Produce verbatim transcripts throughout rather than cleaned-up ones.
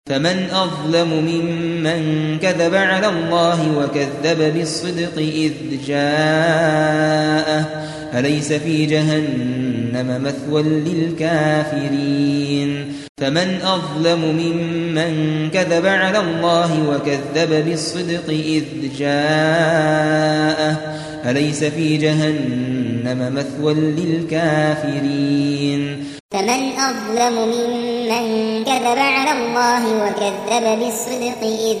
فمن أظلم ممن كذب على الله وكذب بالصدق إذ جاءه أليس في جهنم مثوى للكافرين فمن أظلم ممن كذب على الله وكذب بالصدق إذ جاءه أليس في جهنم مثوى للكافرين فمن أظلم ممن كذب على الله وكذب بالصدق إذ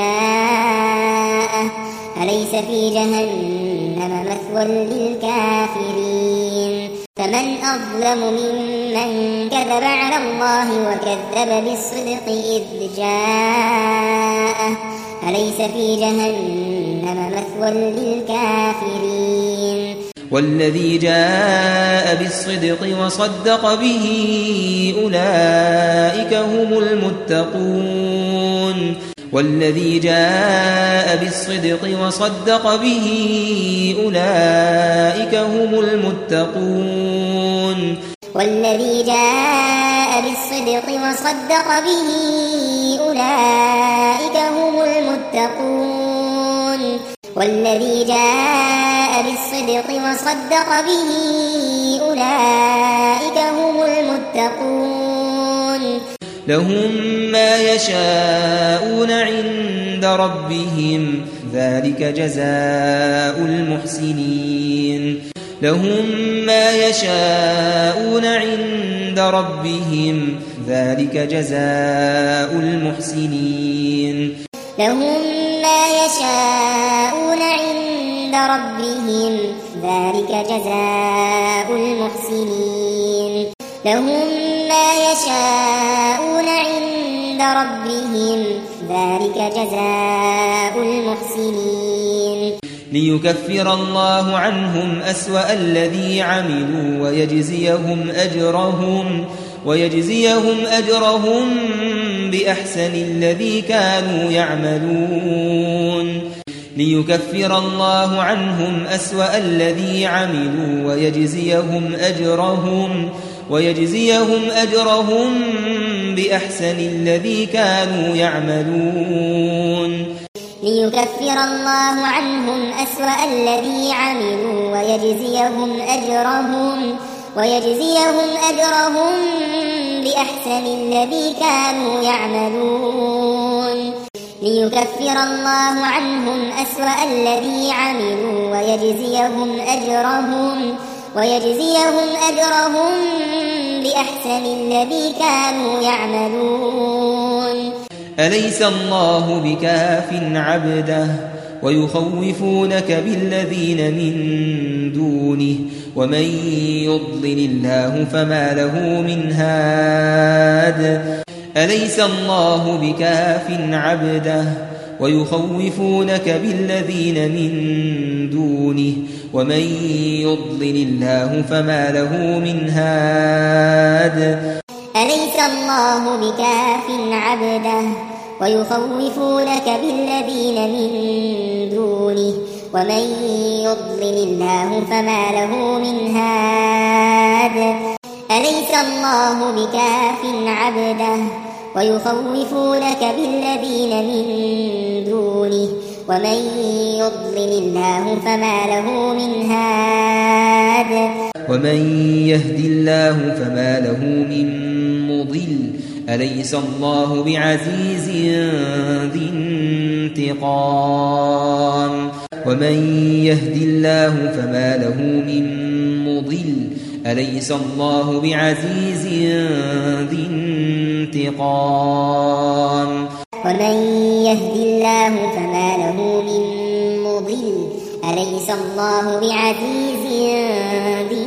جاءه أليس في جهنم مثوى للكافرين فمن أظلم ممن كذب على الله وكذب بالصدق إذ جاءه أليس في جهنم مثوى للكافرين والذي جاء بالصدق وصدق به أولئك هم المتقون والذي جاء بالصدق وصدق به أولئك هم المتقون والذي جاء بالصدق وصدق به أولئك هم المتقون والذي جاء بالصدق وصدق به أولئك هم المتقون لهم ما يشاءون عند ربهم ذلك جزاء المحسنين لهم ما يشاءون عند ربهم ذلك جزاء المحسنين لهم ما يشاءون عند ربهم ذلك جزاء المحسنين لهم ما يشاءون عند ربهم ذلك جزاء المحسنين ليكفر الله عنهم أسوأ الذي عملوا ويجزيهم أجرهم ويجزيهم أجرهم بأحسن الذي كانوا يعملون ليكفر الله عنهم أسوأ الذي عملوا ويجزيهم أجرهم ويجزيهم أجرهم بأحسن الذي كانوا يعملون ليكفر الله عنهم أسوأ الذي عملوا ويجزيهم أجرهم ويجزيهم أجرهم بأحسن الذي كانوا يعملون ليكفر الله عنهم أسوأ الذي عملوا ويجزيهم أجرهم ويجزيهم أجرهم بأحسن الذي كانوا يعملون أليس الله بكاف عبده ويخوفونك بالذين من دونه ومن يضلل الله فما له من هاد أليس الله بكاف عبده ويخوفونك بالذين من دونه ومن يضلل الله فما له من هاد أليس الله بكاف عبده ويخوفونك بالذين من دونه ومن يضلل الله فما له من هاد أليس الله بكاف عبده ويخوفونك بالذين من دونه ومن يضلل الله فما له من هاد ومن يهد الله فما له من مضل أليس الله بعزيز ذي انتقام ومن يهد الله فما له من مضل أليس الله بعزيز ذي انتقام ومن يهد الله فما له من مضل أليس الله بعزيز ذي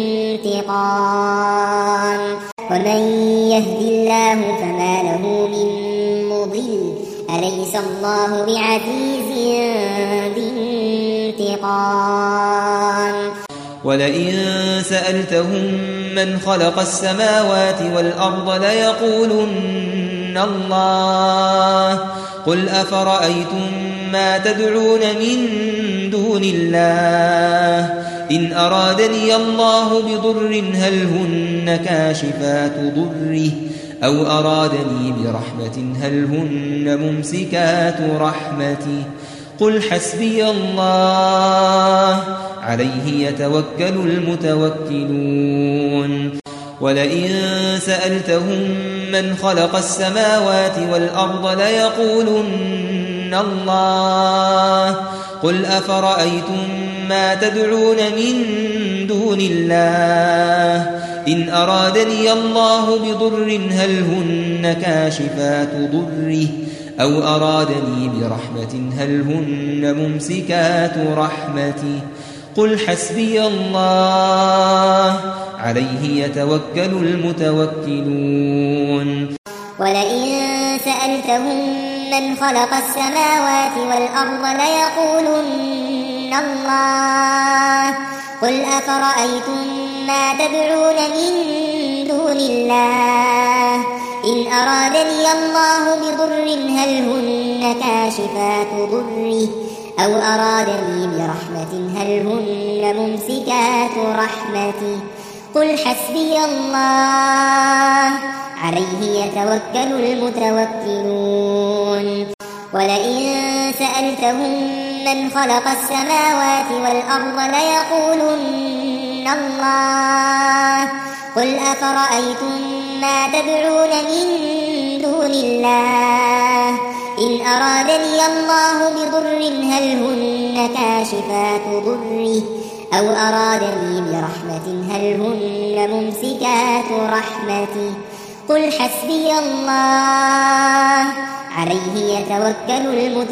انتقام ومن يهد الله فما له من مضل أليس الله بعزيز ذي انتقام ولئن سألتهم من خلق السماوات والأرض ليقولن الله قل أفرأيتم ما تدعون من دون الله إن أرادني الله بضر هل هن كاشفات ضره أو أرادني برحمة هل هن ممسكات رحمته قل حسبي الله عليه يتوكل المتوكلون ولئن سألتهم من خلق السماوات والأرض ليقولن الله قل أفرأيتم ما تدعون من دون الله إن أرادني الله بضر هل هن كاشفات ضره أو أرادني برحمة هل هن ممسكات رحمته قل حسبي الله عليه يتوكل المتوكلون ولئن سألتهم من خلق السماوات والأرض ليقولن الله قل أفرأيتم ما تدعون من دون الله إن أرادني الله بضر هل هن كاشفات ضره أو أرادني برحمة هل هن ممسكات رحمته قل حسبي الله عليه يتوكل المتوكلون ولئن سألتهم من خلق السماوات والأرض ليقولن الله قل أفرأيتم ما تدعون من دون الله إن أرادني الله بضر هل هن كاشفات ضره أو أرادني برحمة هل هن ممسكات رحمته قل حسبي الله عليه يتوكل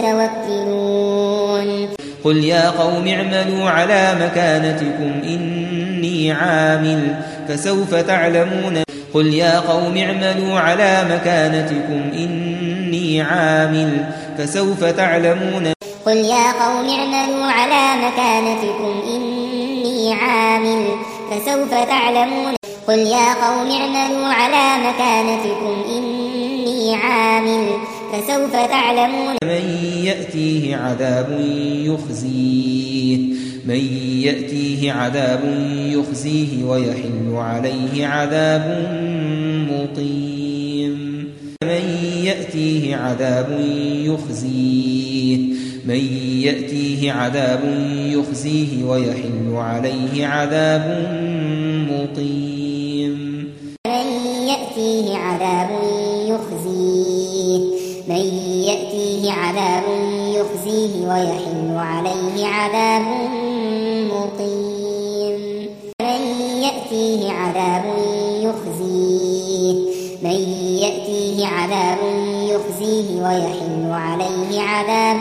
المتوكلون قل يا قوم اعملوا على مكانتكم إني عامل فسوف تعلمون قل يا قوم اعملوا على مكانتكم إني عامل فسوف تعلمون قل يا قوم اعملوا على مكانتكم إني عامل فسوف تعلمون قل يا قوم اعملوا على مكانتكم إني عامل فسوف تعلمون من يأتيه عذاب يخزيه من يأتيه عذاب يخزيه ويحل عليه عذاب مقيم من يأتيه عذاب يخزيه من يأتيه عذاب يخزيه ويحل عليه عذاب مقيم من يأتيه عذاب يخزيه من يأتيه عذاب يخزيه ويحل عليه عذاب مقيم من يأتيه عذاب يخزيه من يأتيه عذاب يخزيه ويحل عليه عذاب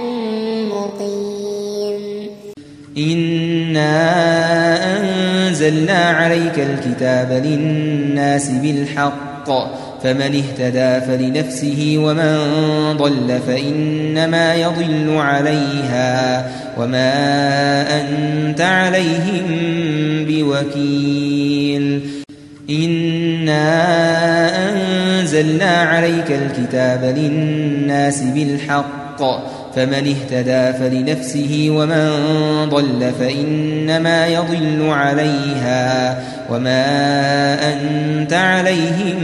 مقيم إنا أنزلنا عليك الكتاب للناس بالحق فمن اهتدى فلنفسه ومن ضل فإنما يضل عليها وما أنت عليهم بوكيل إنا أنزلنا عليك الكتاب للناس بالحق فمن اهتدى فلنفسه ومن ضل فإنما يضل عليها وما أنت عليهم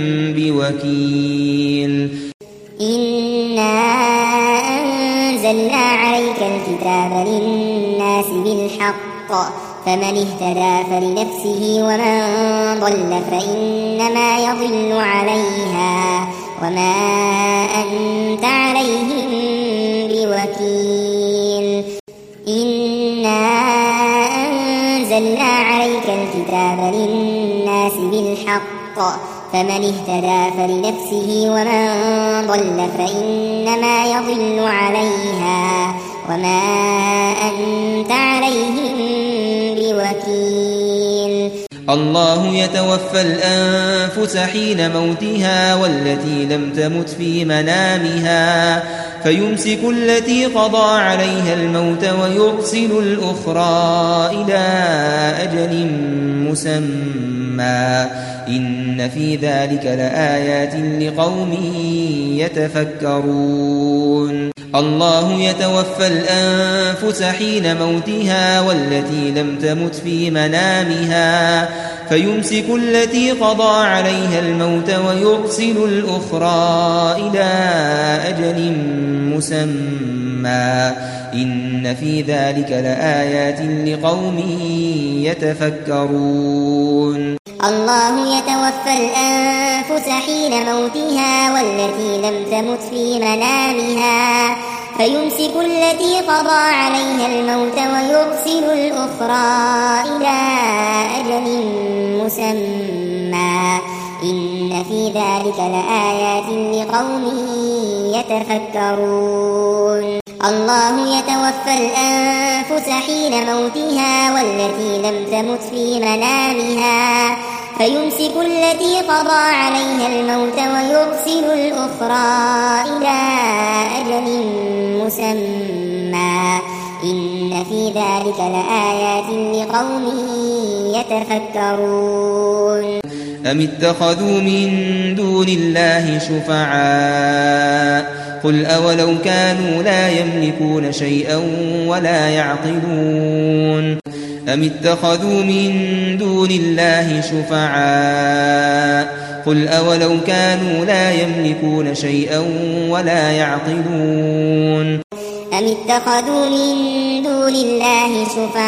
بوكيل إنا أنزلنا عليك الكتاب للناس بالحق فمن اهتدى فلنفسه ومن ضل فإنما يضل عليها وما أنت عليهم بوكيل إنا أنزلنا عليك الكتاب للناس بالحق فمن اهتدى فلنفسه ومن ضل فإنما يضل عليها وما أنت عليهم بوكيل الله يتوفى الأنفس حين موتها والتي لم تمت في منامها فيمسك التي قضى عليها الموت ويرسل الأخرى إلى أجل مسمى إن في ذلك لآيات لقوم يتفكرون الله يتوفى الأنفس حين موتها والتي لم تمت في منامها فيمسك التي قضى عليها الموت ويرسل الأخرى إلى أجل مسمى إن في ذلك لآيات لقوم يتفكرون. الله يتوفى الأنفس حين موتها والتي لم تمت في منامها فيمسك التي قضى عليها الموت ويرسل الأخرى إلى أجل مسمى إن في ذلك لآيات لقوم يتفكرون. الله يتوفى الأنفس حين موتها والتي لم تمت في منامها فيمسك التي قضى عليها الموت ويرسل الأخرى إلى أجل مسمى إن في ذلك لآيات لقوم يتفكرون. أم اتخذوا من دون الله شفعاء قل أولو كانوا لا يملكون شيئا ولا يعقلون. أم اتخذوا من دون الله شفعاء قل أولو كانوا لا يملكون شيئا ولا يعقلون. أم اتخذوا من دون الله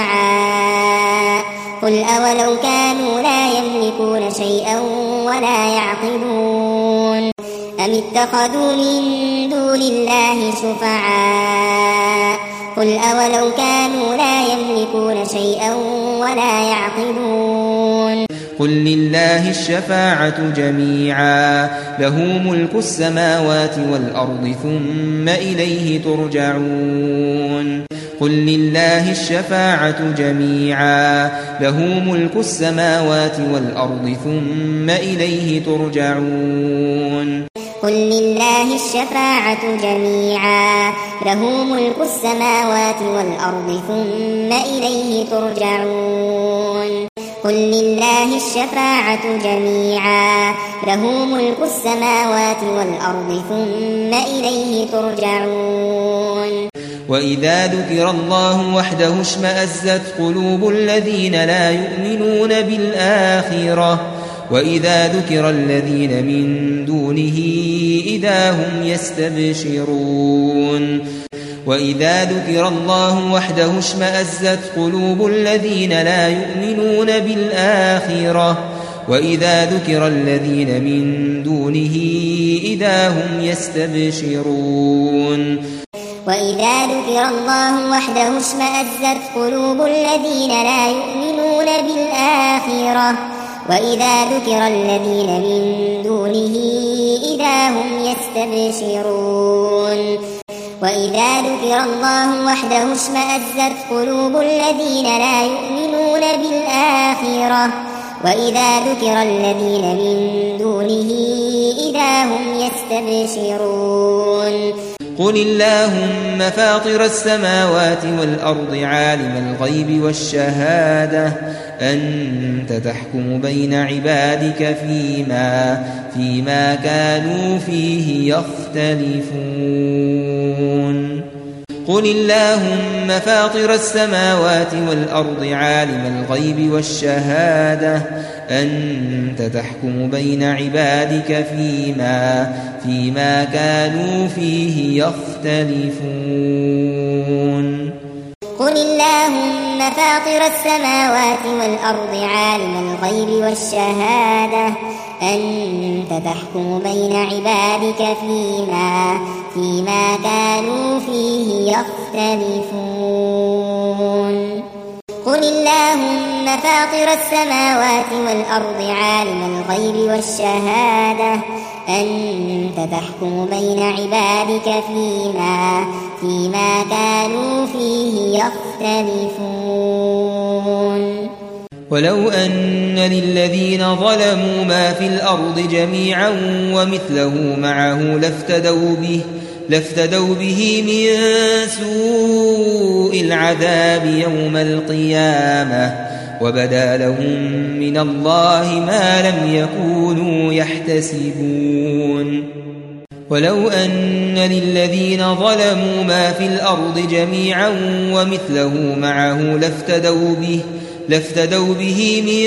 شفعاء قل أولو كانوا لا يملكون شيئا ولا يعقلون. أم اتخذوا من دون الله شفعاء قل أولو كانوا لا يملكون شيئا ولا يعقلون. قل لله الشفاعة جميعا له ملك السماوات والأرض ثم إليه ترجعون. قل لله الشفاعة جميعا له ملك السماوات والأرض ثم إليه ترجعون. قل لله الشفاعة جميعا له ملك السماوات والأرض ثم إليه ترجعون. قل لله الشفاعة جميعا له ملك السماوات والأرض ثم إليه ترجعون. وإذا ذكر الله وحده اشمأزت قلوب الذين لا يؤمنون بالآخرة وإذا ذكر الذين من دونه إذا هم يستبشرون. وإذا ذكر الله وحده اشمأزت قلوب الذين لا يؤمنون بالآخرة وإذا ذكر الذين من دونه إذا هم يستبشرون. وإذا ذكر الله وحده اشمأزت قلوب الذين لا يؤمنون بالآخرة وإذا ذكر الذين من دونه إذا هم يستبشرون. وإذا ذكر الله وحده اشمأزت قلوب الذين لا يؤمنون بالآخرة وإذا ذكر الذين من دونه إذا هم يستبشرون. قل اللهم فاطر السماوات والأرض عالم الغيب والشهادة أنت تحكم بين عبادك فيما فيما كانوا فيه يختلفون. قل اللهم فاطر السماوات والأرض عالم الغيب والشهادة أنت تحكم بين عبادك فيما فيما كانوا فيه يختلفون. قل اللهم فاطر السماوات والأرض عالم الغيب والشهادة أنت تحكم بين عبادك فيما فيما كانوا فيه يختلفون. قل اللهم فاطر السماوات والأرض عالم الغيب والشهادة أنت تحكم بين عبادك فيما فيما كانوا فيه يختلفون. ولو أن للذين ظلموا ما في الأرض جميعا ومثله معه لافتدوا به لافتدوا به من سوء العذاب يوم القيامة وبدا لهم من الله ما لم يكونوا يحتسبون. ولو أن للذين ظلموا ما في الأرض جميعا ومثله معه لافتدوا به لافتدوا به من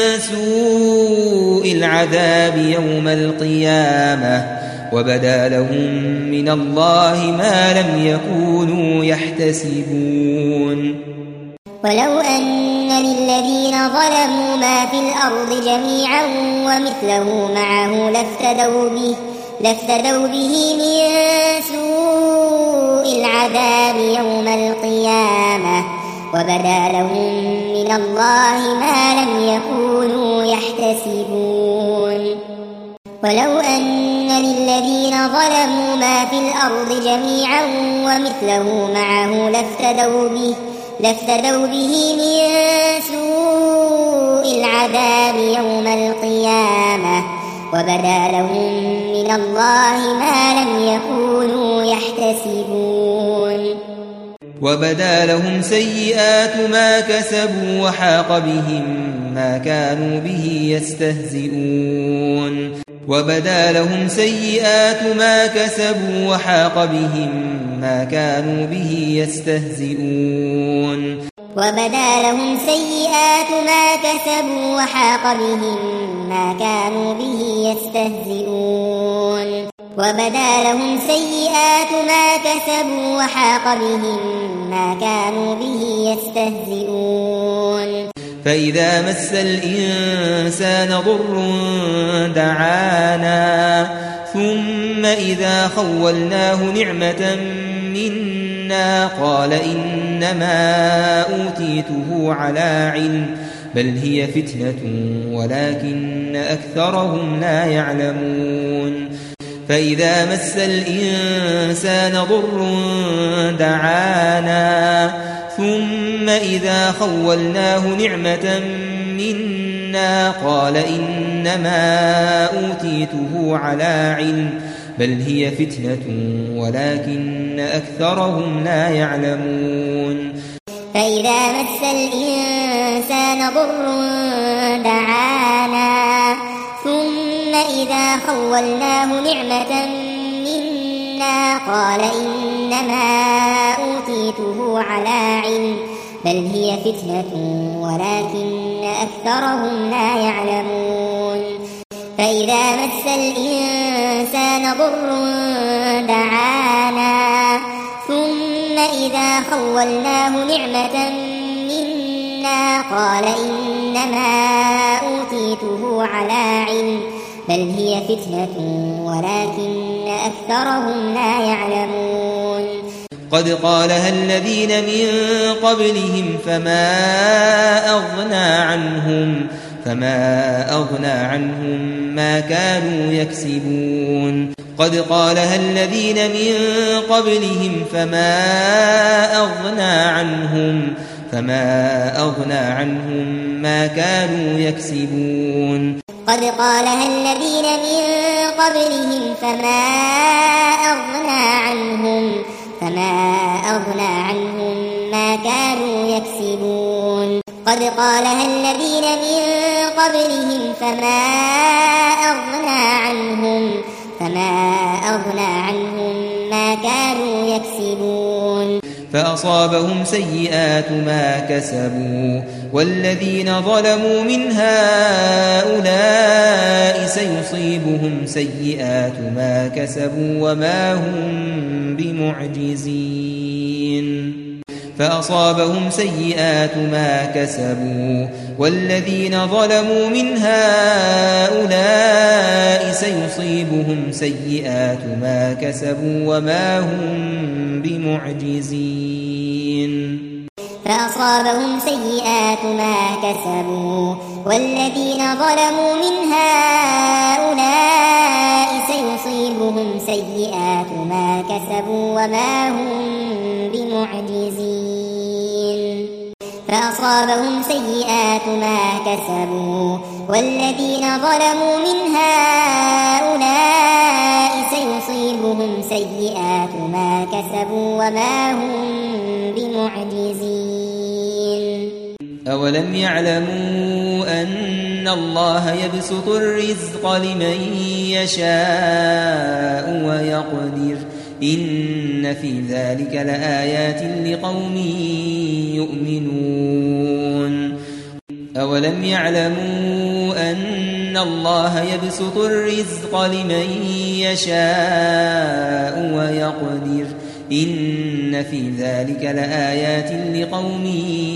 سوء العذاب يوم القيامة وبدا لهم من الله ما لم يكونوا يحتسبون. ولو أن للذين ظلموا ما في الأرض جميعا ومثله معه لافتدوا به لافتدوا به من سوء العذاب يوم القيامة وبدا لهم من الله ما لم يكونوا يحتسبون. ولو أن للذين ظلموا ما في الأرض جميعا ومثله معه لافتدوا به لافتدوا به من سوء العذاب يوم القيامة وبدا لهم من الله ما لم يكونوا يحتسبون. وبدا لهم سيئات ما كسبوا وحاق بهم ما كانوا به يستهزئون. وبدا لهم سيئات ما كسبوا وحاق بهم ما كانوا به يستهزئون. وبدا لهم سيئات ما كسبوا وحاق بهم ما كانوا به يستهزئون. وبدا لهم سيئات ما كسبوا وحاق بهم ما كانوا به يستهزئون. فإذا مس الإنسان ضر دعانا ثم إذا خولناه نعمة منا قال إنما أوتيته على علم بل هي فتنة ولكن أكثرهم لا يعلمون. فإذا مس الإنسان ضر دعانا ثم إذا خولناه نعمة منا قال إنما أوتيته على علم بل هي فتنة ولكن أكثرهم لا يعلمون. فإذا مس الإنسان ضر دعانا ثم إذا خولناه نعمة منا قال إنما أوتيته على علم بل هي فتنة ولكن أكثرهم لا يعلمون. فإذا مس الإنسان ضر دعانا ثم إذا خولناه نعمة منا قال إنما أوتيته على علم بل هي فتنة ولكن أكثرهم لا يعلمون. قد قالها الذين من قبلهم فما أغنى عنهم فما أغنى عنهم ما كانوا يكسبون. قد قالها الذين من قبلهم فما أغنى عنهم فما أغنى عنهم ما كانوا يكسبون. قد قالها الذين من قبلهم فما أغنى عنهم فما أغنى عنهم ما كانوا يكسبون. قد قالها الذين من قبلهم فما أغنى عنهم فما أغنى عنهم ما كانوا يكسبون. فأصابهم سيئات ما كسبوا والذين ظلموا من هؤلاء سيصيبهم سيئات ما كسبوا وما هم بمعجزين. فأصابهم سيئات ما كسبوا والذين ظلموا من هؤلاء سيصيبهم سيئات ما كسبوا وما هم بمعجزين. فأصابهم سيئات ما كسبوا والذين ظلموا من هؤلاء سيصيبهم سيئات ما كسبوا وما هم بمعجزين. فأصابهم سيئات ما كسبوا والذين ظلموا من هؤلاء سيصيبهم سيئات ما كسبوا وما هم بمعجزين. أولم يعلموا أن الله يبسط الرزق لمن يشاء ويقدر إن في ذلك لآيات لقوم يؤمنون. أولم يعلموا أن الله يبسط الرزق لمن يشاء ويقدر إن في ذلك لآيات لقوم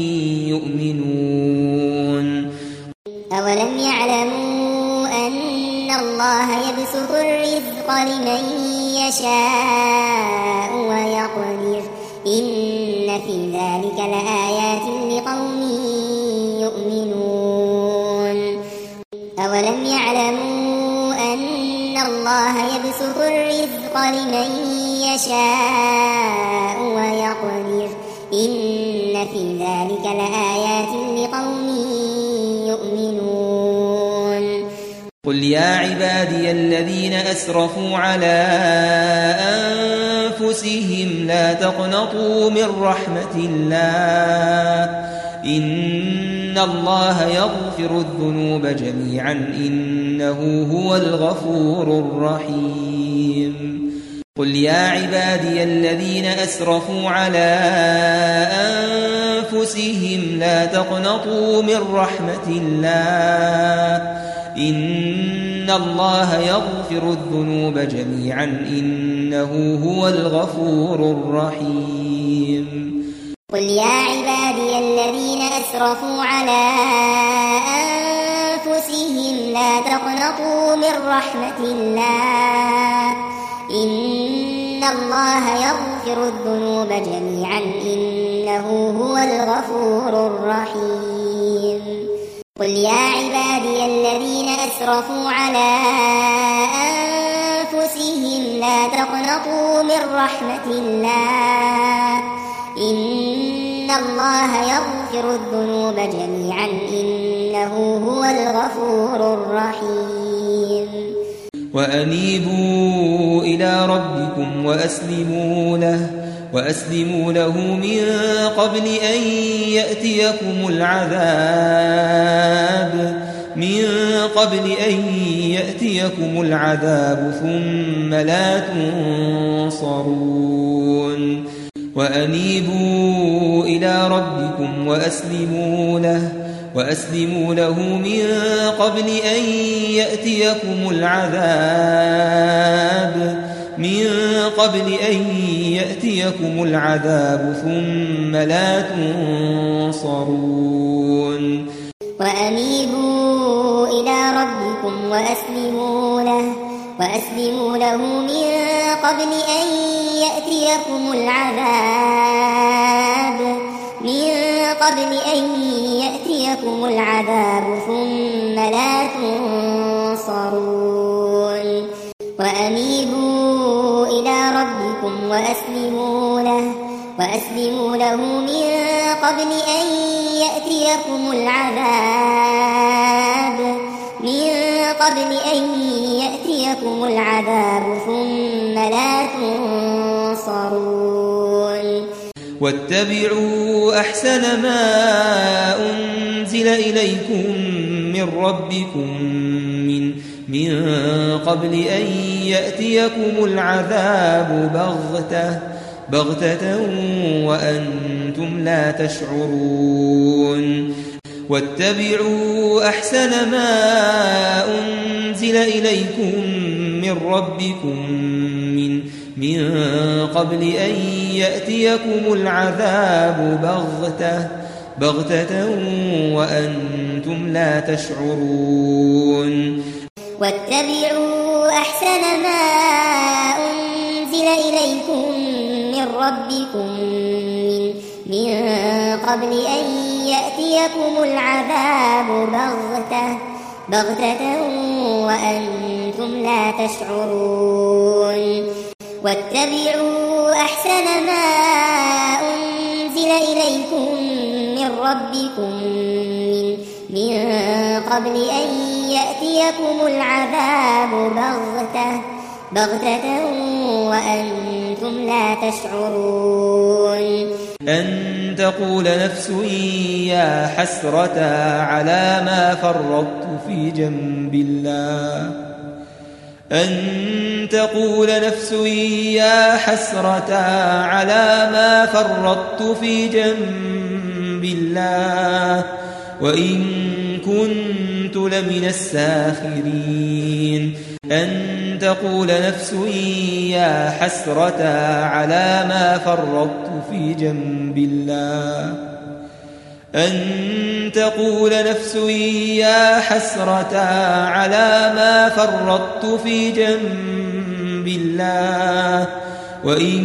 يؤمنون أولم يعلموا أن الله يبسط الرزق لمن يشاء ويقدر إن في ذلك لآيات لقوم يؤمنون أولم يعلموا أن الله يبسط الرزق لمن يشاء ويقدر إن في ذلك لآيات لقوم يؤمنون قل يا عبادي الذين أسرفوا على أنفسهم لا تقنطوا من رحمة الله إن الله يغفر الذنوب جميعا إنه هو الغفور الرحيم قل يا عبادي الذين أسرفوا على أنفسهم لا تقنطوا من رحمة الله إن الله يغفر الذنوب جميعا إنه هو الغفور الرحيم قل يا عبادي الذين أسرفوا على أنفسهم لا تقنطوا من رحمة الله إن الله يغفر الذنوب جميعا إنه هو الغفور الرحيم قل يا عبادي الذين أسرفوا على أنفسهم لا تقنطوا من رحمة الله إن الله يغفر الذنوب جميعا إنه هو الغفور الرحيم وأنيبوا إلى ربكم وأسلموا له وأسلموا له من قبل أن يأتيكم العذاب من قبل أن يأتيكم العذاب ثم لا تنصرون وأنيبوا إلى ربكم وأسلموا له وأسلموا له من قبل أن يأتيكم العذاب من قبل أن يأتيكم العذاب ثم لا تنصرون وأنيبوا إلى ربكم وأسلموا له وأسلموا له من قبل أن يأتيكم العذاب من قبل أن يأتيكم العذاب ثم لا تنصرون وأنيبوا إلى ربكم وأسلموا له وأسلموا له من قبل أن يأتيكم العذاب من قبل أن يأتيكم العذاب ثم لا تنصرون واتبعوا أحسن ما أنزل إليكم من ربكم من من قبل أن يأتيكم العذاب بغتة بغتة وأنتم لا تشعرون واتبعوا أحسن ما أنزل إليكم من ربكم من من قبل أن يأتيكم العذاب بغتة بغتة وأنتم لا تشعرون واتبعوا أحسن ما أنزل إليكم من ربكم من من قبل أن يأتيكم العذاب بغتة بغتة وأنتم لا تشعرون واتبعوا أحسن ما أنزل إليكم من ربكم من من قبل أن يأتيكم العذاب بغتة بغتة وأنتم لا تشعرون أن تقول نفس يا حسرة على ما فرطت في جنب الله أن تقول نفس يا حسرة على ما فرطت في جنب الله وإن كنت لمن الساخرين أن تقول نفس يا حسرة على ما فرطت في جنب الله أن تقول نفس يا حسرة على ما فرطت في جنب الله وإن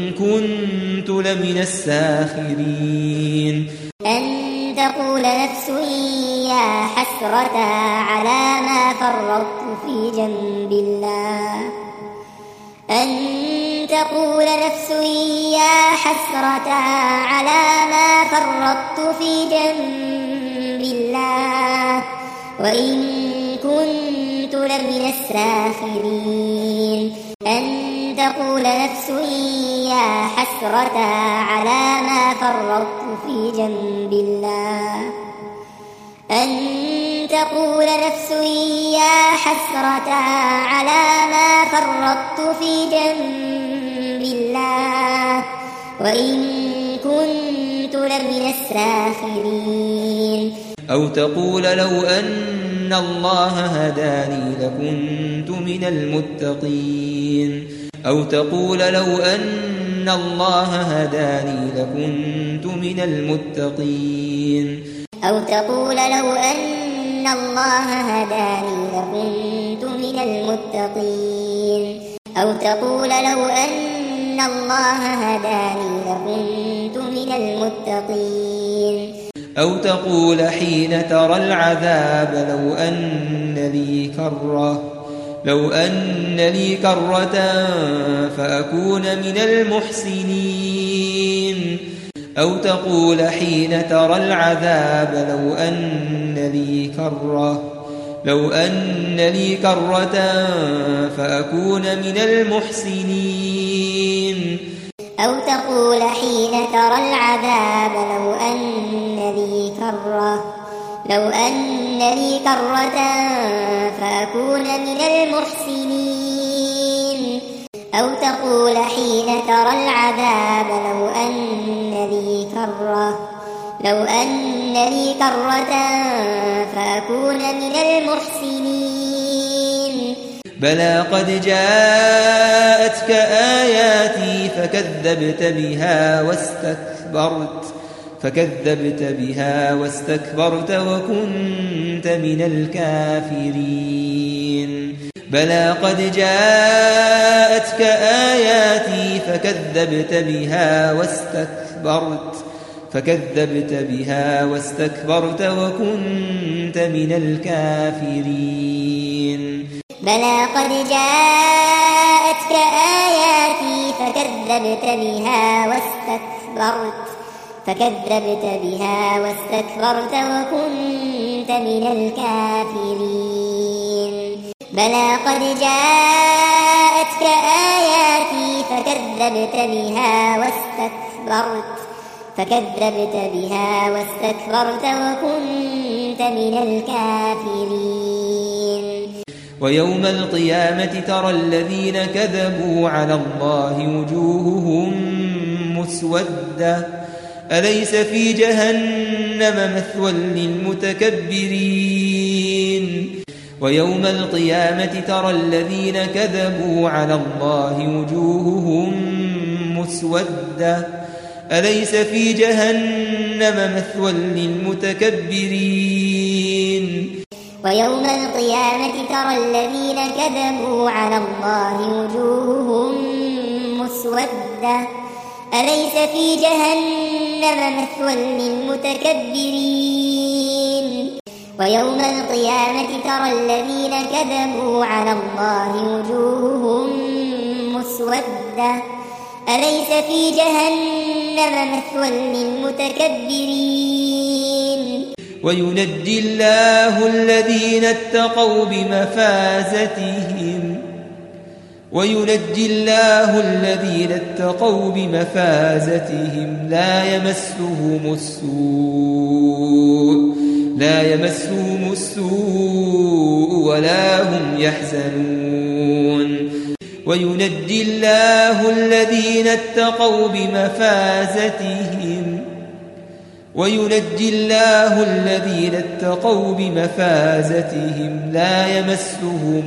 كنت لمن الساخرين أن تقول نفس يا حسرة على ما فرطت في جنب الله أن تقول نفس يا حسرة على ما فرطت في جنب الله وإن كنت لمن الساخرين أن تقول نفس يا حسرة على ما فرطت في جنب الله أن تقول نفس يا حسرة على ما فرطت في جنب الله وإن كنت لمن الساخرين أو تقول لو أن الله هداني لكنت من المتقين أو تقول لو أن الله هداني لكنت من المتقين أو تقول لو أن الله هداني لكنت من المتقين أو تقول لو أن الله هداني لكنت من المتقين أو تقول حين ترى العذاب لو أن لي كرة لو أن لي كرة فأكون من المحسنين أو تقول حين ترى العذاب لو أن لي كرة لو أن لي كرة فأكون من المحسنين أو تقول حين ترى العذاب لو أن لي كرة لو أن لي كرة فأكون من المحسنين أو تقول حين ترى العذاب لو أن لي كرة لو أن لي كرة فأكون من المحسنين بلى قد جاءتك آياتي فكذبت بها واستكبرت فكذبت بها واستكبرت وكنت من الكافرين بلى قد جاءتك آياتي فكذبت بها واستكبرت فكذبت بها واستكبرت وكنت من الكافرين بلى قد جاءتك آياتي فكذبت بها واستكبرت فكذبت بها واستكبرت وكنت من الكافرين بلى قد جاءتك آياتي فكذبت بها واستكبرت فكذبت بها واستكبرت وكنت من الكافرين ويوم القيامة ترى الذين كذبوا على الله وجوههم مسودة أليس في جهنم مثوى للمتكبرين ويوم القيامة ترى الذين كذبوا على الله وجوههم مسودة أليس في جهنم مثوى للمتكبرين ويوم القيامة ترى الذين كذبوا على الله وجوههم مسودة أليس في جهنم مثوى للمتكبرين ويوم القيامة ترى الذين كذبوا على الله وجوههم مسودة أليس في جهنم مثوى للمتكبرين وينجي الله الذين اتقوا بمفازتهم وينجي الله الذين اتقوا بمفازتهم لا يمسهم السوء ولا هم يحزنون وينجي الله الذين اتقوا بمفازتهم لا يمسهم السوء ولا هم يحزنون وينجي الله الذين اتقوا بمفازتهم لا يمسهم السوء ولا هم يحزنون وينجي الله الذين اتقوا بمفازتهم لا يمسهم السوء لا يمسهم السوء ولا هم يحزنون وينجي الله الذين اتقوا بمفازتهم وينجي الله الذين اتقوا بمفازتهم لا يمسهم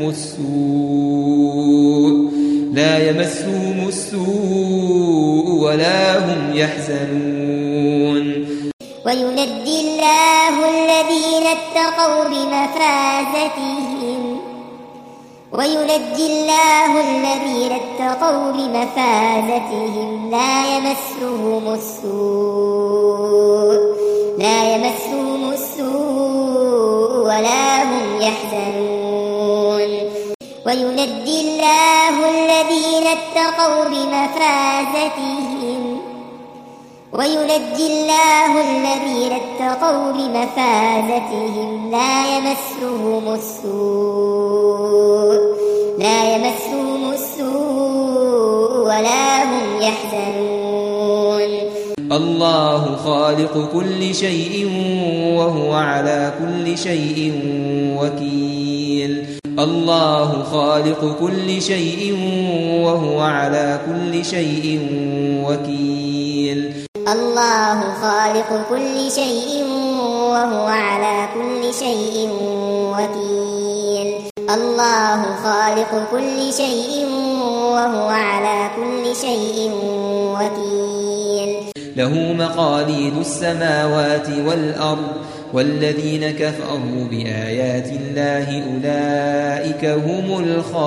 السوء لا يمسهم السوء ولا هم يحزنون وينجي الله الذين اتقوا بمفازتهم وينجي الله الذين اتقوا بمفازتهم لا يمسهم السوء لا يمسهم السوء ولا هم يحزنون وينجي الله الذين اتقوا بمفازتهم وينجي الله الذين اتقوا بمفازتهم لا يمسهم السوء لا يمسهم السوء ولا هم يحزنون الله خالق كل شيء وهو على كل شيء وكيل الله خالق كل شيء وهو على كل شيء وكيل الله خالق كل شيء وهو على كل شيء وكيل الله خالق كل شيء وهو على كل شيء وكيل له مقاليد السماوات والأرض والذين كفروا بآيات الله أولئك هم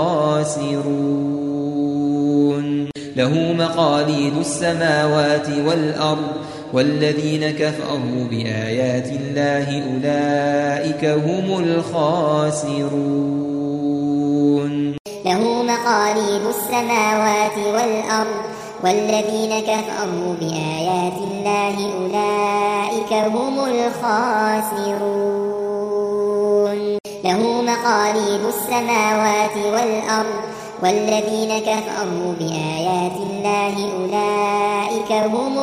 الخاسرون له مقاليد السماوات والأرض والذين كفروا بآيات الله أولئك هم الخاسرون له مقاليد السماوات والأرض والذين كفروا بآيات الله أولئك هم الخاسرون له مقاليد السماوات والأرض والذين كفروا بآيات الله أولئك هم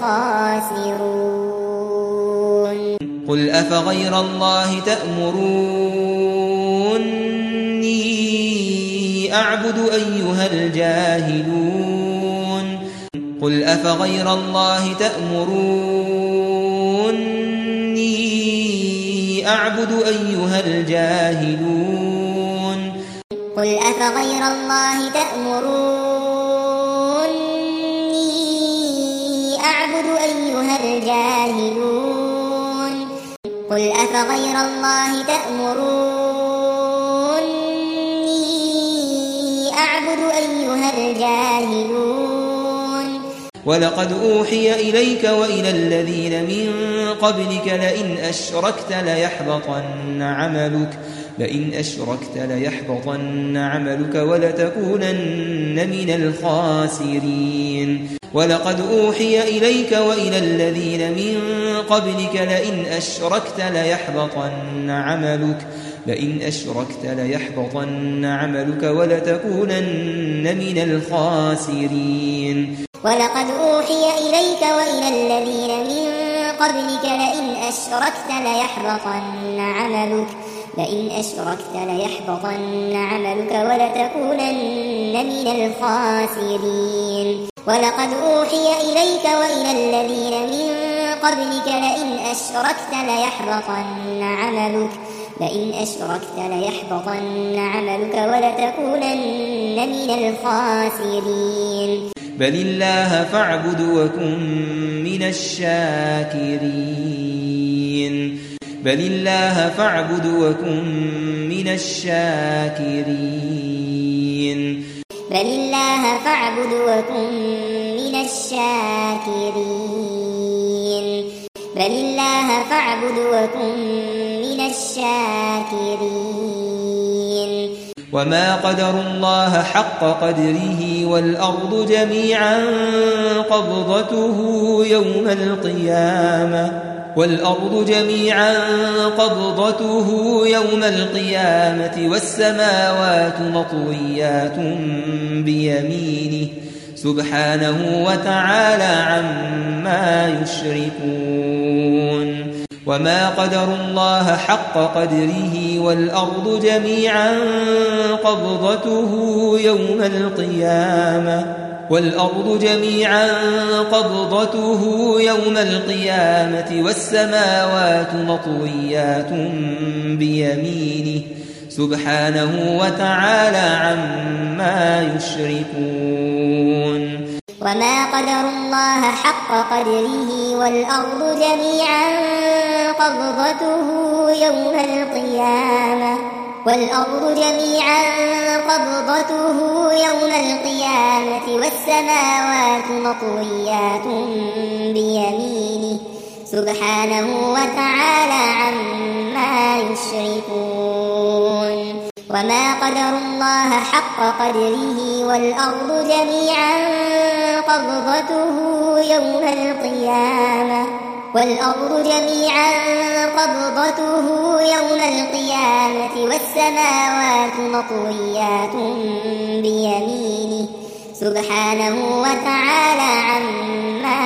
الخاسرون قل أفغير الله تأمروني أعبد أيها الجاهلون قل أفغير الله تأمروني أعبد أيها الجاهلون قل أفغير الله تأمروني أعبد أيها الجاهلون قل أفغير الله تأمروني أعبد أيها الجاهلون ولقد أوحي إليك وإلى الذين من قبلك لئن أشركت ليحبطن عملك لئن أشركت ليحبطن عملك ولتكونن من الخاسرين ولقد أوحي إليك وإلى الذين من قبلك لئن أشركت ليحبطن عملك لئن أشركت ليحبطن عملك ولتكونن من الخاسرين ولقد أوحي إليك وإلى الذين من قبلك لئن أشركت ليحبطن عملك لئن أشركت ليحبطن عملك ولتكونن من الخاسرين ولقد أوحي إليك وإلى الذين من قبلك لئن أشركت ليحبطن عملك لئن أشركت ليحبطن عملك ولتكونن من الخاسرين بل الله فاعبد وكن من الشاكرين بل الله فاعبد وكن من الشاكرين بل الله فاعبد وكن من الشاكرين بل الله فاعبد وكن من الشاكرين وما قدروا الله حق قدره والأرض جميعا قبضته يوم القيامة والأرض جميعا قبضته يوم القيامة والسماوات مطويات بيمينه سبحانه وتعالى عما يشركون وما قدروا الله حق قدره والأرض جميعا قبضته يوم القيامة والأرض جميعا قبضته يوم القيامة والسماوات مطويات بيمينه سبحانه وتعالى عما يشركون وما قدر الله حق قدره والأرض جميعا قبضته يوم القيامة والأرض جميعا قبضته يوم القيامة والسماوات مطويات بيمينه سبحانه وتعالى عما يشركون وما قدر الله حق قدره والأرض جميعا قبضته يوم القيامة والأرض جميعا قبضته يوم القيامة والسماوات مطويات بيمينه سبحانه وتعالى عما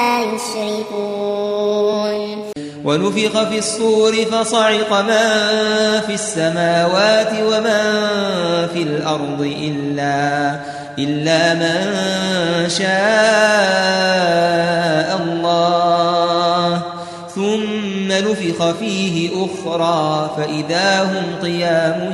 يشركون ونفخ في الصور فصعق من في السماوات ومن في الأرض إلا, إلا من شاء الله ثم نفخ فيه أخرى فإذا هم قيام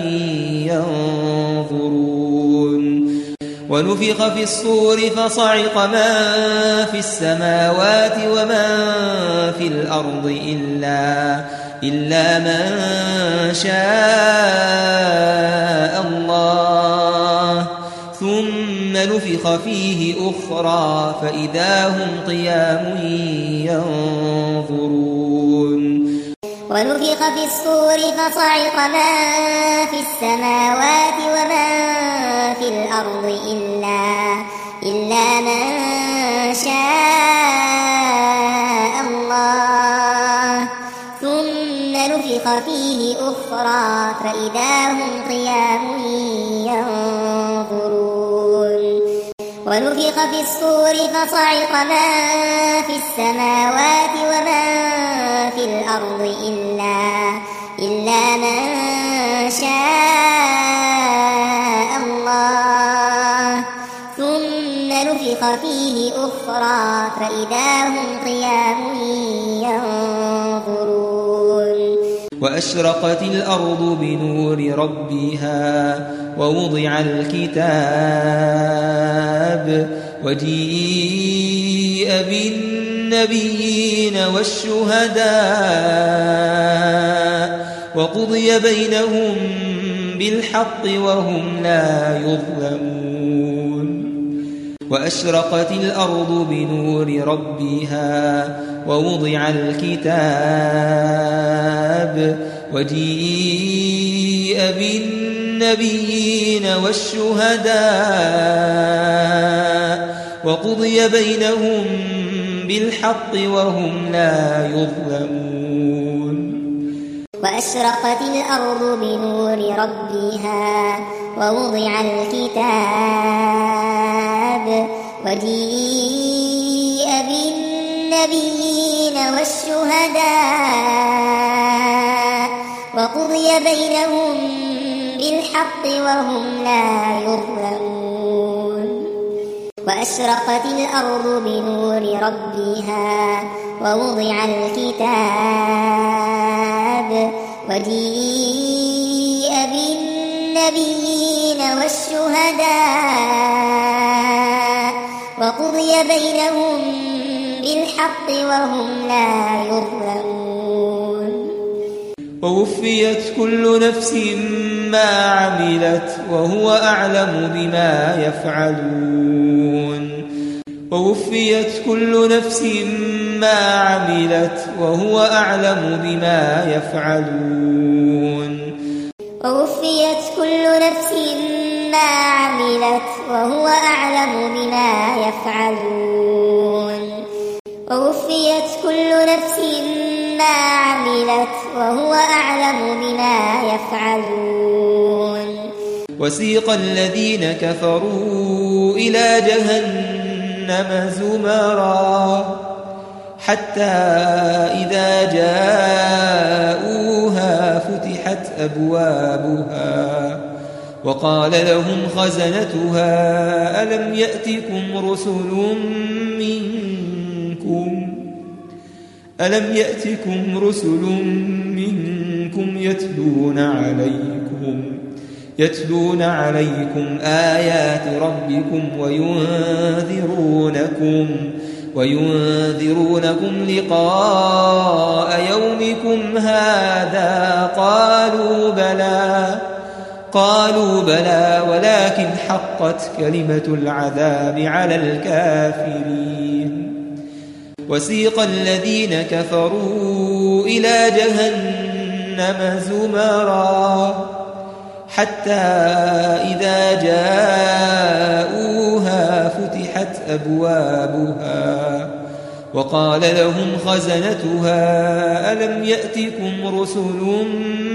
ينظرون ونفخ في الصور فصعق من في السماوات ومن في الأرض إلا, إلا من شاء الله ثم نفخ فيه أخرى فإذا هم قيام ينظرون ونفخ في الصور فصعق من في السماوات ومن في الأرض إلا, إلا من شاء الله ثم نفخ فيه أخرى فإذا هم قيام ينظرون ونفخ في الصور فصعق من في السماوات ومن في الأرض إلا, إلا من شاء الله ثم نفخ فيه أخرى فإذا هم قيام ينظرون وأشرقت الأرض بنور ربها ووضع الكتاب وجيء بالنبيين والشهداء وقضي بينهم بالحق وهم لا يظلمون وأشرقت الأرض بنور ربها ووضع الكتاب وجيء بالنبيين والشهداء وقضي بينهم بالحق وهم لا يظلمون وأشرقت الأرض بنور ربها ووضع الكتاب وجيء بالنبيين والشهداء وقضي بينهم بالحق وهم لا يظلمون وأشرقت الأرض بنور ربها ووضع الكتاب وجيء بالنبيين والشهداء وقضي بينهم بالحق وهم لا يظلمون ووفيت كل نفس ما عملت وهو أعلم بما يفعلون ووفيت كل نفس ما عملت وهو أعلم بما يفعلون ووفيت كل نفس ما عملت وهو أعلم بما يفعلون ووفيت كل نفس ما عملت وهو أعلم بما يفعلون وسيق الذين كفروا إلى جهنم زمرا حتى إذا جاءوها فتحت أبوابها وقال لهم خزنتها ألم يأتكم رسل منكم ألم يأتكم رسل منكم يتلون عليكم يتلون عليكم آيات ربكم وينذرونكم وينذرونكم لقاء يومكم هذا قالوا بلى قالوا بلى ولكن حقت كلمة العذاب على الكافرين وسيق الذين كفروا إلى جهنم زمرا حتى إذا جاءوها فتحت أبوابها وقال لهم خزنتها ألم يأتكم رسل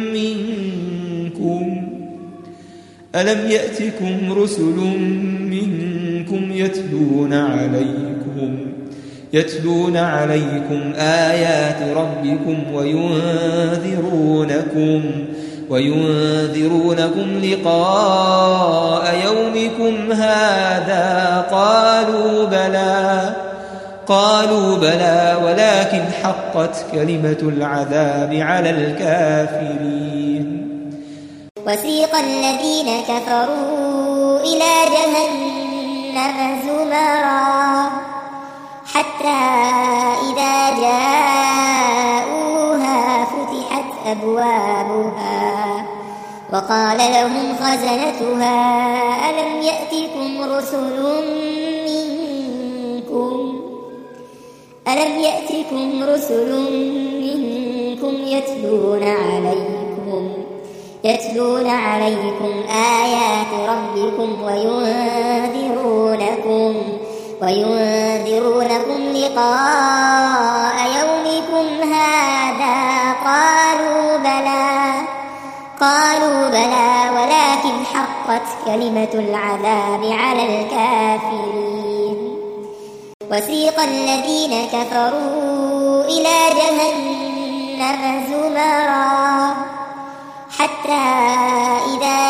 منكم ألم يأتكم رسل منكم يتلون عليكم يتلون عليكم آيات ربكم وينذرونكم وينذرونكم لقاء يومكم هذا قالوا بلى قالوا بلى ولكن حقت كلمة العذاب على الكافرين وسيق الذين كفروا إلى جهنم زمرا حتى إذا جاءوها فتحت أبوابها وقال لهم خزنتها ألم يأتكم رسل منكم ألم يأتكم رسل منكم يتلون عليكم يتلون عليكم آيات ربكم وينذرونكم وينذرونكم لقاء يومكم هذا قالوا بلى قالوا بلى ولكن حقت كلمة العذاب على الكافرين وسيق الذين كفروا إلى جهنم زمرا حتى إذا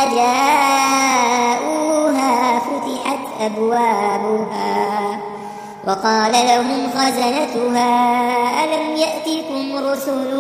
جاءوها فتحت أبوابها وقال لهم خزنتها ألم يأتكم رسل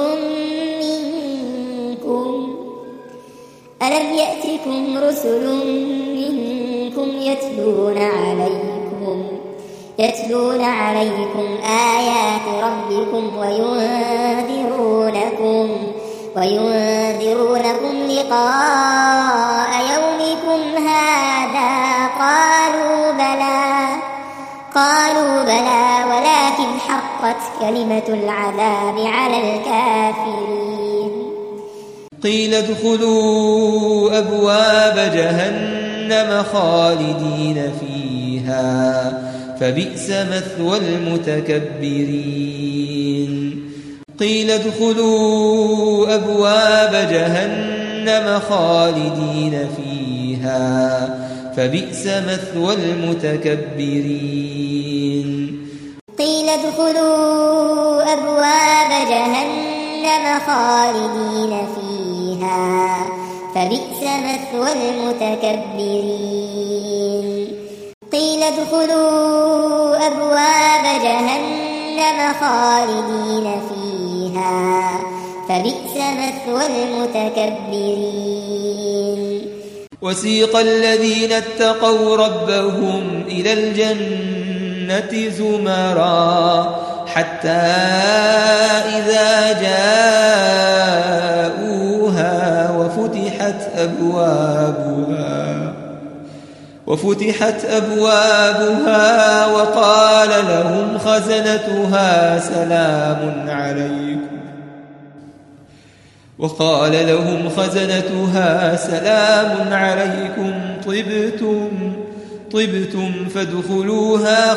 منكم ألم يأتكم رسل منكم يتلون عليكم يتلون عليكم آيات ربكم وينذرونكم وينذرونكم لقاء يومكم هذا قالوا بلى قالوا بلى ولكن حقت كلمة العذاب على الكافرين قيل ادخلوا أبواب جهنم خالدين فيها فبئس مثوى المتكبرين قيل ادخلوا أبواب جهنم خالدين فيها فبئس مثوى المتكبرين قيل ادخلوا أبواب جهنم خالدين فيها فبئس مثوى المتكبرين قيل ادخلوا أبواب جهنم خالدين فيها فبئس مثوى المتكبرين وسيق الذين اتقوا ربهم إلى الجنة زمرا حتى إذا جاءوها وفتحت أبوابها وفتحت أبوابها وقال لهم خزنتها سلام عليكم وقال لهم خزنتها سلام عليكم طبتم طبتم فادخلوها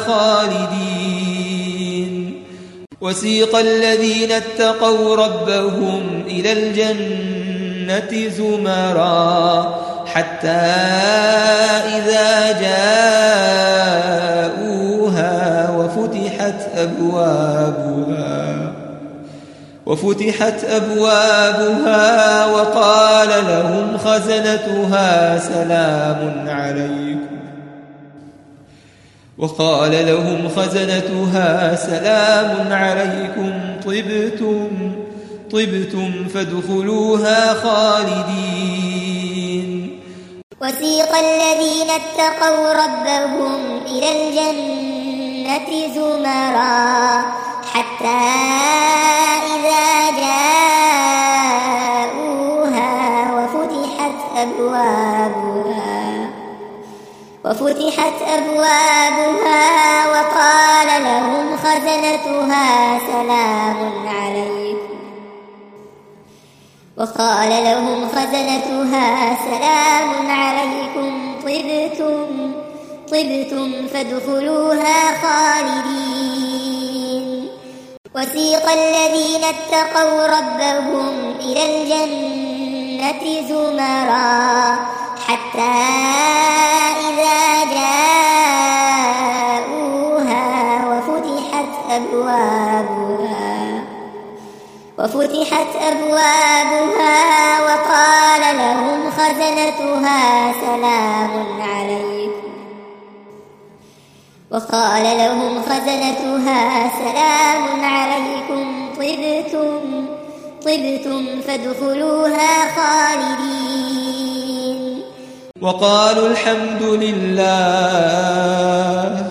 خالدين وسيق الذين اتقوا ربهم إلى الجنة زمرا حتى إذا جاءوها وفتحت أبوابها وفتحت أبوابها وقال لهم خزنتها سلام عليكم وقال لهم خزنتها سلام عليكم طبتم طبتم فادخلوها خالدين. وسيق الذين اتقوا ربهم إلى الجنة زمرا حتى إذا جاءوها وفتحت أبوابها وفتحت أبوابها وقال لهم خزنتها سلام عليكم وقال لهم خزنتها سلام عليكم طبتم طبتم فادخلوها خالدين. وسيق الذين اتقوا ربهم إلى الجنة زمرا حتى إذا جاءوها وفتحت أبوابها وفتحت أبوابها وقال لهم خزنتها سلام عليكم وقال لهم خزنتها سلام عليكم طبتم طبتم فادخلوها خالدين. وقالوا الحمد لله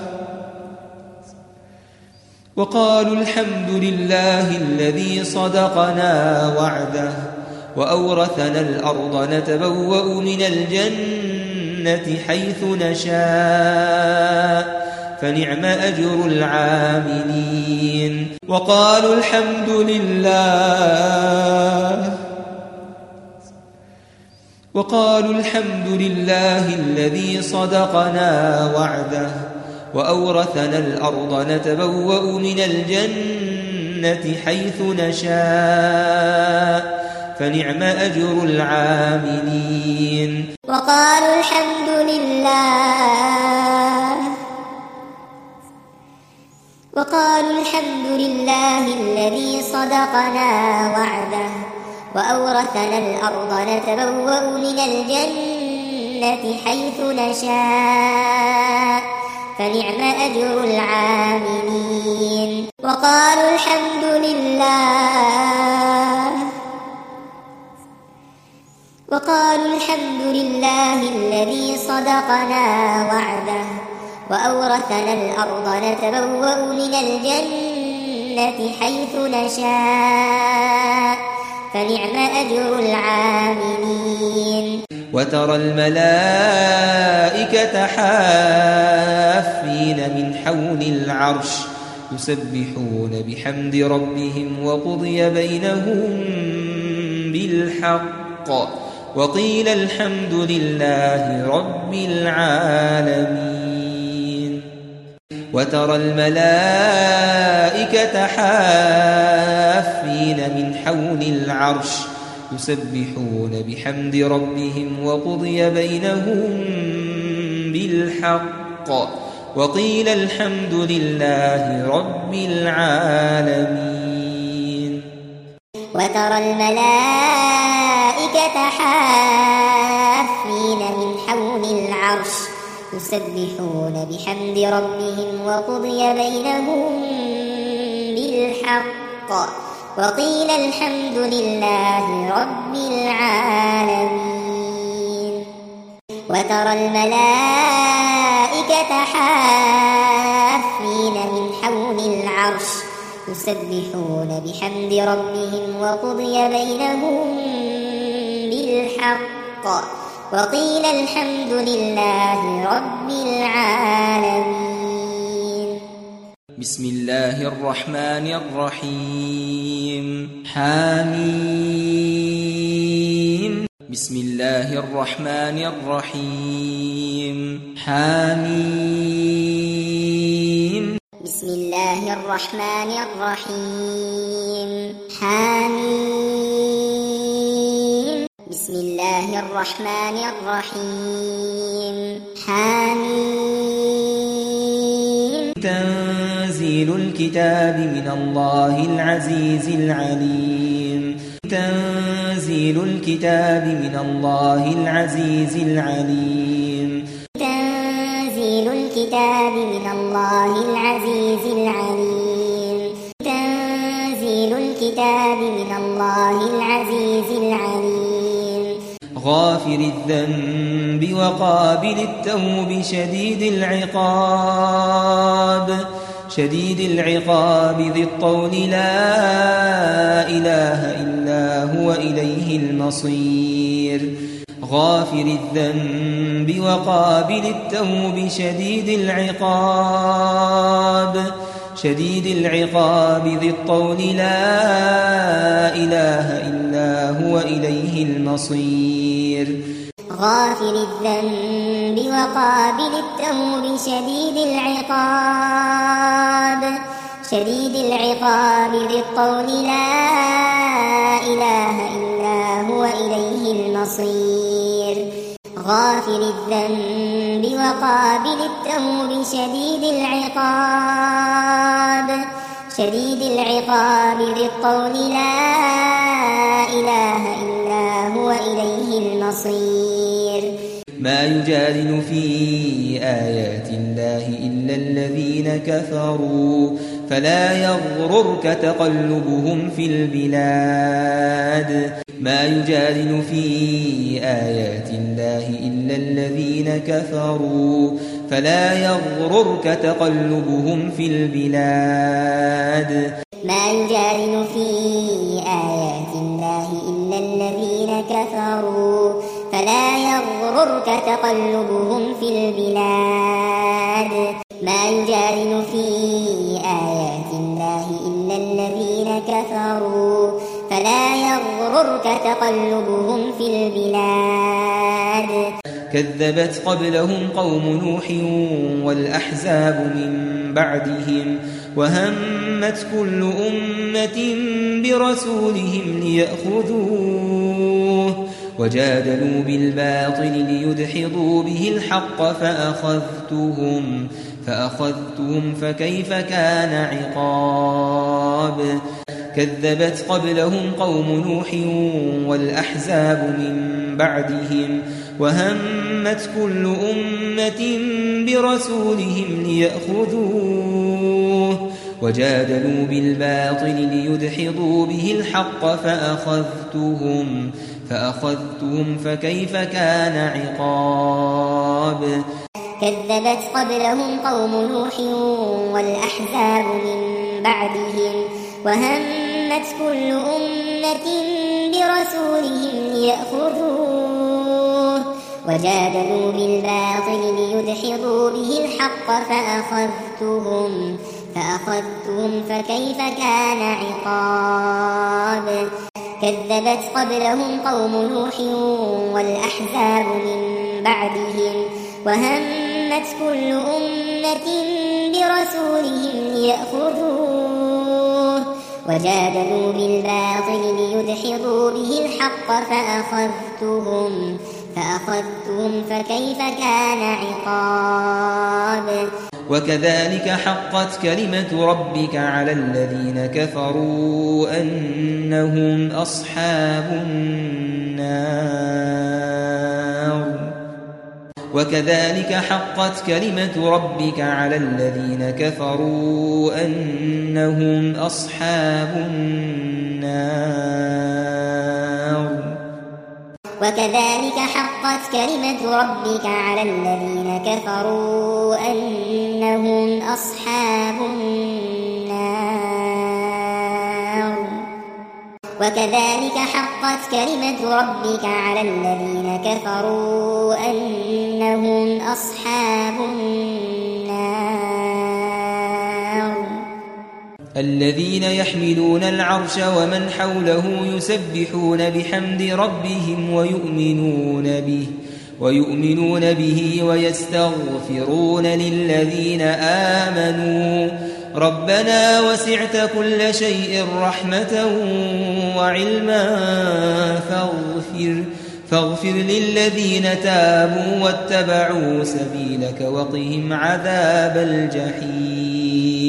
وقالوا الحمد لله الذي صدقنا وعده وأورثنا الأرض نتبوأ من الجنة حيث نشاء فنعم أجر العاملين. وقالوا الحمد لله وقالوا الحمد لله الذي صدقنا وعده وأورثنا الأرض نتبوأ من الجنة حيث نشاء فنعم أجر العاملين. وقالوا الحمد لله وقالوا الحمد لله الذي صدقنا وعده وأورثنا الأرض نتبوأ من الجنة حيث نشاء فنعم أجر العاملين. وقالوا الحمد لله وقالوا الحمد لله الذي صدقنا وعده وأورثنا الأرض نتبوأ من الجنة حيث نشاء فنعم أجر العاملين. وترى الملائكة حافين من حول العرش يسبحون بحمد ربهم وقضي بينهم بالحق وقيل الحمد لله رب العالمين. وترى الملائكة حافين من حول العرش يسبحون بحمد ربهم وقضي بينهم بالحق وقيل الحمد لله رب العالمين. وترى الملائكة حافين من حول العرش يسبحون بحمد ربهم وقضي بينهم بالحق وقيل الحمد لله رب العالمين. وترى الملائكة حافين من حول العرش يسبحون بحمد ربهم وقضي بينهم بالحق وقيل الحمد لله رب العالمين. بسم الله الرحمن الرحيم. حميم. بسم الله الرحمن الرحيم. حميم. بسم الله الرحمن الرحيم. حميم. بسم الله الرحمن الرحيم. حميم. تنزيل الكتاب من الله العزيز العليم تنزيل الكتاب من الله العزيز العليم تنزيل الكتاب من الله العزيز العليم تنزيل الكتاب من الله العزيز العليم غافر الذنب وقابل التوب شديد العقاب شديد العقاب ذي الطول لا إله إلا هو إليه المصير غافر الذنب وقابل التوب شديد العقاب شديد العقاب ذي الطول لا إله إلا هو إليه المصير غافر الذنب وقابل التوب شديد العقاب شديد العقاب ذي الطول لا إله إلا هو إليه المصير غافر الذنب وقابل التوب شديد العقاب شديد العقاب ذي الطول لا إله إلا هو إليه المصير ما يجادل في آيات الله إلا الذين كفروا فلا يغررك تقلبهم في البلاد ما يجادل في آيات الله إلا الذين كفروا فلا يغررك تقلبهم في البلاد ما يجادل في آيات الله إلا الذين كفروا فلا يغررك تقلبهم في البلاد ما يجادل في آيات الله إلا الذين كفروا فلا يغررك تقلبهم في البلاد كذبت قبلهم قوم نوح والأحزاب من بعدهم وهمت كل أمة برسولهم ليأخذوه وجادلوا بالباطل ليدحضوا به الحق فأخذتهم فأخذتهم فكيف كان عقاب كذبت قبلهم قوم نوح والأحزاب من بعدهم وهمت كل أمة برسولهم ليأخذوه وجادلوا بالباطل ليدحضوا به الحق فأخذتهم فأخذتهم فكيف كان عقاب كذبت قبلهم قوم نوح والأحزاب من بعدهم وهمت كل أمة برسولهم ليأخذوه وجادلوا بالباطل ليدحضوا به الحق فأخذتهم فأخذتهم فكيف كان عقاب كذبت قبلهم قوم نوح والأحزاب من بعدهم وهمت كل أمة برسولهم ليأخذوه وجادلوا بالباطل ليدحضوا به الحق فأخذتهم فأخذتهم فكيف كان عقاب وكذلك حقت كلمة ربك على الذين كفروا أنهم أصحاب النار وكذلك حقت كلمة ربك على الذين كفروا أنهم أصحاب النار وكذلك حقت كلمة ربك على الذين كفروا أنهم أصحاب النار وكذلك حقت كلمة ربك على الذين كفروا أنهم أصحاب النار الذين يحملون العرش ومن حوله يسبحون بحمد ربهم ويؤمنون به ويؤمنون به ويستغفرون للذين آمنوا ربنا وسعت كل شيء رحمة وعلما فاغفر فاغفر للذين تابوا واتبعوا سبيلك وقهم عذاب الجحيم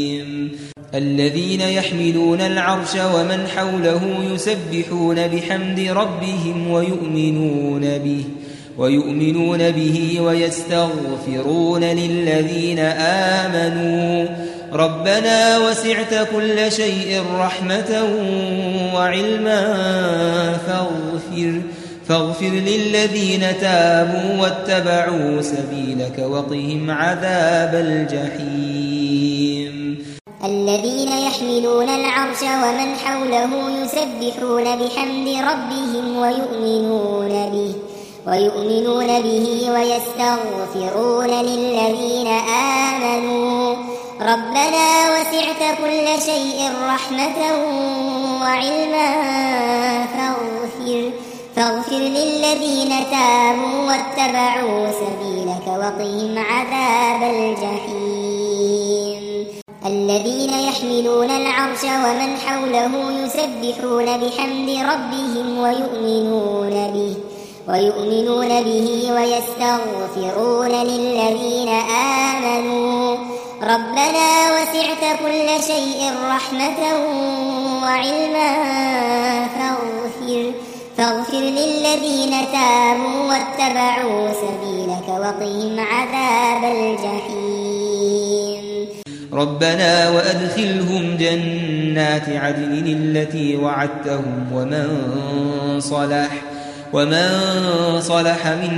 الذين يحملون العرش ومن حوله يسبحون بحمد ربهم ويؤمنون به ويؤمنون به ويستغفرون للذين آمنوا ربنا وسعت كل شيء رحمة وعلما فاغفر فاغفر للذين تابوا واتبعوا سبيلك وقهم عذاب الجحيم الذين يحملون العرش ومن حوله يسبحون بحمد ربهم ويؤمنون به ويؤمنون به ويستغفرون للذين آمنوا ربنا وسعت كل شيء رحمة وعلما فاغفر فاغفر للذين تابوا واتبعوا سبيلك وقهم عذاب الجحيم الذين يحملون العرش ومن حوله يسبحون بحمد ربهم ويؤمنون به ويؤمنون به ويستغفرون للذين آمنوا ربنا وسعت كل شيء رحمة وعلما فاغفر فاغفر للذين تابوا واتبعوا سبيلك وقهم عذاب الجحيم ربنا وأدخلهم جنات عدن التي وعدتهم ومن صلح ومن صلح من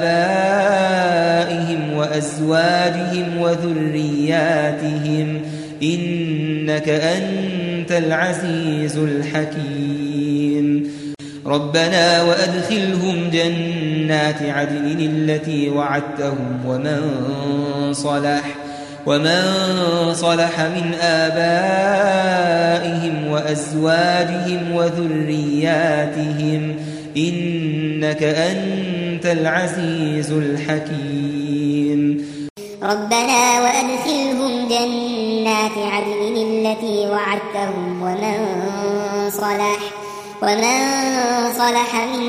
آبائهم وأزواجهم وذرياتهم إنك أنت العزيز الحكيم ربنا وأدخلهم جنات عدن التي وعدتهم ومن صلح ومن صلح من آبائهم وأزواجهم وذرياتهم إنك أنت العزيز الحكيم ربنا وأدخلهم جنات عدن التي وعدتهم ومن صلح ومن صلح من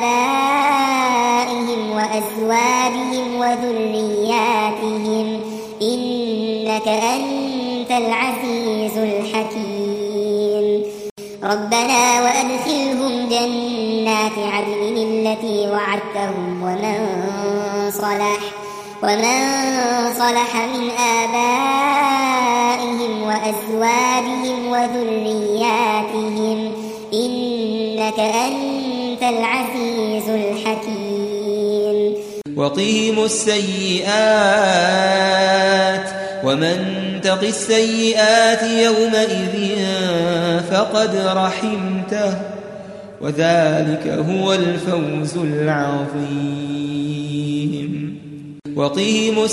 آبائهم وأزواجهم وذرياتهم إنك أنت العزيز الحكيم ربنا وأدخلهم جنات عدن التي وعدتهم ومن صلح ومن صلح من آبائهم وأزواجهم وذرياتهم إنك أنت العزيز الحكيم وقهم السيئات ومن تق السيئات يومئذ فقد رحمته وذلك هو الفوز العظيم وقهم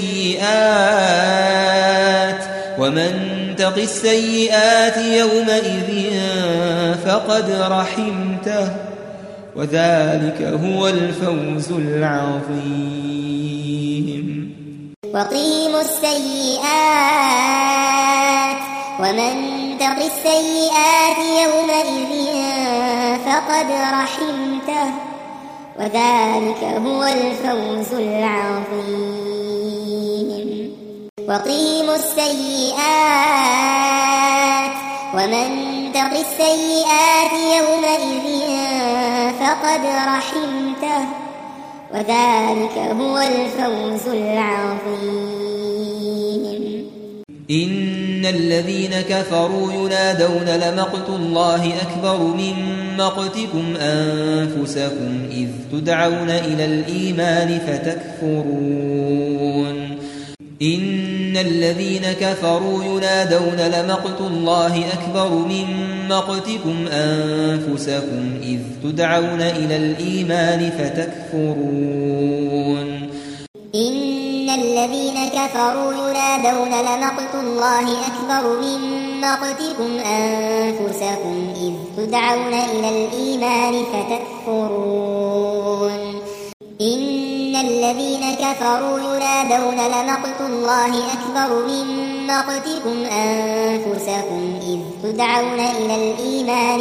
السيئات ومن تق السيئات يومئذ فقد رحمته وذلك هو الفوز العظيم وقهم السيئات ومن تق السيئات يومئذ فقد رحمته وذلك هو الفوز العظيم وقهم السيئات ومن تق السيئات يومئذ فقد رحمته وذلك هو الفوز العظيم إن الذين كفروا ينادون لمقت الله أكبر من مقتكم أنفسكم إذ تدعون إلى الإيمان فتكفرون إن الذين كفروا ينادون لمقت الله أكبر من مقتكم أنفسكم إذ تدعون إلى الإيمان فتكفرون إن الذين كفروا ينادون لمقت الله أكبر من مقتكم أنفسكم إذ تدعون إلى الإيمان فتكفرون إن الذين كفروا ينادون لمقت الله أكبر من مقتكم أنفسكم إذ تدعون إلى الإيمان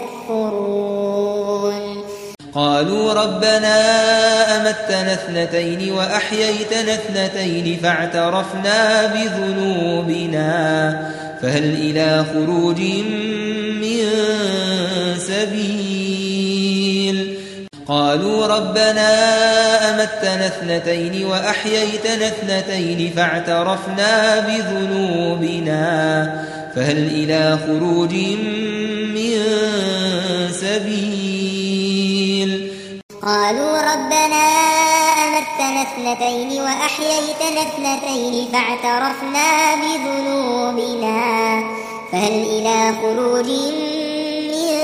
فتكفرون قالوا ربنا أمتنا اثنتين وأحييتنا اثنتين فاعترفنا بذنوبنا فهل إلى خروج من سبيل قالوا ربنا أمتنا اثنتين وأحييتنا اثنتين فاعترفنا بذنوبنا فهل إلى خروج من سبيل قالوا ربنا أمتنا اثنتين وأحييتنا اثنتين فاعترفنا بذنوبنا فهل إلى خروج من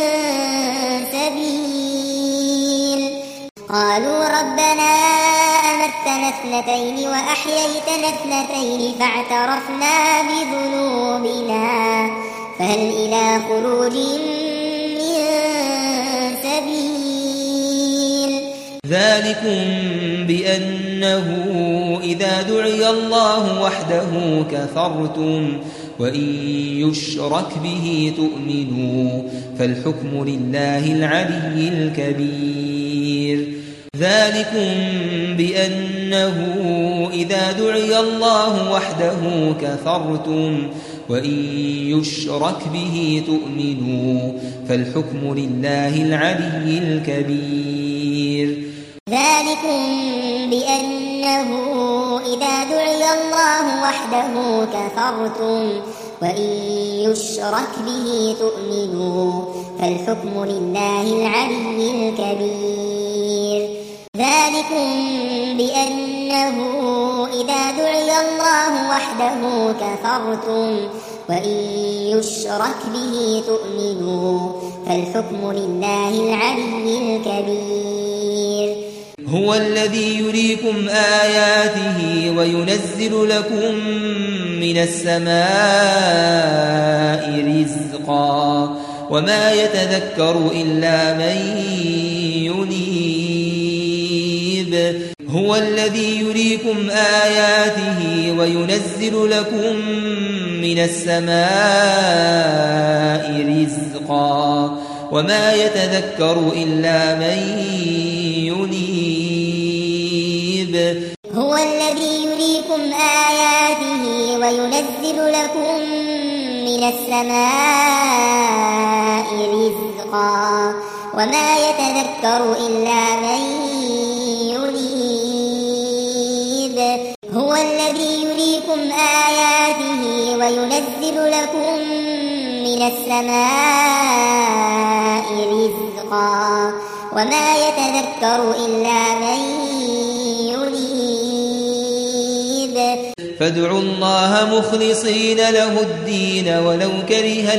سبيل قالوا ربنا أمتنا اثنتين وأحييتنا اثنتين فاعترفنا بذنوبنا فهل إلى خروج من سبيل ذلكم بأنه إذا دعي الله وحده كفرتم وإن يشرك به تؤمنوا فالحكم لله العلي الكبير ذلكم بأنه إذا دعي الله وحده كفرتم وإن يشرك به تؤمنوا فالحكم لله العلي الكبير ذلكم بأنه إذا دعي الله وحده كفرتم وإن يشرك به تؤمنوا فالحكم لله العلي الكبير ذلكم بأنه إذا دعي الله وحده كفرتم وإن يشرك به تؤمنوا فالحكم لله العلي الكبير هو الذي يريكم آياته وينزل لكم من السماء رزقا وما يتذكر إلا من ينيب هو الذي يريكم آياته وينزل لكم من السماء رزقا وما يتذكر إلا من ينيب هو الذي يريكم آياته وينزل لكم من السماء رزقا وما يتذكر إلا من ينيب هو الذي يريكم آياته وينزل لكم من السماء رزقا وما يتذكر إلا من ينيب فادعوا الله مخلصين له الدين ولو كره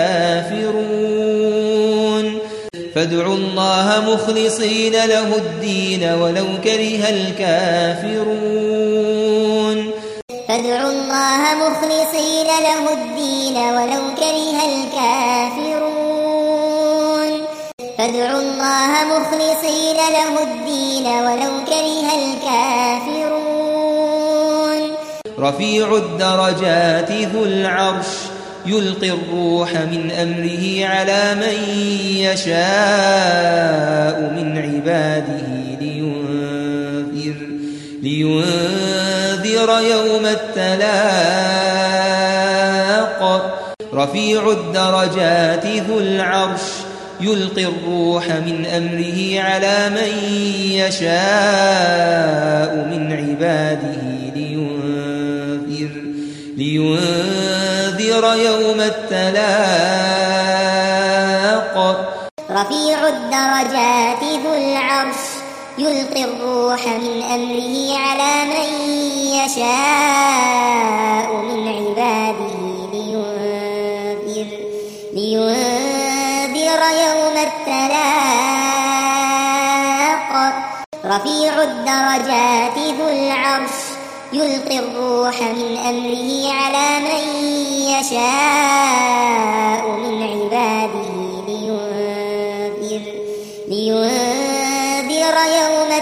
الكافرون فادعوا الله مخلصين له الدين ولو كره الكافرون فادعوا الله مخلصين له الدين ولو كره الكافرون فادعوا الله مخلصين له الدين ولو كره الكافرون رفيع الدرجات ذو العرش يلقي الروح من أمره على من يشاء من عباده لينذر لينذر يوم التلاق رفيع الدرجات ذو العرش يلقي الروح من أمره على من يشاء من عباده لينذر لينذر يوم التلاق رفيع الدرجات ذو العرش يلقي الروح من أمره على من يشاء من عباده لينذر لينذر يوم التلاق رفيع الدرجات ذو العرش يلقي الروح من أمره على من يشاء من عباده لينذر لينذر يوم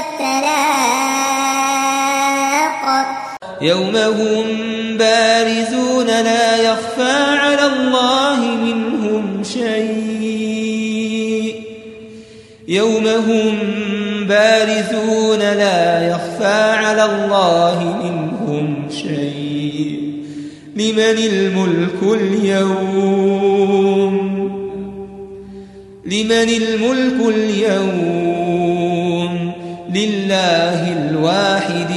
التلاق يوم هم بارزون لا يخفى على الله منهم شيء يوم هم بارزون لا يخفى على الله منهم شيء لمن الملك اليوم لمن الملك اليوم لله الواحد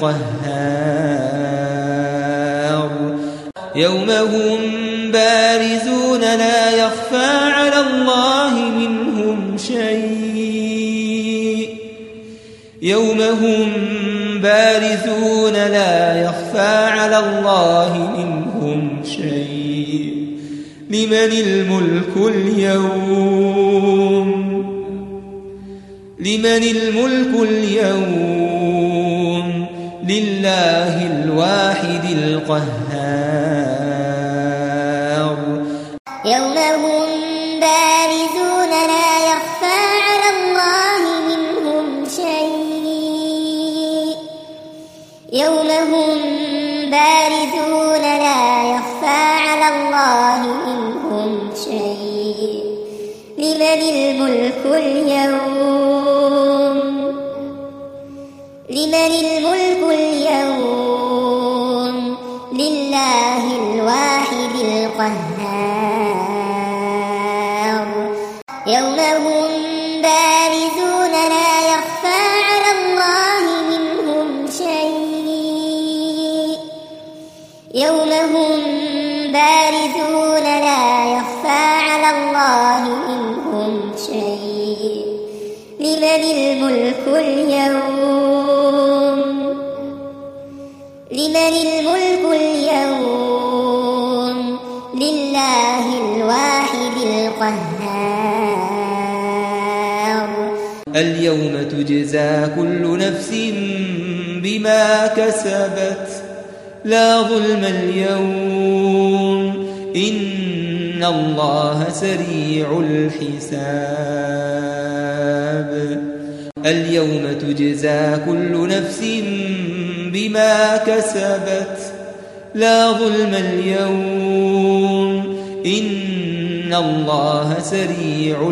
القهار يوم هم بارزون لا يخفى على الله منهم شيء يوم هم بارزون لا يخفى على الله منهم شيء لمن الملك اليوم لمن الملك اليوم لله الواحد القهار يوم هم بارزون لا يخفى على الله منهم شيء يوم هم بارزون لا يخفى على الله منهم شيء لمن الملك اليوم لمن الملك اليوم لله الواحد القهار يوم هم بارزون لا يخفى على الله منهم شيء يوم هم بارزون لا يخفى على الله منهم شيء لمن الملك اليوم لمن الملك اليوم لله الواحد القهار اليوم تجزى كل نفس بما كسبت لا ظلم اليوم إن الله سريع الحساب اليوم تجزى كل نفس بما كسبت لا ظلم اليوم إن الله سريع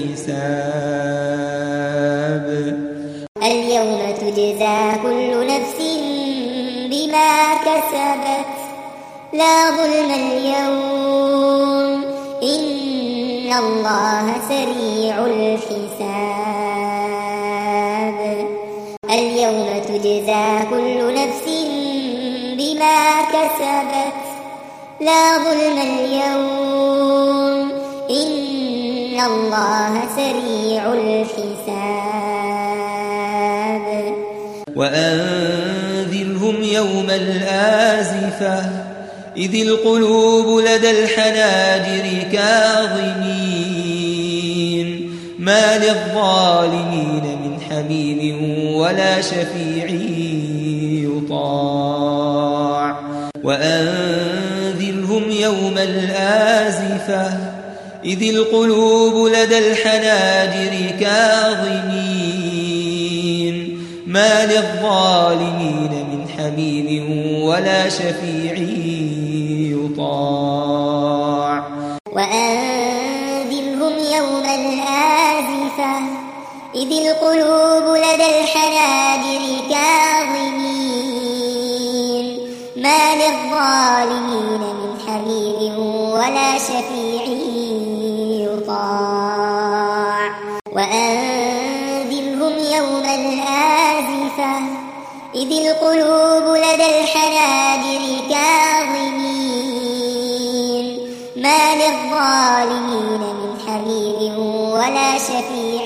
الحساب اليوم تجزى كل نفس بما كسبت لا ظلم اليوم إن الله سريع الحساب اليوم تجزى كل نفس بما كسبت لا ظلم اليوم إن الله سريع الحساب وأنذرهم يوم الآزفة إذ القلوب لدى الحناجر كاظمين ما للظالمين من حميم ولا شفيع يطاع وأنذرهم يوم الآزفة إذ القلوب لدى الحناجر كاظمين ما للظالمين من حميم ولا شفيع يطاع وأنذرهم يوم الآزفة إذ القلوب لدى الحناجر كاظمين ما للظالمين من حميم ولا شفيع يطاع وأنذرهم يوم الآزفة إذ القلوب لدى الحناجر كاظمين ما للظالمين من حميم ولا شفيع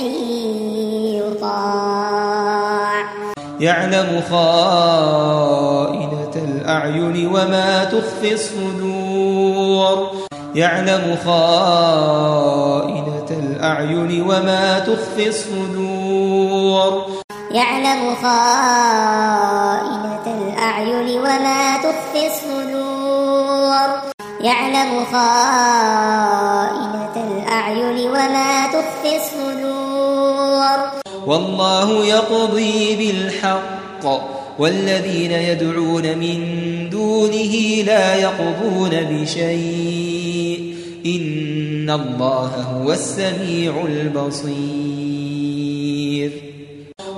يطاع يعلم خائنة الأعين وما تخفي الصدور يعلم خائنة الأعين وما تخفي الصدور يعلم خائنة الأعين وما تخفي الصدور يعلم خائنة الأعين وما تخفي الصدور والله يقضي بالحق والذين يدعون من دونه لا يقضون بشيء إن الله هو السميع البصير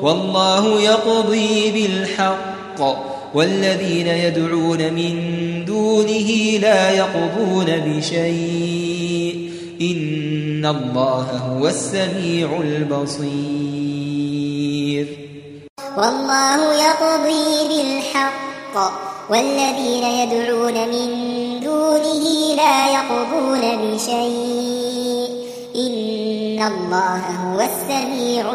والله يقضي بالحق والذين يدعون من دونه دونه لا يقضون بشيء إن الله هو السميع البصير. والله يقضي بالحق والذين يدعون من دونه لا يقضون بشيء إن الله هو السميع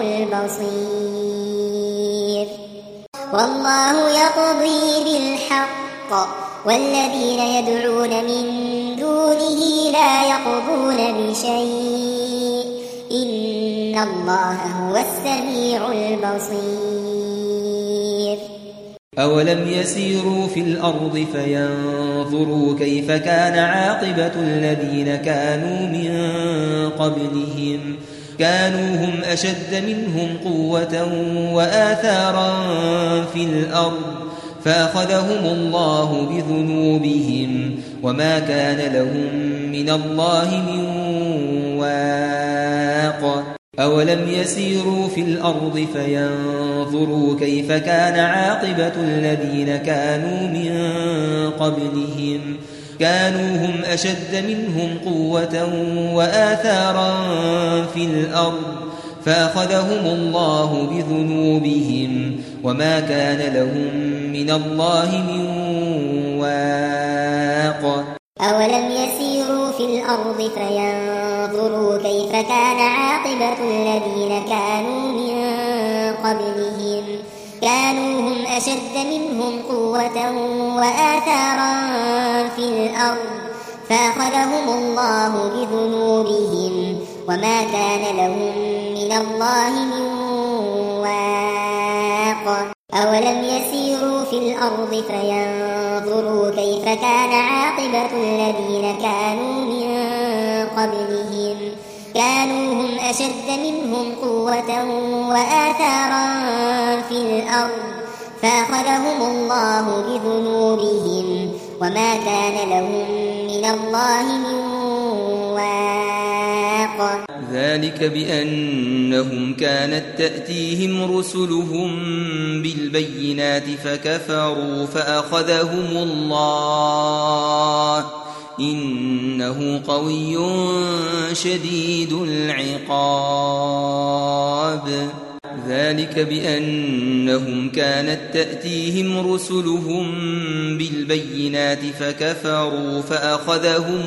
البصير. والله يقضي بالحق والذين يدعون من دونه لا يقضون بشيء إن الله هو السميع البصير. أولم يسيروا في الأرض فينظروا كيف كان عاقبة الذين كانوا من قبلهم كانوا هم أشد منهم قوة وآثارا في الأرض فأخذهم الله بذنوبهم وما كان لهم من الله من واق. أولم يسيروا في الأرض فينظروا كيف كان عاقبة الذين كانوا من قبلهم كانوا هم أشد منهم قوة وآثارا في الأرض فأخذهم الله بذنوبهم وما كان لهم من الله من واق. أولم يسيروا في الأرض فينظروا كيف كان عاقبة الذين كانوا من قبلهم كانوا هم أشد منهم قوة وآثارا في الأرض فأخذهم الله بذنوبهم وما كان لهم من الله من واق. أولم يسيروا في الأرض فينظروا كيف كان عاقبة الذين كانوا من قبلهم كانوا هم أشد منهم قوة وآثارا في الأرض فأخذهم الله بذنوبهم وما كان لهم من الله من واق. ذلك بأنهم كانت تأتيهم رسلهم بالبينات فكفروا فأخذهم الله إنه قوي شديد العقاب. ذلك بأنهم كانت تأتيهم رسلهم بالبينات فكفروا فأخذهم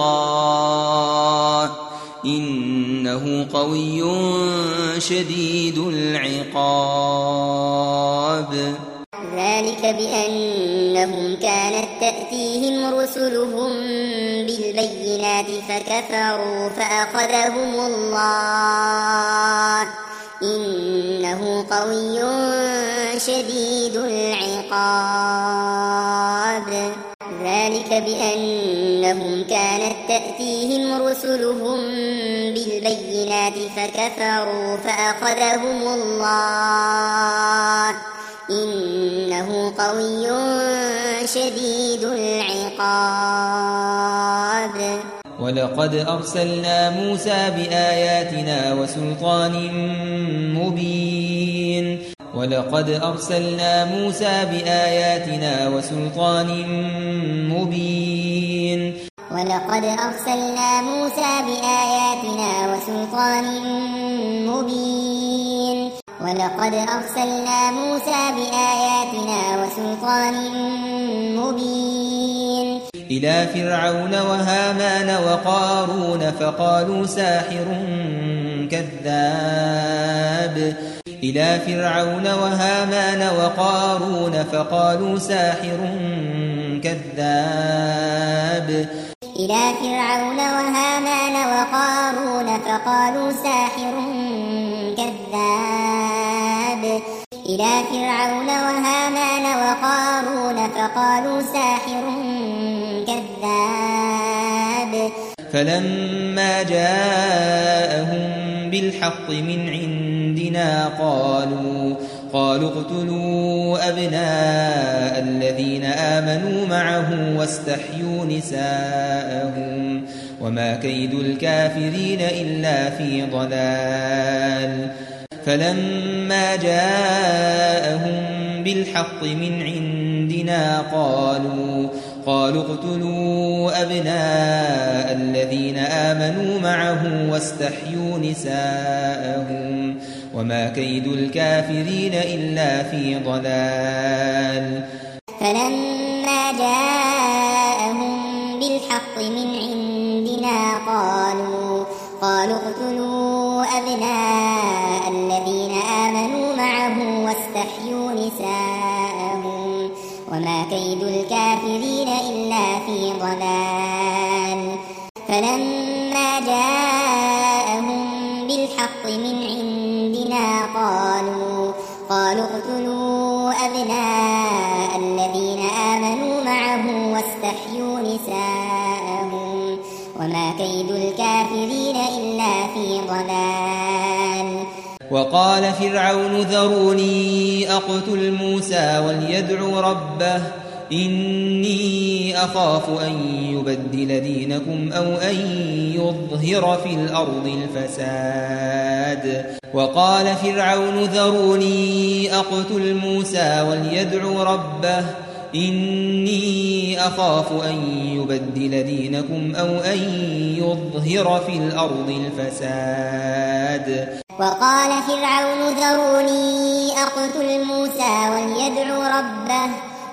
الله إنه قوي شديد العقاب. ذلك بأنهم كانت تأتيهم رسلهم بالبينات فكفروا فأخذهم الله إنه قوي شديد العقاب. ذلك بأنهم كانت تأتيهم رسلهم بالبينات فكفروا فأخذهم الله إنه قوي شديد العقاب. ولقد أرسلنا موسى بآياتنا وسلطان مبين ولقد أرسلنا موسى بآياتنا وسلطان مبين ولقد أرسلنا موسى بآياتنا وسلطان مبين ولقد أرسلنا موسى بآياتنا وسلطان مبين إلى فرعون وهامان وقارون فقالوا ساحر كذاب إلى فرعون وهامان وقارون فقالوا ساحر كذاب إلى فرعون وهامان وقارون فقالوا ساحر كذاب إلى فرعون وهامان وقارون فقالوا ساحر كذاب فلما جاءهم بالحق من عندنا قالوا قالوا اقتلوا أبناء الذين آمنوا معه واستحيوا نساءهم وما كيد الكافرين إلا في ضلال فلما جاءهم بالحق من عندنا قالوا قالوا اقتلوا أبناء الذين آمنوا معه واستحيوا نساءهم وما كيد الكافرين إلا في ضلال. فلما جاءهم بالحق من عندنا قالوا قالوا اقتلوا أبناء الذين آمنوا معه واستحيوا نساءهم وما كيد الكافرين إلا في ضلال. فلما جاءهم بالحق من عندنا قالوا قالوا اقتلوا أبناء الذين آمنوا معه واستحيوا نساءهم وما كيد الكافرين إلا في ضلال. وقال فرعون ذروني أقتل موسى وليدع ربه إني أخاف أن يبدل دينكم أو أن يظهر في الأرض الفساد. وقال فرعون ذروني أقتل موسى وليدع ربه إني أخاف أن يبدل دينكم أو أن يظهر في الأرض الفساد. وقال فرعون ذروني أقتل موسى وليدع ربه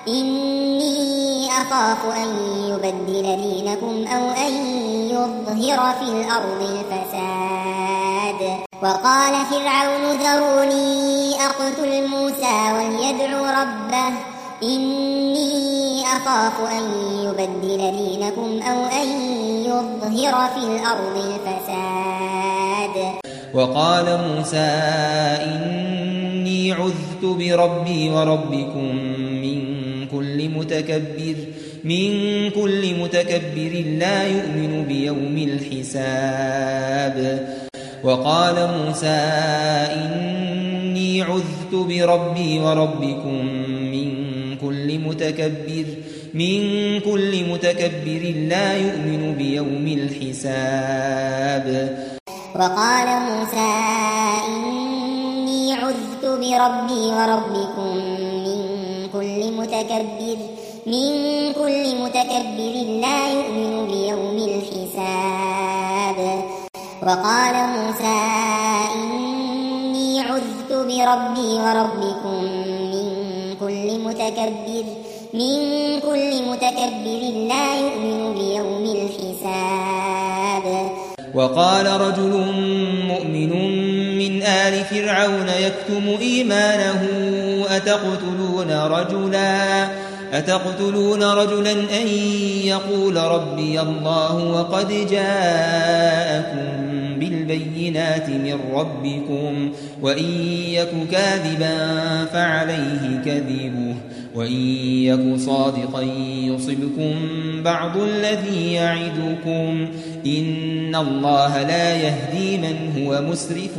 إني أخاف أن يبدل دينكم أو أن يظهر في الأرض الفساد. وقال فرعون ذروني أقتل موسى وليدع ربه إني أخاف أن يبدل دينكم أو أن يظهر في الأرض الفساد. وقال موسى إني عذت بربي وربكم من كل متكبر من كل متكبر لا يؤمن بيوم الحساب. وقال موسى إني عذت بربي وربكم من كل متكبر من كل متكبر لا يؤمن بيوم الحساب. وقال موسى إني عذت بربي وربكم من كل متكبر من كل متكبر لا يؤمن بيوم الحساب. وقال موسى إني عذت بربي وربكم من كل متكبر من كل متكبر لا يؤمن بيوم الحساب. وقال رجل مؤمن من آل فرعون يكتم إيمانه أتقتلون رجلا أتقتلون رجلا أن يقول ربي الله وقد جاءكم بالبينات من ربكم وإن يك كاذبا فعليه كذبه وإن يك صادقا يصبكم بعض الذي يعدكم إن الله لا يهدي من هو مسرف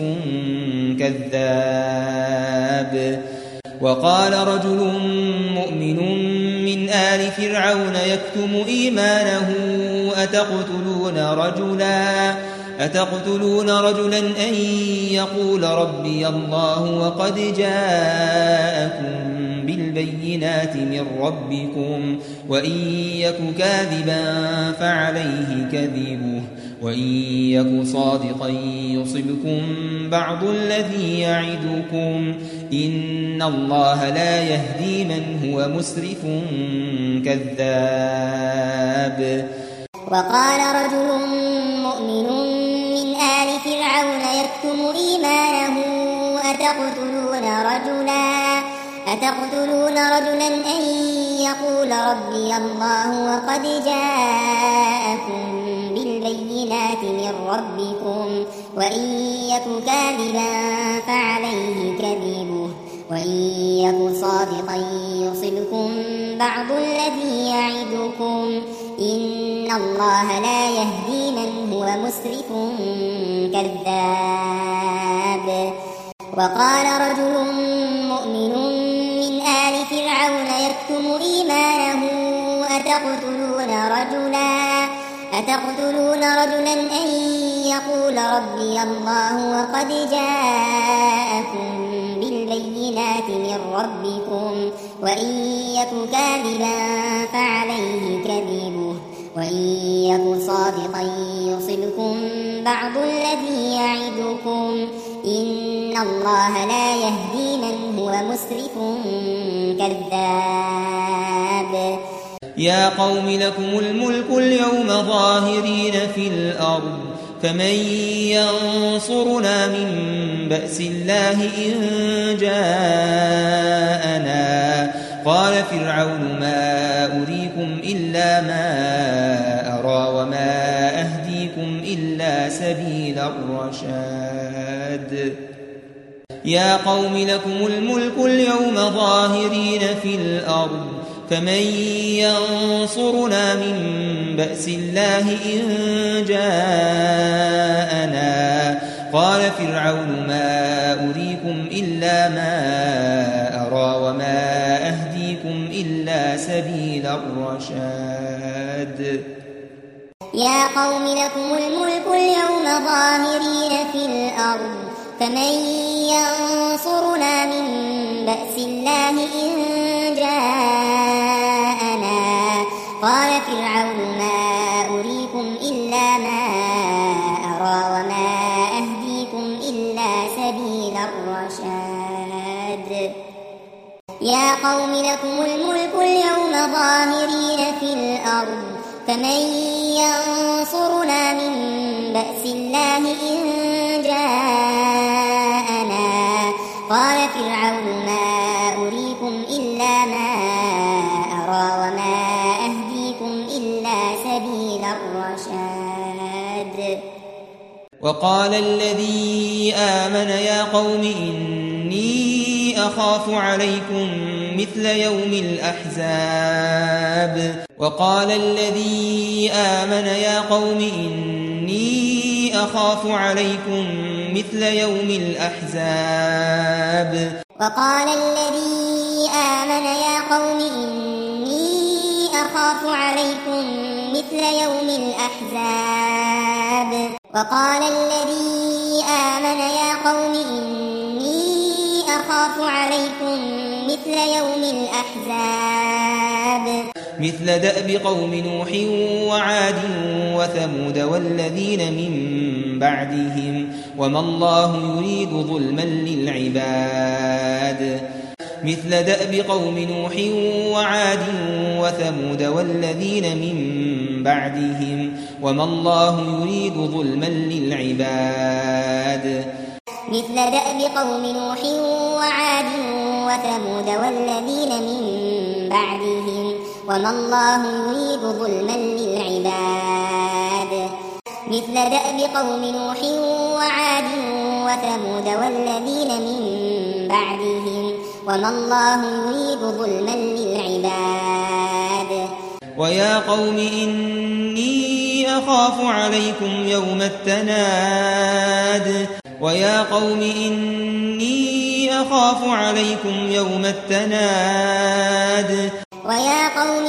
كذاب. وقال رجل مؤمن من آل فرعون يكتم إيمانه أتقتلون رجلا أتقتلون رجلا أن يقول ربي الله وقد جاءكم بالبينات من ربكم وإن يك كاذبا فعليه كذبه وإن يك صادقا يصبكم بعض الذي يعدكم إن الله لا يهدي من هو مسرف كذاب. وقال رجل مؤمن من آل فرعون يكتم إيمانه أتقتلون رجلا أتقتلون رجلا أن يقول ربي الله وقد جاءكم بالبينات من ربكم وإن يك كاذبا فعليه كذبه وإن يك صادقا يصبكم بعض الذي يعدكم إن الله لا يهدي من هو مسرف كذاب. وقال رجل مؤمن من آل فرعون يكتم إيمانه أتقتلون رجلا أتقتلون رجلا أن يقول ربي الله وقد جاءكم بالبينات بالبينات من ربكم وإن يك كاذبا فعليه كذبه وإن يك صادقا يصبكم بعض الذي يعدكم إن الله لا يهدي من هو مسرف كذاب. يا قوم لكم الملك اليوم ظاهرين في الأرض فمن ينصرنا من بأس الله إن جاءنا قال فرعون ما أريكم إلا ما أرى وما أهديكم إلا سبيل الرشاد. يا قوم لكم الملك اليوم ظاهرين في الأرض فمن ينصرنا من بأس الله إن جاءنا قال فرعون ما أريكم إلا ما أرى وما أهديكم إلا سبيل الرشاد. يا قوم لكم الملك اليوم ظاهرين في الأرض فمن ينصرنا من بأس الله إن جاءنا قال فرعون ما أريكم إلا ما أرى وما أهديكم إلا سبيل الرشاد. يا قوم لكم الملك اليوم ظاهرين في الأرض فمن ينصرنا من بأس الله إن جاءنا قال فرعون ما أريكم إلا ما أرى وما أهديكم إلا سبيل الرشاد. وقال الذي آمن يا قوم إني أخاف عليكم مثل يوم الأحزاب. وقال الذي آمن يا قوم إني أخاف عليكم مثل يوم الأحزاب. وقال الذي آمن يا قوم إني أخاف عليكم مثل يوم الأحزاب. وقال الذي آمن يا قوم إني أخاف عليكم مثل يوم الأحزاب. مثل دأب قوم نوح وعاد وثمود والذين من بعدهم وما الله يريد ظلما للعباد. مثل دأب قوم نوح وعاد وثمود والذين من بعدهم وما الله يريد ظلما للعباد. مثل دأب قوم نوح وعاد وثمود والذين من بعدهم وما الله يريد ظلما للعباد. مثل دأب قوم نوح وعاد وثمود والذين من بعدهم وما الله يريد ظلما للعباد. ويا قوم إني أخاف عليكم يوم التناد. ويا قوم إني أخاف عليكم يوم التناد. ويا قوم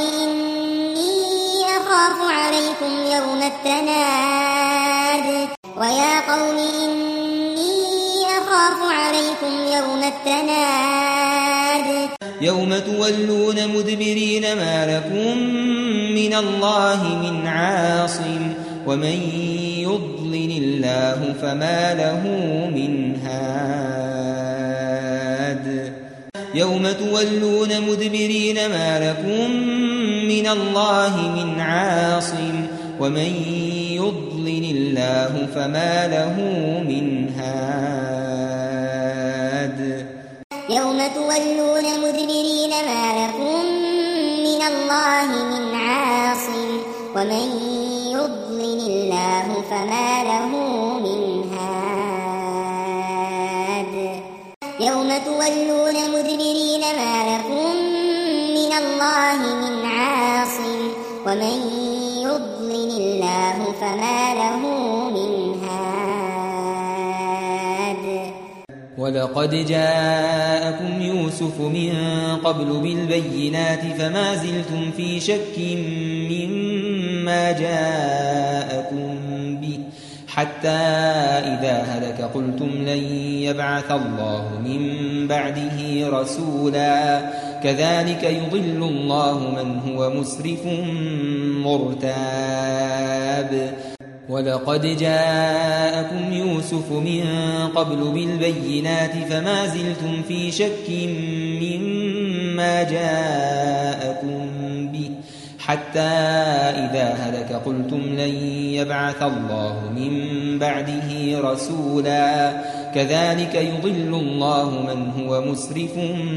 إني أخاف عليكم يوم التناد. ويا قوم إني أخاف عليكم يوم التناد. يوم تولون مدبرين ما لكم من الله من عاصم ومن يضلل الله فما له من هاد. يوم تولون مدبرين ما لكم من الله من عاصم ومن يضلل الله فما له من هاد. يوم تولون مدبرين ما لكم من الله من عاصم ومن يضلل الله فما له من هاد. يوم تولون مدبرين ما لكم من الله من عاصم ومن يضلل الله فما له من هاد. ولقد جاءكم يوسف من قبل بالبينات فما زلتم في شك مما جاءكم به حتى إذا هلك قلتم لن يبعث الله من بعده رسولا كذلك يضل الله من هو مسرف مرتاب ولقد جاءكم يوسف من قبل بالبينات فما زلتم في شك مما جاءكم به حتى إذا هلك قلتم لن يبعث الله من بعده رسولا كذلك يضل الله من هو مسرف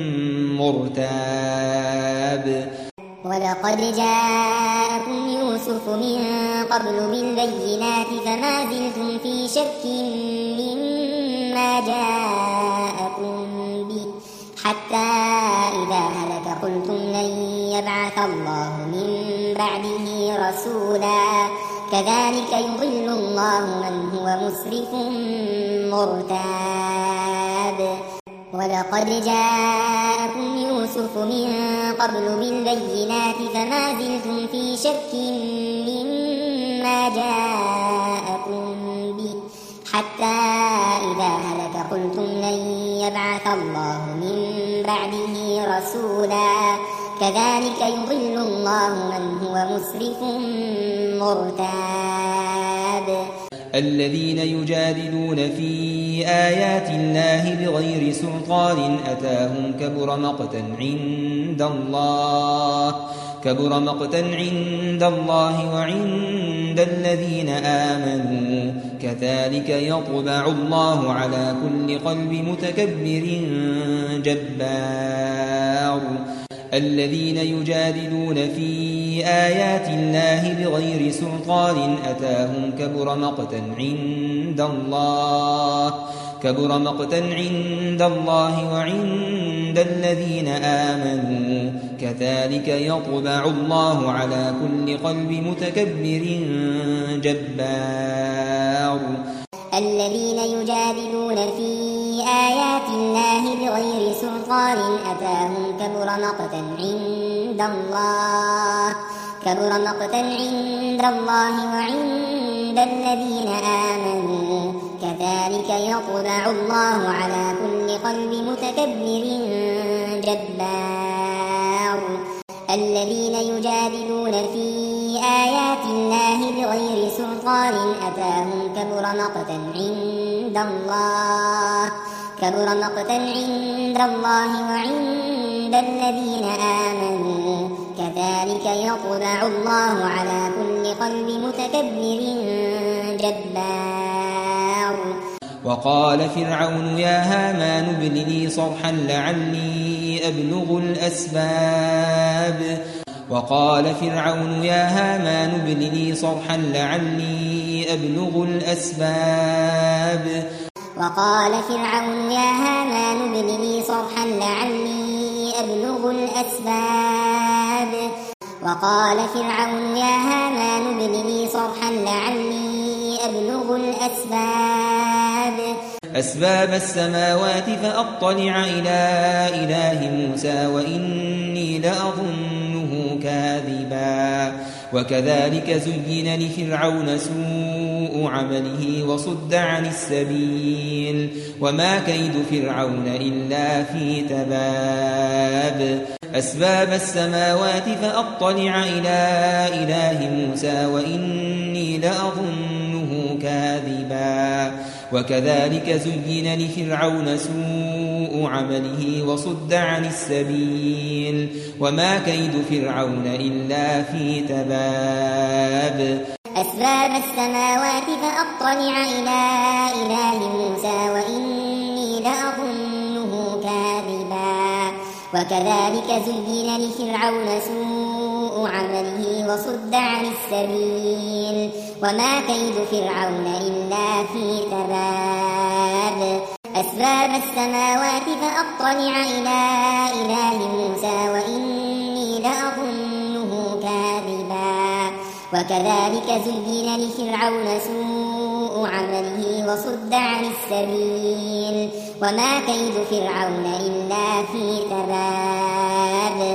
مرتاب ولقد جاءكم يوسف من قبل بالبينات فما زلتم في شك مما جاءكم به حتى إذا هلك قلتم لن يبعث الله من بعده رسولا كذلك يضل الله من هو مسرف مرتاب ولقد جاءكم يوسف من قبل بالبينات فما زلتم في شك مما جاءكم به حتى إذا هلك قلتم لن يبعث الله من بعده رسولا كذلك يضل الله من هو مسرف مرتاب الذين يجادلون في آيات الله بغير سلطان أتاهم كبر مقتا عند الله كبر مقتا عند الله وعند الذين آمنوا كذلك يطبع الله على كل قلب متكبر جبار الذين يجادلون في آيات الله بغير سلطان أتاهم كبر مقتا عند الله كبر مقتا عند الله وعند الذين آمنوا كذلك يطبع الله على كل قلب متكبر جبار الذين يجادلون في آيات الله بغير سلطان أتاهم كبر مقتا عند الله كبر مقتا عند الله وعند الذين آمنوا كذلك يطبع الله على كل قلب متكبر جبار الذين يجادلون في آيات الله بغير سلطان أتاهم كبر مقتا عند الله كبر مقتا عند الله وعند الذين آمنوا كذلك يطبع الله على كل قلب متكبر جبار وقال فرعون يا هامان ابن لي صرحا لعلي أبلغ الأسباب وقال فرعون يا هامان ابن لي صرحا لعلي أبلغ الأسباب وقال فرعون يا هامان ابن لي صرحا لعلي أبلغ الأسباب وقال فرعون يا هامان ابن لي صرحا لعلي أبلغ الأسباب أسباب السماوات فأطلع إلى إله موسى وإني لأظنه كاذبا وكذلك زين لفرعون سوء عمله وصد عن السبيل وما كيد فرعون إلا في تباب أسباب السماوات فأطلع إلى إله موسى وإني لأظنه كاذبا وكذلك زين لفرعون سوء عمله وصد عن السبيل وما كيد فرعون إلا في تباب أسباب السماوات فأطلع إلى إله موسى وإني لأظنه كاذبا وكذلك زين لفرعون سوء عمله وصد عن السبيل وما كيد فرعون إلا في تباب أسباب السماوات فأطلع إلى إله موسى وإني لأظنه كاذبا وكذلك زين لفرعون سوء عمله وصد عن السبيل وما كيد فرعون إلا في تباب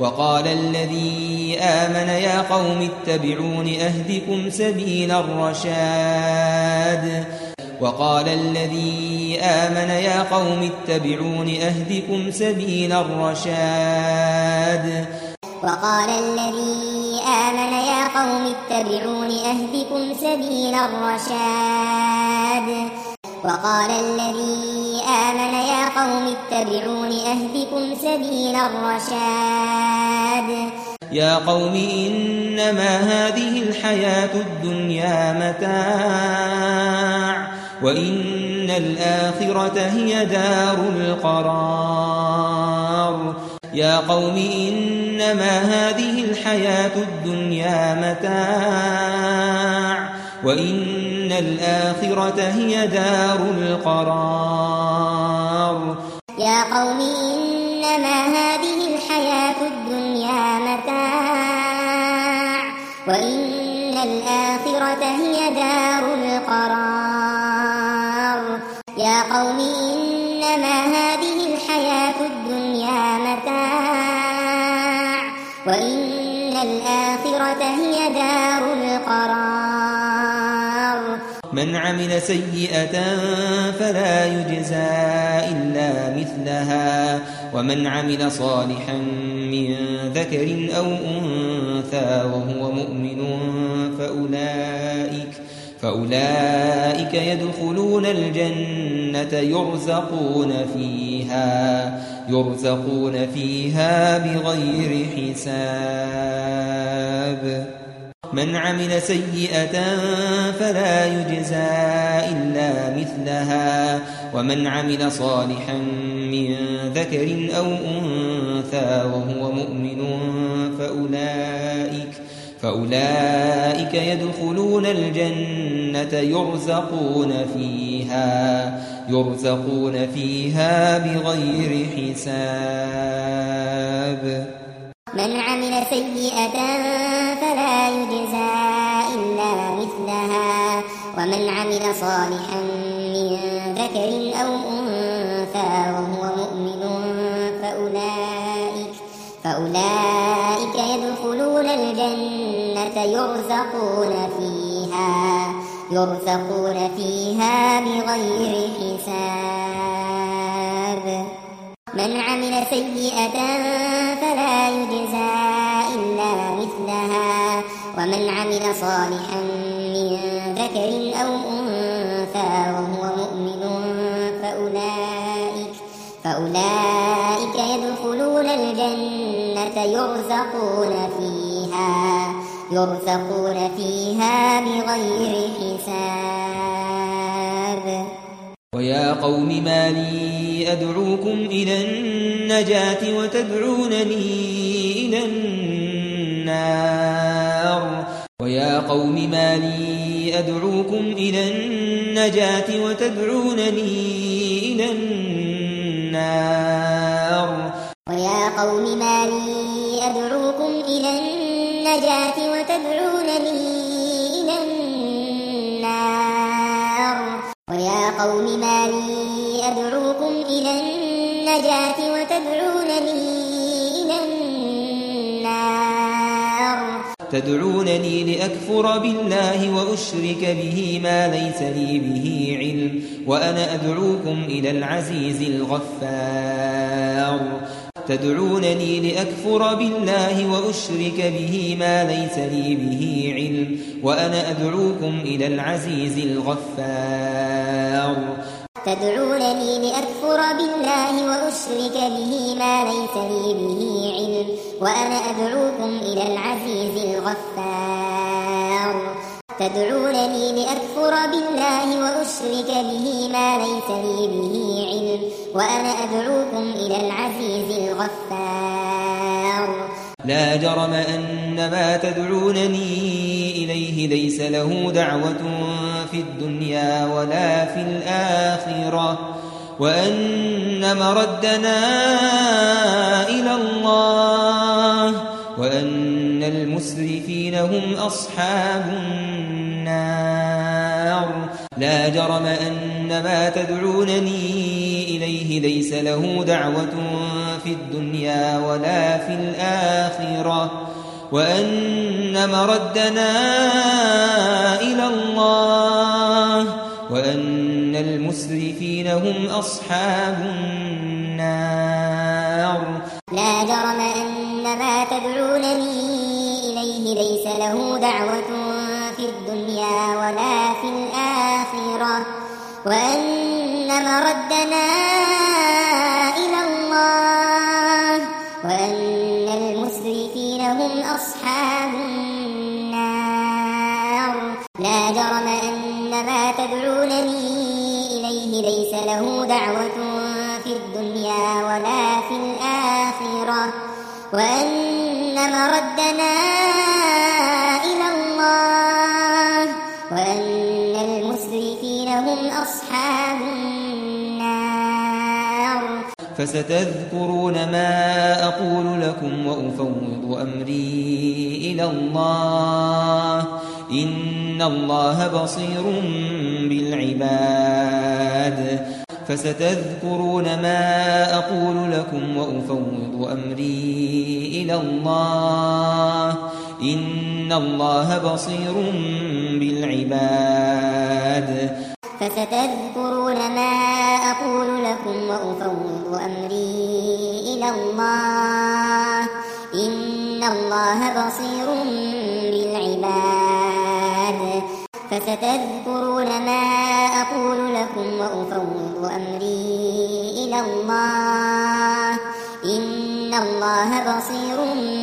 وقال الذي آمن يا قوم اتبعون أهدكم سبيل الرشاد وقال الذي آمن يا قوم اتبعون أهدكم سبيل الرشاد وقال الذي آمن يا قوم اتبعون أهدكم سبيل الرشاد وقال الذي آمن يا قوم اتبعون أهدكم سبيل الرشاد يا قوم إنما هذه الحياة الدنيا متاع وإن الآخرة هي دار القرار يا قوم إنما هذه الحياة الدنيا متاع وإن الآخرة هي دار القرار يا قوم إنما هذه الحياة الدنيا متاع وإن الآخرة هي دار القرار يا قوم إنما هذه الحياة الدنيا متاع وإن الآخرة هي دار القرار من عمل سيئة فلا يجزى إلا مثلها ومن عمل صالحا من ذكر أو أنثى وهو مؤمن فأولئك فأولئك يدخلون الجنة يرزقون فيها يرزقون فيها بغير حساب من عمل سيئة فلا يجزى إلا مثلها ومن عمل صالحا من ذكر أو أنثى وهو مؤمن فأولئك فأولئك يدخلون الجنة يرزقون فيها يرزقون فيها بغير حساب من عمل سيئة فلا يجزى إلا مثلها ومن عمل صالحا من ذكر أو أنثى وهو مؤمن فأولئك فأولئك يدخلون الجنة يرزقون فيها يرزقون فيها بغير حساب من عمل سيئة فلا يجزى إلا مثلها ومن عمل صالحا من ذكر أو أنثى وهو مؤمن فأولئك فأولئك يدخلون الجنة يرزقون فيها يرزقون فيها بغير حساب ويا قوم ما لي أدعوكم إلى النجاة وتدعونني إلى النار ويا قوم ما لي أدعوكم إلى النجاة وتدعونني إلى النار ويا قوم ما لي أدعوكم إلى النجاة وتدعونني إلى النار ويا قوم ما لي أدعوكم إلى النجاة وتدعونني إلى النار تدعونني لأكفر بالله وأشرك به ما ليس لي به علم وأنا أدعوكم إلى العزيز الغفار تدعونني لأكفر بالله وأشرك به ما ليس لي به علم وأنا أدعوكم إلى العزيز الغفار تدعونني لأكفر بالله وأشرك به ما ليس لي به علم وأنا أدعوكم إلى العزيز الغفار تدعونني لأكفر بالله وأشرك به ما ليس لي به علم وأنا أدعوكم إلى العزيز الغفار لا جرم أن ما تدعونني إليه ليس له دعوة في الدنيا ولا في الآخرة وأن مردنا إلى الله وأن المسرفين هم أصحاب النار لا جرم أن ما تدعونني إليه ليس له دعوة في الدنيا ولا في الآخرة وأن مردنا إلى الله وأن المسرفين هم أصحاب النار. لا جرم أن ما تدعونني إليه ليس له دعوة في الدنيا ولا في الآخرة وأن مردنا إلى الله وأن المسرفين هم أصحاب النار. لا جرم أن ما تدعونني إليه ليس له دعوة في الدنيا ولا في الآخرة وأن مردنا إلى الله وأن المسرفين هم أصحاب النار. فستذكرون ما أقول لكم وأفوض أمري إلى الله إن الله بصير بالعباد. فستذكرون ما أقول لكم وأفوض أمري إلى الله إن الله بصير بالعباد. فستذكرون ما أقول لكم وأفوض أمري إلى الله إن الله بصير بالعباد. فستذكرون ما أقول لكم وأفوض أمري إلى الله إن الله بصير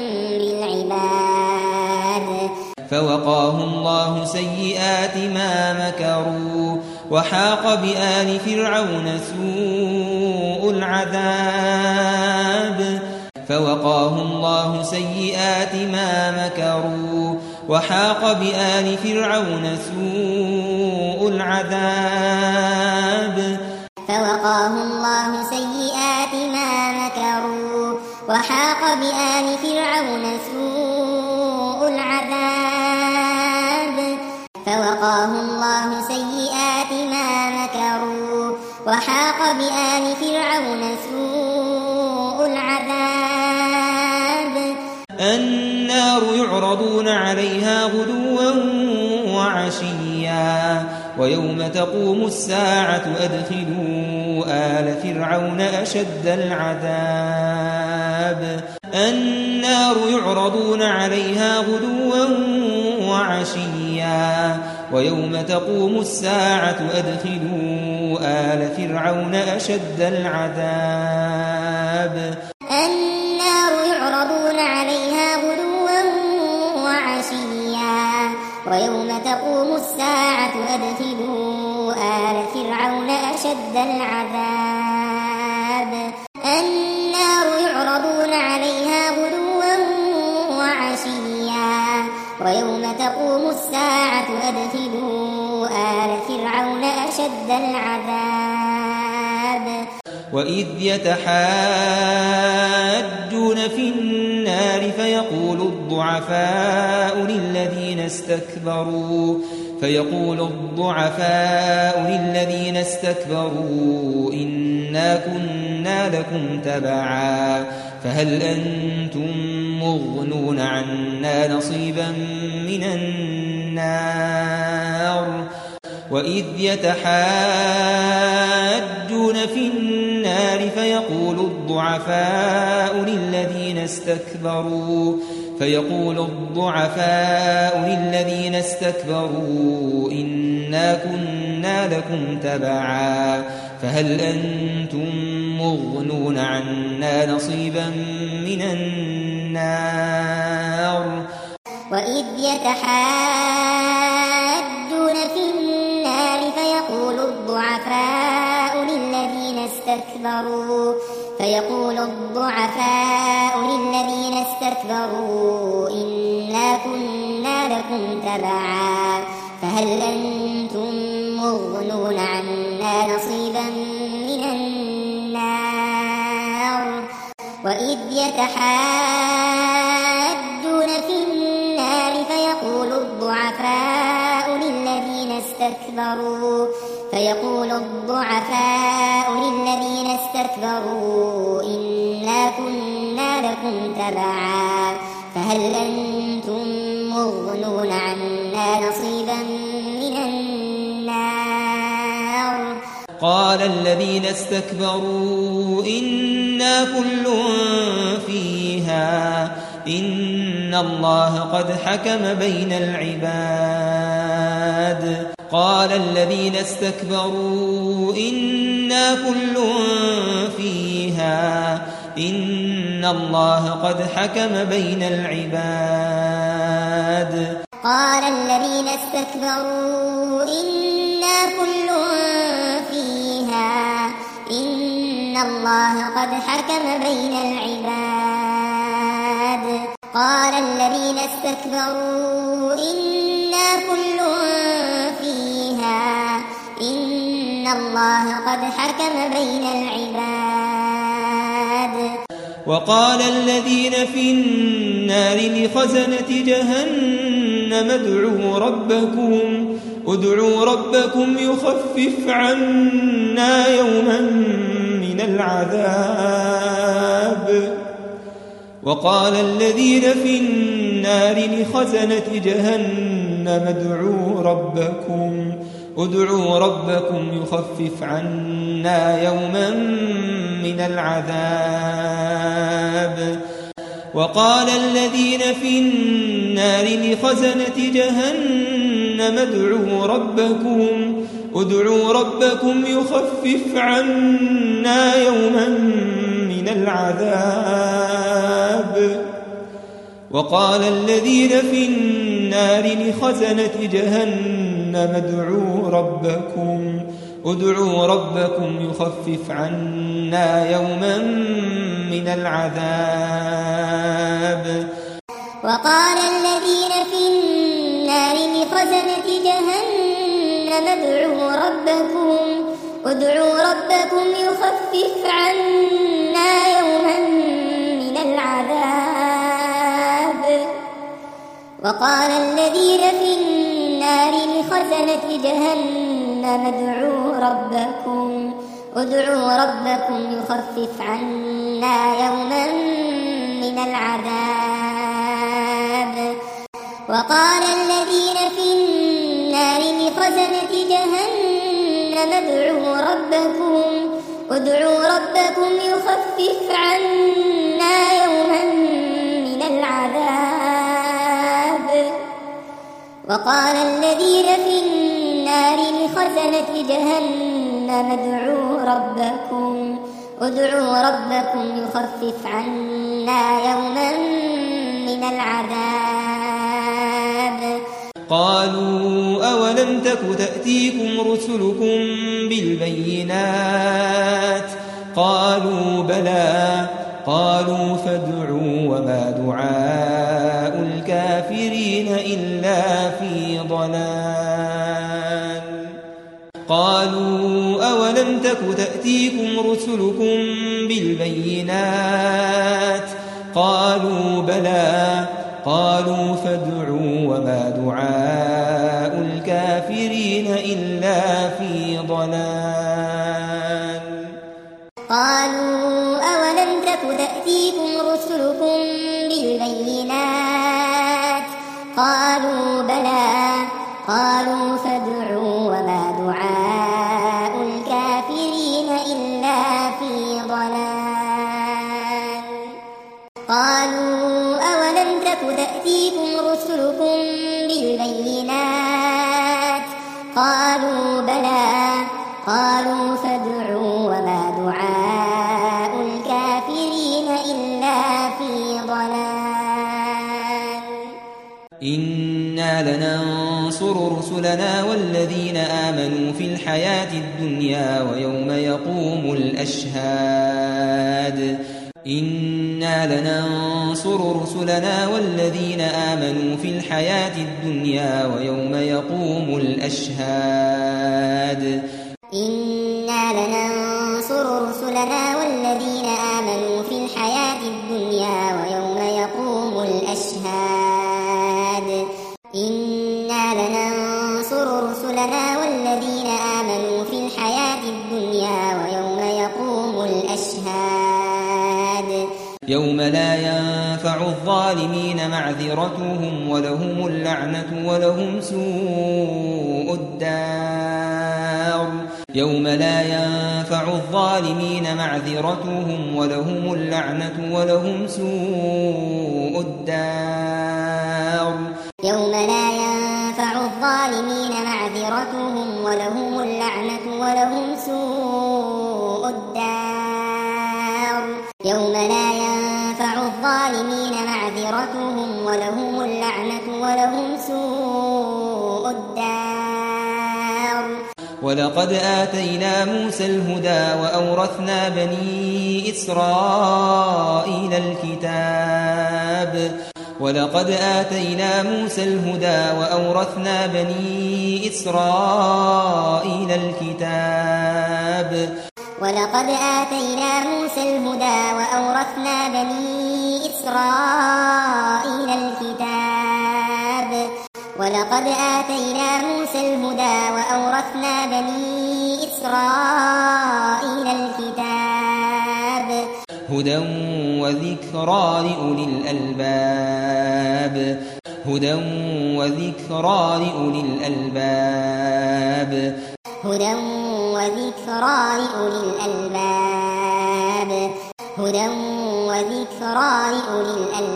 بالعباد. فوقاه الله سيئات ما مكروا وحاق بآل فرعون سوء العذاب. فوقاه الله سيئات ما مكروا وحاق بآل فرعون سوء العذاب. فوقاه الله سيئات ما مكروا وحاق بآل فرعون سوء العذاب. فوقاه الله سيئات ما مكروا وحاق بآل فرعون سوء العذاب. النار يعرضون عليها غدوا وعشيا ويوم تقوم الساعة أدخلوا آل فرعون أشد العذاب. النار يعرضون عليها غدوا وعشيا ويوم تقوم الساعة أدخلوا آل فرعون أشد العذاب. النار يعرضون عليها غدوا وعشيا ويوم تقوم الساعة أدخلوا آل فرعون أشد العذاب. النار يعرضون عليها غدوا وعشيا ويوم تقوم الساعة أدخلوا آل فرعون أشد العذاب. وإذ يتحاجون في النار فيقول الضعفاء للذين استكبروا فيقول الضعفاء للذين استكبروا إنا كنا لكم تبعا فهل أنتم مغنون عنا نصيبا من النار. وإذ يتحاجون في النار فيقول الضعفاء للذين استكبروا فيقول الضعفاء للذين استكبروا إنا كنا لكم تبعا فهل أنتم مغنون عنا نصيبا من النار. وإذ يتحاجون في النار فيقول الضعفاء للذين استكبروا فيقول الضعفاء للذين استكبروا إنا كنا لكم تبعا فهل أنتم مغنون عنا نصيبا من النار. وإذ يتحاجون في النار فيقول الضعفاء للذين استكبروا استكبروا فيقول الضعفاء للذين استكبروا إنا كنا لكم تبعا فهل أنتم مغنون عنا نصيبا من النار قال الذين استكبروا إنا كل فيها إن الله قد حكم بين العباد قال الذين استكبروا إنا كل فيها إن الله قد حكم بين العباد قال الذين استكبروا إنا كل فيها إن الله قد حكم بين العباد قال الذين استكبروا إنا كل فيها إن الله قد حكم بين العباد وقال الذين في النار لخزنة جهنم ادعوا ربكم ادعوا ربكم يخفف عنا يوما من العذاب وقال الذين في النار لخزنة جهنم ادعوا ربكم ادعوا ربكم يخفف عنا يوما من العذاب وقال الذين في النار لخزنة جهنم ادعوا ربكم ادعوا ربكم يخفف عنا يوما من العذاب وقال الذين في النار لخزنة جهنم ادعوا ربكم ادعوا ربكم يخفف عنا يوما من العذاب وقال الذين في النار لخزنة جهنم ادعوا ربكم ادعوا ربكم يخفف عنا يوما من العذاب وقال الذين في النار لخزنة جهنم ادعوا ربكم ادعوا ربكم يخفف عنا يوما من العذاب وقال الذين في النار لخزنة جهنم ادعوا ربكم ادعوا ربكم يخفف عنا يوما من العذاب وقال الذين في النار لخزنة جهنم ادعوا ربكم ادعوا ربكم يخفف عنا يوما من العذاب قالوا أولم تك تأتيكم رسلكم بالبينات قالوا بلى قالوا فادعوا وما دعاء الكافرين إلا في ضلال قالوا أولم تك تأتيكم رسلكم بالبينات قالوا بلى قالوا فادعوا وما دعاء الكافرين إلا في ضلال قالوا أولم تك تأتيكم رسلكم بالبينات قالوا بلى قالوا فادعوا وما دعاء الكافرين إلا في ضلال قالوا أولم تك تأتيكم رسلكم بالبينات قالوا بلى قالوا فادعوا وما دعاء الكافرين إلا في ضلال إنا لننصر رسلنا والذين آمنوا في الحياة الدنيا ويوم يقوم الأشهاد إنا لننصر رسلنا والذين آمنوا في الحياة الدنيا ويوم يقوم الأشهاد إنا لننصر رسلنا والذين آمنوا في الحياة الدنيا ويوم يقوم الأشهاد إنا لننصر رسلنا الذين آمنوا في الحياة الدنيا ويوم يقوم الأشهاد يوم لا ينفع الظالمين معذرتهم ولهم اللعنة ولهم سوء الدار يوم لا ينفع الظالمين معذرتهم ولهم اللعنة ولهم سوء الدار يوم لا ينفع الظالمين معذرتهم ولهم اللعنة ولهم سوء الدار يوم لا ينفع الظالمين معذرتهم ولهم اللعنة ولهم سوء الدار ولقد آتينا موسى الهدى وأورثنا بني إسرائيل الكتاب ولقد آتينا موسى الهدى وأورثنا بني إسرائيل الكتاب ولقد آتينا موسى الهدى وأورثنا بني إسرائيل الكتاب ولقد آتينا موسى الهدى وأورثنا بني إسرائيل الكتاب هدى وذكرى لأولي الألباب هدى وذكرى لأولي الألباب هدى وذكرى لأولي الألباب هدى وذكرى لأولي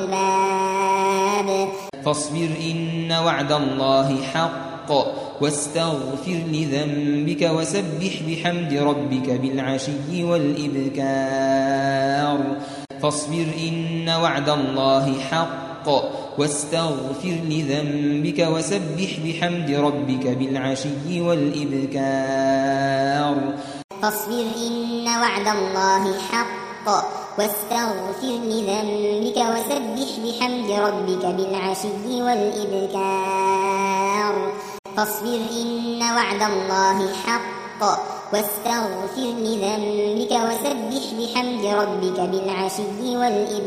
الألباب فاصبر إن وعد الله حق واستغفر لذنبك وسبح بحمد ربك بالعشي والإبكار فاصبر إن وعد الله حق واستغفر لذنبك وسبح بحمد ربك بالعشي والإبكار فاصبر إن وعد الله حق واستغفر لذنبك وسبح بحمد ربك بالعشي والإبكار فاصبر إن وعد الله حق واستغفر لذنبك وسبح بحمد ربك بالعشي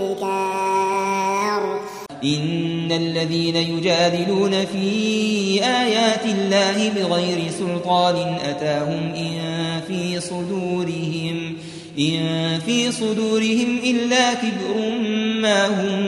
والإبكار إن الذين يجادلون في آيات الله بغير سلطان أتاهم إن في صدورهم إن في صدورهم إلا كبر ما هم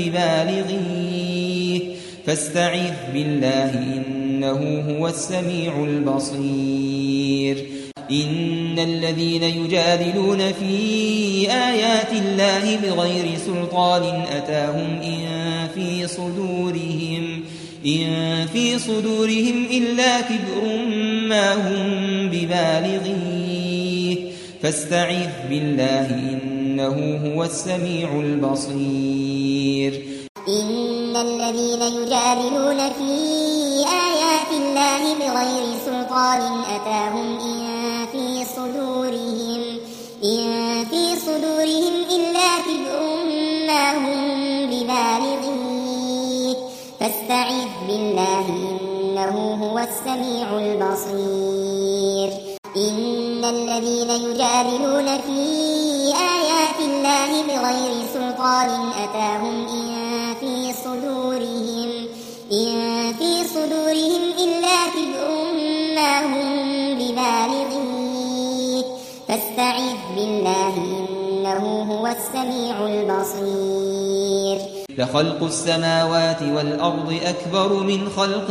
ببالغيه فاستعذ بالله إنه هو السميع البصير إن الذين يجادلون في آيات الله بغير سلطان أتاهم إن في صدورهم إن في صدورهم إلا كبر ما هم ببالغيه فاستعذ بالله إنه هو السميع البصير إن الذين يجادلون في آيات الله بغير سلطان أتاهم إن في صدورهم إن في صدورهم إلا كبر ما هم ببالغيه فاستعذ بالله إنه هو السميع البصير إن الذين يجادلون في آيات الله بغير سلطان أتاهم إن في صدورهم إن في صدورهم إلا كبر ما هم ببالغيه فاستعذ بالله إنه هو السميع البصير لخلق السماوات والأرض أكبر من خلق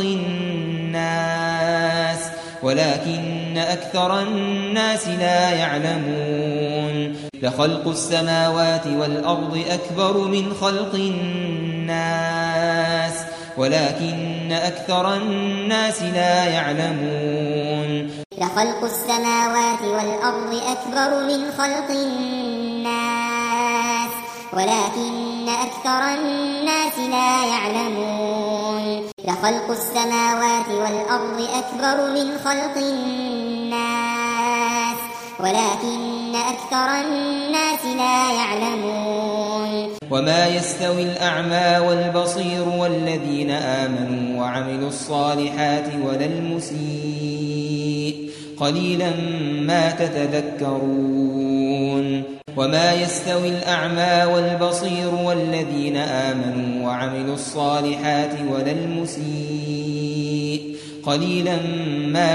الناس ولكن أكثر الناس لا يعلمون لخلق السماوات والأرض أكبر من خلق الناس ولكن أكثر الناس لا يعلمون لخلق السماوات والأرض أكبر من خلق الناس ولكن أكثر الناس لا يعلمون لخلق السماوات والأرض أكبر من خلق الناس ولكن أكثر الناس لا يعلمون وما يستوي الأعمى والبصير والذين آمنوا وعملوا الصالحات ولا المسيء قليلا ما تتذكرون وما يستوي الأعمى والبصير والذين آمنوا وعملوا الصالحات ولا المسيء قليلا ما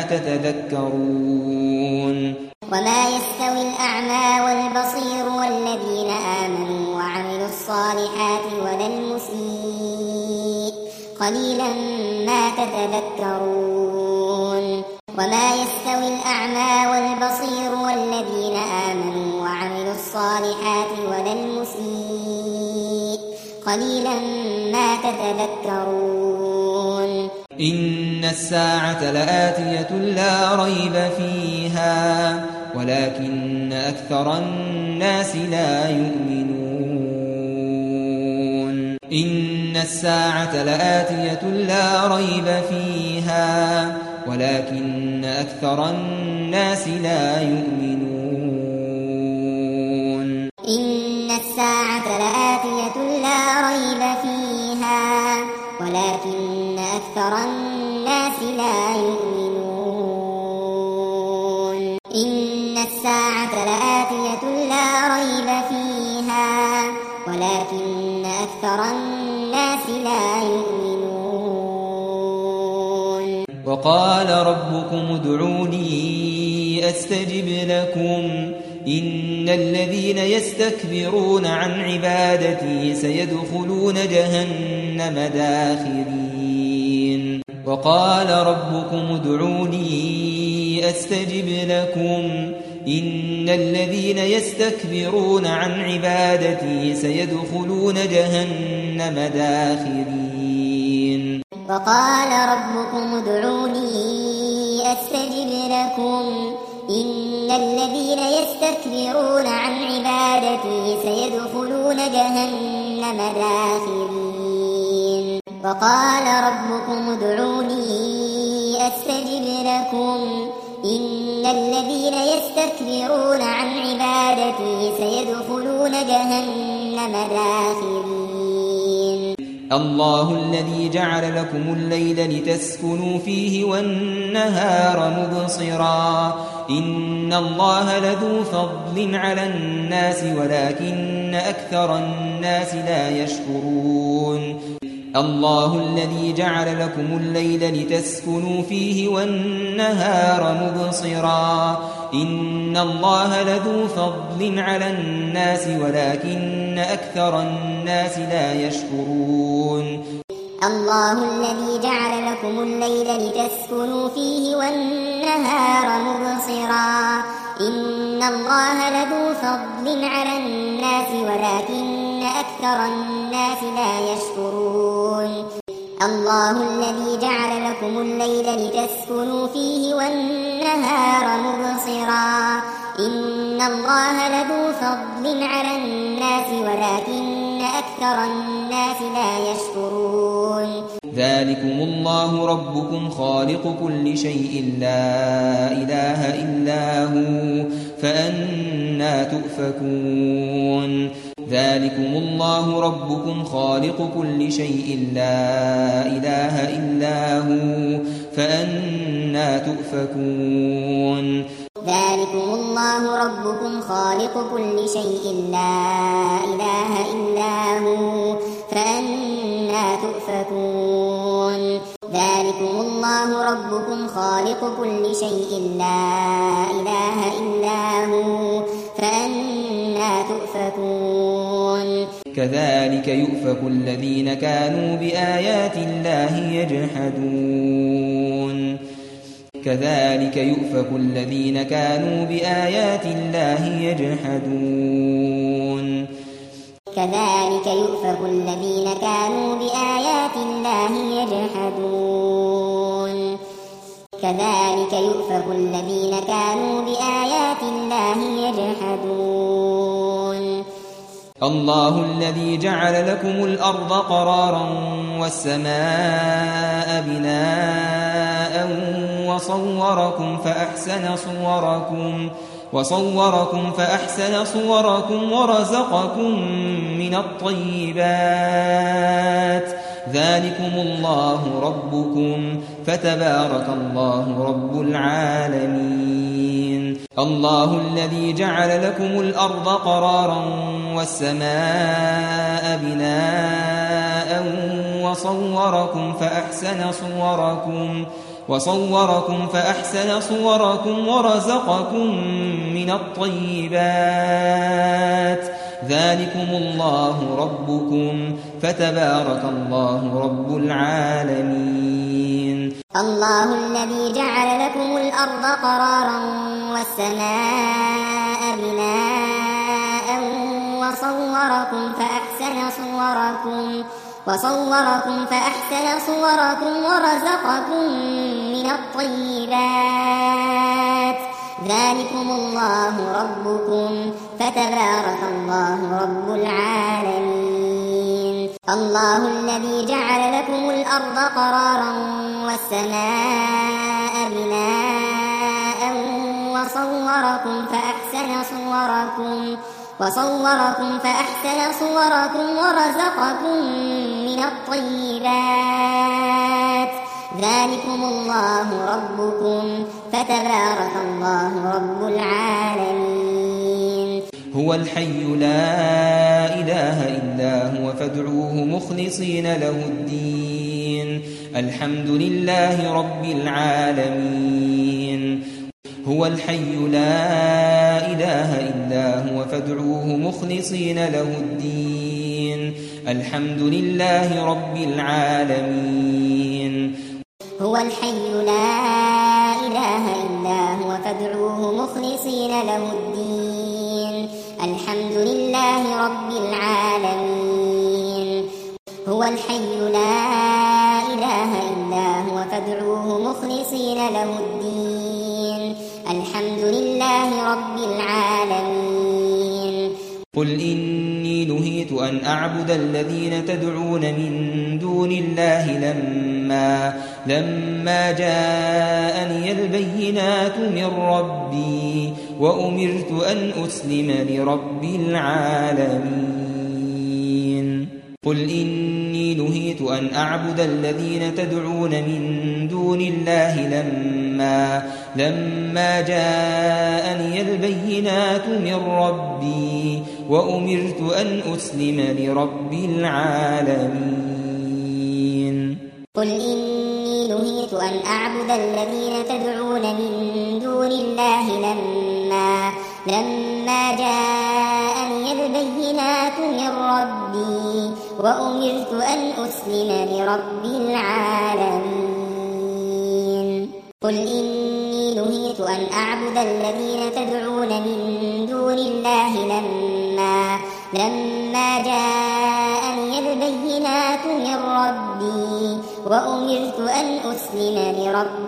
تتذكرون وما يستوي الأعمى والبصير والذين آمنوا وعملوا الصالحات ولا المسيء قليلا ما تتذكرون وما يستوي الأعمى والبصير والذين آمنوا وعملوا الصالحات ولا المسيء قليلا ما تتذكرون إن الساعة لآتية لا ريب فيها ولكن أكثر الناس لا يؤمنون إن الساعة لآتية لا ريب فيها ولكن أكثر الناس لا يؤمنون إن الساعة لآتية لا ريب فيها ولكن أكثر الناس لا يؤمنون إن الساعة لآتية لا ريب فيها ولكن أكثر الناس لا يؤمنون وقال ربكم ادعوني أستجب لكم إن الذين يستكبرون عن عبادتي سيدخلون جهنم داخرين وقال ربكم ادعوني أستجب لكم إن الذين يستكبرون عن عبادتي سيدخلون جهنم داخرين وقال ربكم ادعوني أستجب لكم إن الذين يستكبرون عن عبادتي سيدخلون جهنم داخرين وقال ربكم ادعوني أستجب لكم إن الذين يستكبرون عن عبادتي سيدخلون جهنم داخرين الله الذي جعل لكم الليل لتسكنوا فيه والنهار مبصرا إن الله لذو فضل على الناس ولكن أكثر الناس لا يشكرون الله الذي جعل لكم الليل لتسكنوا فيه والنهار مبصرا إن الله لذو فضل على الناس ولكن أكثر الناس لا يشكرون الله الذي جعل لكم الليل لتسكنوا فيه والنهار مبصرا إن الله لذو فضل على الناس ولكن أكثر الناس لا يشكرون الله الذي جعل لكم الليل لتسكنوا فيه والنهار مبصرا إن الله لذو فضل على الناس ولكن أكثر الناس لا يشكرون ذلكم الله ربكم خالق كل شيء لا إله إلا هو فأنى تؤفكون ذلكم الله ربكم خالق كل شيء لا إله إلا هو فأنى تؤفكون ذلكم الله ربكم خالق كل شيء لا إله إلا هو فأنى تؤفكون ذلكم الله ربكم خالق كل شيء لا إله إلا هو فأنى تؤفكون كذلك يؤفك الذين كانوا بآيات الله يجحدون كذلك يؤفك الذين كانوا بآيات الله يجحدون كذلك يؤفك الذين كانوا بآيات الله يجحدون كذلك يؤفك الذين كانوا بآيات الله يجحدون الله الذي جعل لكم الأرض قرارا والسماء بناء وصوركم فأحسن صوركم وصوركم فأحسن صوركم ورزقكم من الطيبات ذلكم الله ربكم فتبارك الله رب العالمين الله الذي جعل لكم الأرض قرارا والسماء بناء وصوركم فأحسن صوركم وصوركم فأحسن صوركم ورزقكم من الطيبات ذلكم الله ربكم فتبارك الله رب العالمين. الله الذي جعل لكم الأرض قرارا والسماء بناء وصوركم فأحسن صوركم وصوركم فأحسن صوركم ورزقكم من الطيبات ذلكم الله ربكم فتبارك الله رب العالمين. الله الذي جعل لكم الأرض قرارا والسماء بناء وصوركم فأحسن صوركم وصوركم فأحسن صوركم ورزقكم من الطيبات ذلكم الله ربكم فتبارك الله رب العالمين. هو الحي لا إله إلا هو فادعوه مخلصين له الدين الحمد لله رب العالمين. هو الحي لا إله إلا هو فادعوه مخلصين له الدين الحمد لله رب العالمين. هو الحي لا إله إلا هو فادعوه مخلصين له الدين الحمد لله رب العالمين. هو الحي لا إله إلا هو فادعوه مخلصين له الدين الحمد لله رب العالمين. قل إني نهيت أن أعبد الذين تدعون من دون الله لما لما جاءني البينات من ربي وأمرت أن أسلم لرب العالمين. قل إني نهيت أن أعبد الذين تدعون من دون الله لما لما جاءني البينات من ربي وأمرت أن أسلم لرب العالمين. قل إني نهيت أن أعبد الذين تدعون من دون الله لما لما جاءني البينات من ربي وأمرت أن أسلم لرب العالمين. قل إني نهيت أن أعبد الذين تدعون من دون الله لما لما جاءني البينات من ربي وأمرت أن أسلم لرب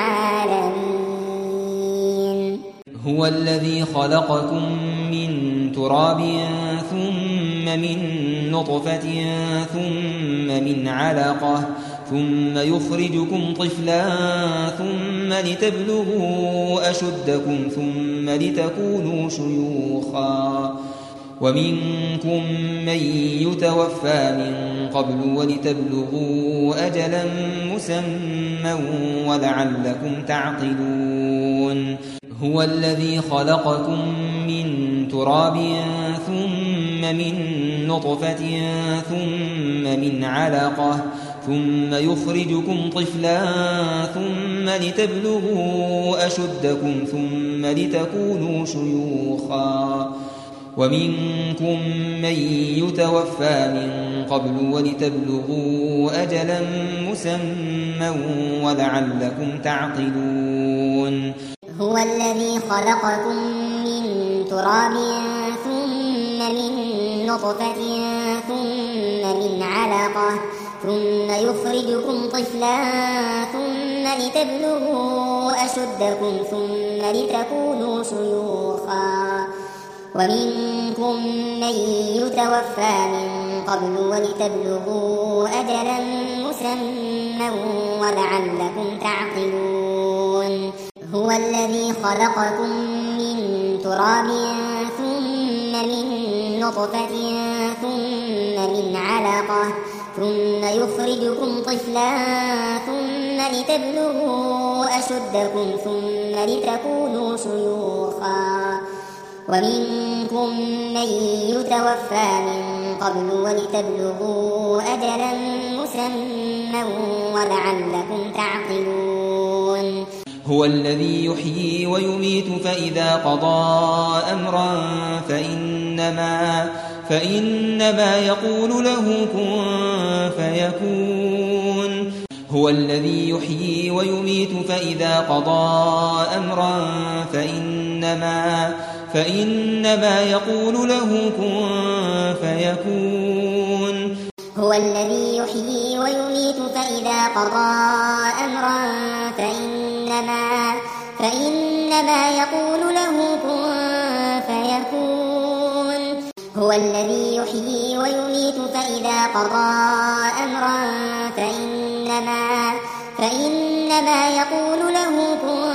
العالمين. هو الذي خلقكم من تراب ثم من نطفة ثم من علقة ثم يخرجكم طفلا ثم لتبلغوا أشدكم ثم لتكونوا شيوخا ومنكم من يتوفى من قبل ولتبلغوا أجلا مسمى ولعلكم تعقلون. هو الذي خلقكم من تراب ثم من نطفة ثم من علقة ثم يخرجكم طفلا ثم لتبلغوا أشدكم ثم لتكونوا شيوخا ومنكم من يتوفى من قبل ولتبلغوا أجلا مسمى ولعلكم تعقلون. هو الذي خلقكم من تراب ثم من نطفة ثم من علقة ثم يخرجكم طفلا ثم لتبلغوا أشدكم ثم لتكونوا شيوخا ومنكم من يتوفى من قبل ولتبلغوا أجلا مسمى ولعلكم تعقلون. هو الذي خلقكم من تراب ثم من نطفة ثم من علقة ثم يخرجكم طفلا ثم لتبلغوا أشدكم ثم لتكونوا شيوخا ومنكم من يتوفى من قبل ولتبلغوا أجلا مسمى ولعلكم تعقلون. هو الذي يحيي ويميت فإذا قضى أمرا فإنما, فإنما يقول له كن فيكون هو الذي يحيي ويميت فإذا قضى أمرا فإنما, فإنما يقول له كن فيكون هو الذي يحيي ويميت فإذا قضى أمرا فإنما, فإنما يقول له كن فيكون هو الذي يحيي ويميت فإذا قضى أمرا فإنما, فإنما يقول له كن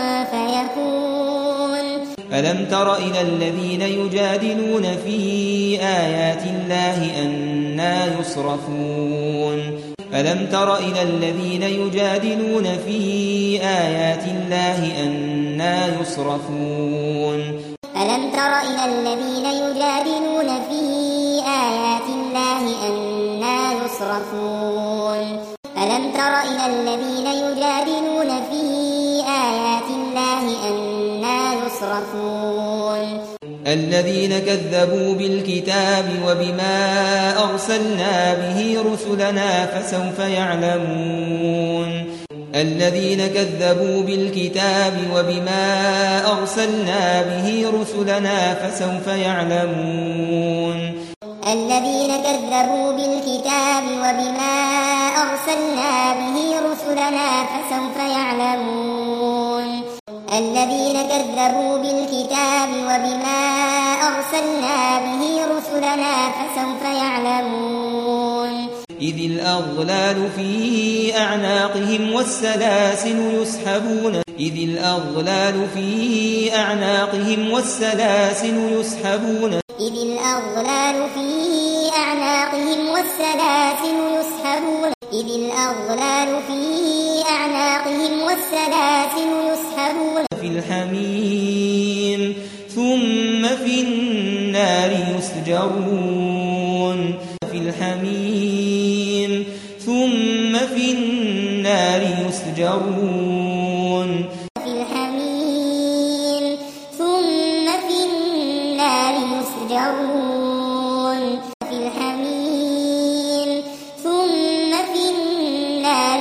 فيكون ألم تر إلى الذين يجادلون في آيات الله أنى يصرفون ألم تر إلى الذين يجادلون في آيات الله أنى يصرفون ألم تر إلى الذين يجادلون في آيات الله أنى يصرفون ألم تر إلى الذين يجادلون في آيات الله أنى يصرفون الذين كذبوا بالكتاب وبما أرسلنا به رسلنا فسوف يعلمون الذين كذبوا بالكتاب وبما أرسلنا به رسلنا فسوف يعلمون الذين كذبوا بالكتاب وبما أرسلنا به رسلنا فسوف يعلمون الذين كذبوا بالكتاب وبما أرسلنا به رسلنا فسوف يعلمون إذ الأغلال في أعناقهم والسلاسل يسحبون إذ الأغلال في أعناقهم والسلاسل يسحبون إذ الأغلال في أعناقهم والسلاسل يسحبون إذ الأغلال في أعناقهم والسلاسل يسحبون في الحميم ثم في النار يسجرون في الحميم ثم في النار يسجرون في الحميم ثم في النار يسجرون في الحميم ثم في النار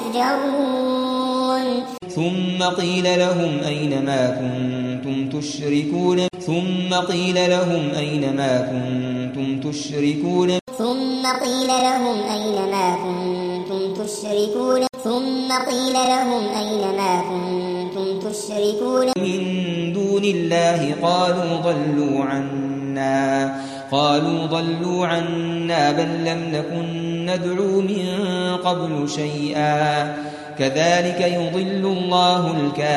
يسجرون ثم قيل لهم أين ما كنتم تشركون ثم قيل لهم أين ما كنتم تشركون ثم قيل لهم أين ما كنتم تشركون ثم قيل لهم أين ما كنتم تشركون من دون الله قالوا ضلوا عنا قالوا ضلوا عنا بل لم نكن ندعو من قبل شيئا كذلك يضل الله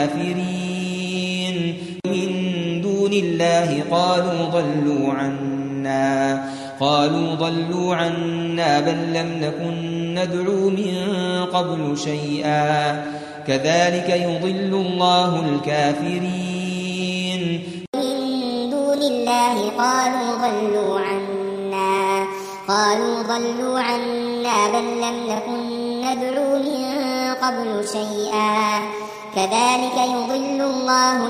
الكافرين من دون الله قالوا ضلوا عنا قالوا ضلوا عنا بل لم نكن ندعو من قبل شيئا كذلك يضل الله الكافرين من دون الله قالوا ضلوا عنا قالوا ضلوا عنا بل لم نكن ندعو من قبل شيئا كذلك يضل الله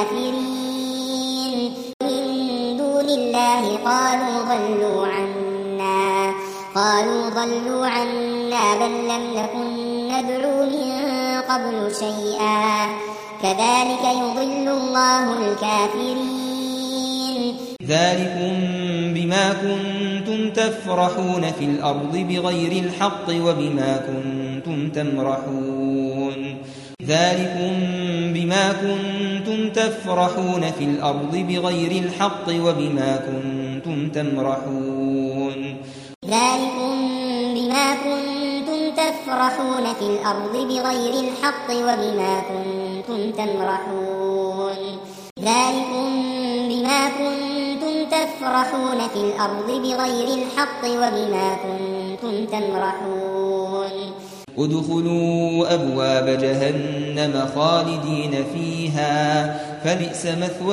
الكافرين من دون الله قالوا ضلوا عنا قالوا ضلوا عنا بل لم نكن ندعو من قبل شيئا كذلك يضل الله الكافرين ذلكم بما كنتم تفرحون في الأرض بغير الحق وبما كنتم تمرحون ذلكم بما كنتم تفرحون في الأرض بغير الحق وبما كنتم تمرحون ذلكم بما كنتم تفرحون في الأرض بغير الحق وبما كنتم تمرحون ذلكم بما كنتم تفرحون في الأرض بغير الحق وبما كنتم تمرحون ادخلوا أبواب جهنم خالدين فيها فبئس مثوى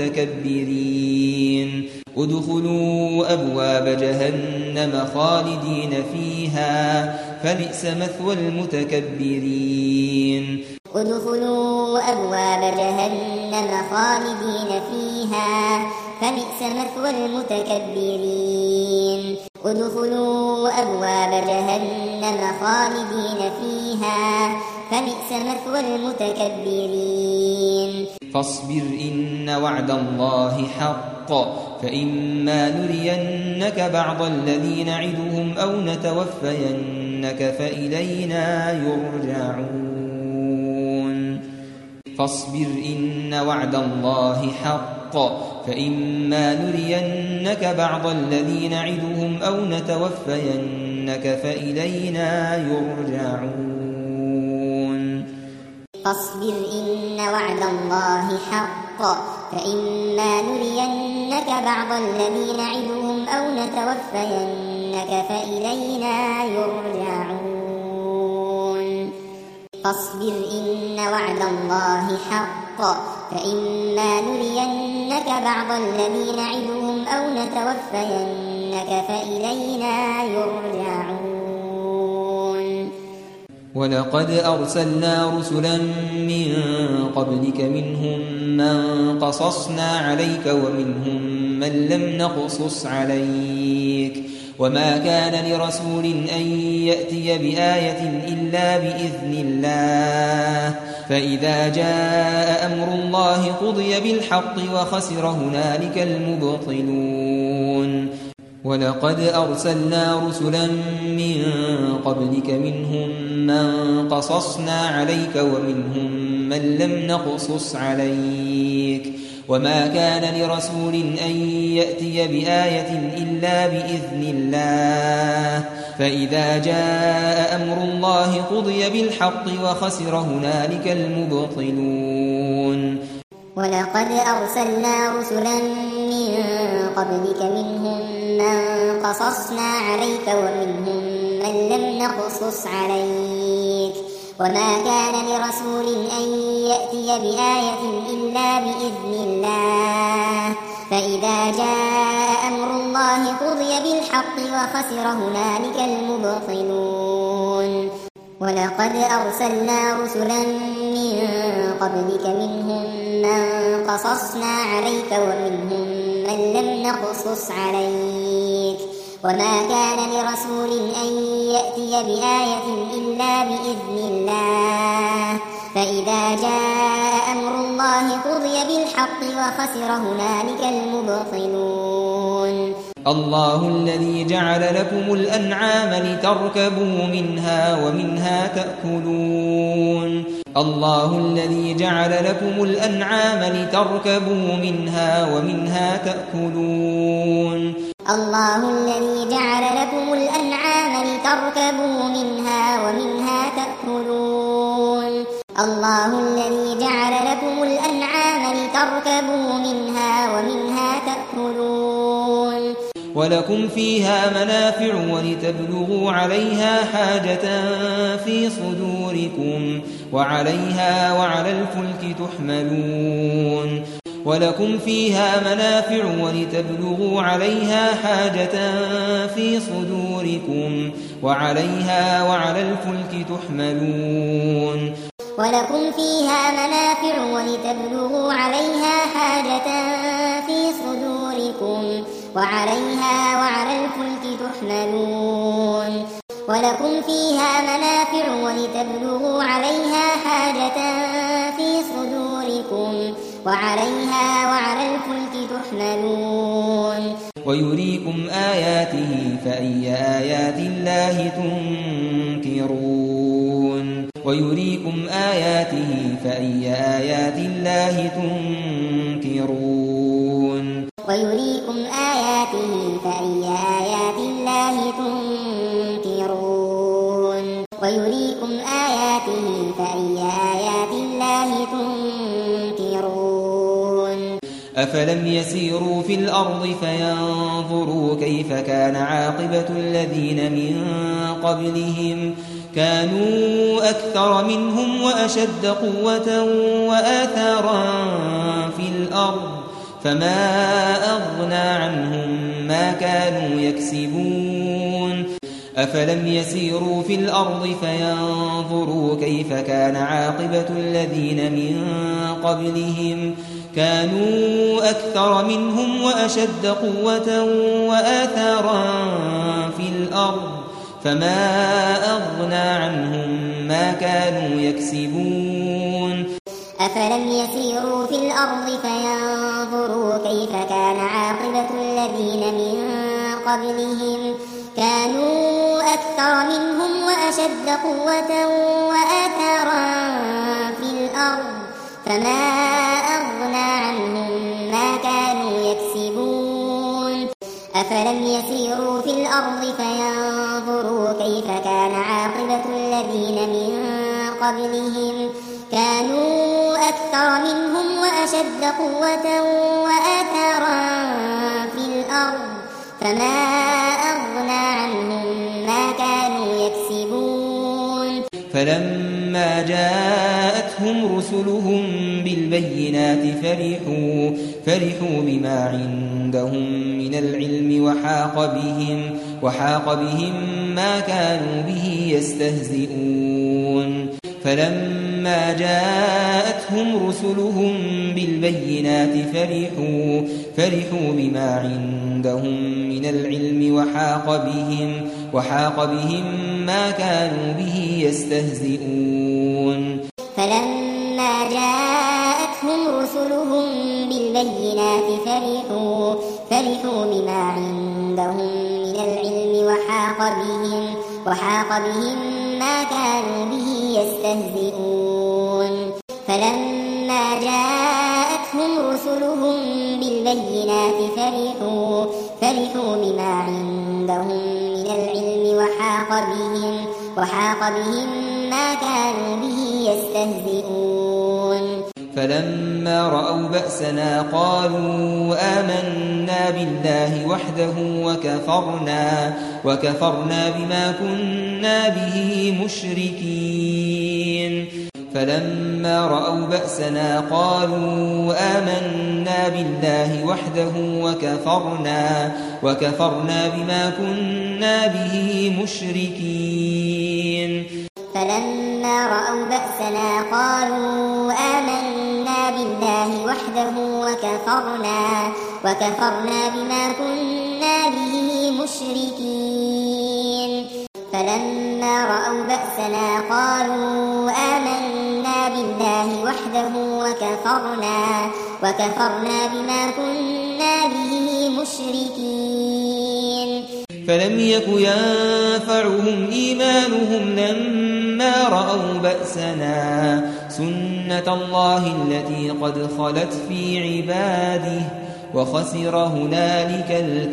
المتكبرين ادخلوا أبواب جهنم خالدين فيها فبئس مثوى المتكبرين ادخلوا أبواب جهنم خالدين فيها فبئس مثوى المتكبرين ادخلوا أبواب جهنم خالدين فيها فبئس مثوى المتكبرين فاصبر إن وعد الله حق فإما نرينك بعض الذي نعدهم أو نتوفينك فإلينا يرجعون فاصبر إن وعد الله حق فإما نرينك بعض الذي نعدهم أو نتوفينك فإلينا يرجعون فاصبر إن وعد الله حق فإما نرينك بعض الذي نعدهم أو نتوفينك فإلينا يرجعون فاصبر إن وعد الله حق فإما نرينك بعض الذي نعدهم أو نتوفينك فإلينا يرجعون ولقد أرسلنا رسلا من قبلك منهم من قصصنا عليك ومنهم من لم نقصص عليك وما كان لرسول أن يأتي بآية إلا بإذن الله فإذا جاء أمر الله قضي بالحق وخسر هنالك المبطلون ولقد أرسلنا رسلا من قبلك منهم من قصصنا عليك ومنهم من لم نقصص عليك وما كان لرسول أن يأتي بآية إلا بإذن الله فإذا جاء أمر الله قضي بالحق وخسر هنالك المبطلون ولقد أرسلنا رسلا من قبلك منهم من قصصنا عليك ومنهم من لم نقصص عليك وما كان لرسول أن يأتي بآية إلا بإذن الله فإذا جاء أمر الله قضي بالحق وخسر هنالك المبطلون ولقد أرسلنا رسلا من قبلك منهم من قصصنا عليك ومنهم من لم نقصص عليك وما كان لرسول أن يأتي بآية إلا بإذن الله فإذا جاء أمر الله قضي بالحق وخسر هنالك المبطلون الله الذي جعل لكم الأنعام لتركبوا منها ومنها تأكلون الله الذي جعل لكم الأنعام لتركبوا منها ومنها تأكلون الله الذي جعل لكم الأنعام لتركبوا منها ومنها تأكلون الله الذي جعل لكم الأنعام لتركبوا منها ومنها تأكلون ولكم فيها منافع ولتبلغوا عليها حاجة في صدوركم وعليها وعلى الفلك تحملون ولكم فيها منافع ولتبلغوا عليها حاجة في صدوركم وعليها وعلى الفلك تحملون ولكم فيها منافع ولتبلغوا عليها حاجة في صدوركم وعليها وعلى الفلك تحملون ولكم فيها منافع ولتبلغوا عليها حاجة في صدوركم وعليها وعلى الفلك تحملون ويريكم آياته فأي آيات الله تنكرون ويريكم آياته فأي آيات الله تنكرون ويريكم آياته فأي آيات الله تنكرون ويريكم آياته فأي آيات الله تنكرون أفلم يسيروا في الأرض فينظروا كيف كان عاقبة الذين من قبلهم كانوا أكثر منهم وأشد قوة وآثارا في الأرض فما أغنى عنهم ما كانوا يكسبون أفلم يسيروا في الأرض فينظروا كيف كان عاقبة الذين من قبلهم كانوا أكثر منهم وأشد قوة وآثارا في الأرض فما أغنى عنهم ما كانوا يكسبون أفلم يسيروا في الأرض فينظروا كيف كان عاقبة الذين من قبلهم كانوا أكثر منهم وأشد قوة وآثارا في الأرض فما أغنى عنهم ما كانوا يكسبون أفلم يسيروا في الأرض فينظروا كيف كان عاقبة الذين من قبلهم كانوا أكثر منهم وأشد قوة وآثارا في الأرض فما أغنى عنهم ما كانوا يكسبون فلما جاءتهم رسلهم بالبينات فرحوا فرحوا بما عندهم من العلم وحاق بهم وحاق بهم ما كانوا به يستهزئون فلما جاءتهم رسلهم بالبينات فرحوا فرحوا بما عندهم من العلم وحاق بهم وحاق بهم ما كانوا به يستهزئون فلما جاءتهم رسلهم بالبينات فرحوا فرحوا بما عندهم من العلم وحاق بهم وحاق بهم ما كانوا به يستهزئون فلما جاءتهم رسلهم بالبينات فرحوا فرحوا بما عندهم من العلم وحاق بهم وحاق بهم ما كانوا به يستهزئون فلما رأوا بأسنا قالوا آمنا بالله وحده وكفرنا وكفرنا بما كنا به مشركين فلما رأوا بأسنا قالوا آمنا بالله وحده وكفرنا وكفرنا بما كنا به مشركين فلما رأوا بأسنا قالوا آمنا بالله وحده وكفرنا وكفرنا بما كنا به مشركين فلما رأوا بأسنا قالوا آمنا بالله وحده وكفرنا وكفرنا بما كنا به مشركين فلم يك ينفعهم إيمانهم لما رأوا بأسنا سنة الله التي قد خلت في عباده وخسر هنالك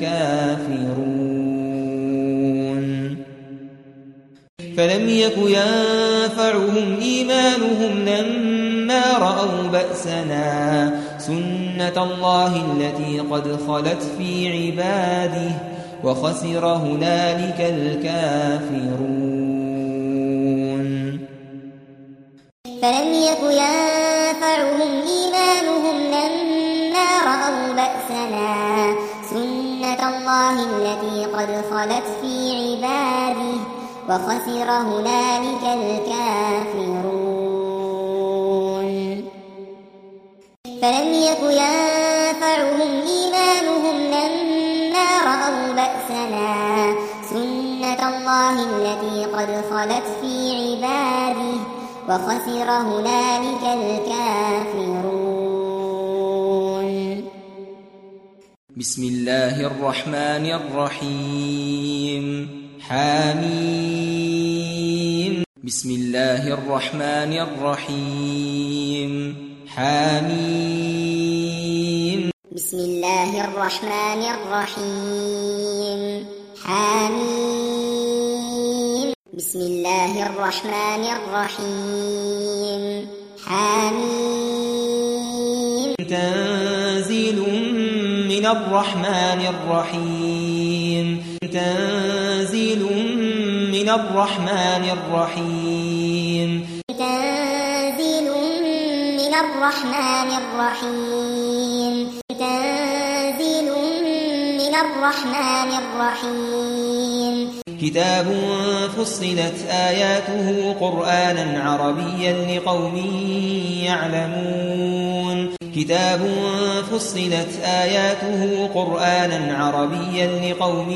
الكافرون فلم يك ينفعهم إيمانهم لما رأوا بأسنا سنة الله التي قد خلت في عباده وخسر هنالك الكافرون فلم يك ينفعهم إيمانهم لما رأوا بأسنا سنة الله التي قد خلت في عباده وخسر هنالك الكافرون فلم يك ينفعهم إيمانهم لما رأوا بأسنا سنة الله التي قد خلت في عباده وخسر هنالك الكافرون بسم الله الرحمن الرحيم حاميم بسم الله الرحمن الرحيم حاميم بسم الله الرحمن الرحيم حاميم بسم الله الرحمن الرحيم حاميم تنزيل من الرحمن الرحيم تنزيل من الرحمن الرحيم تنزيل من الرحمن الرحيم تنزيل من الرحمن الرحيم كتاب فصلت آياته قرآنا عربيا لقوم يعلمون كتاب فصلت آياته قرآنا عربيا لقوم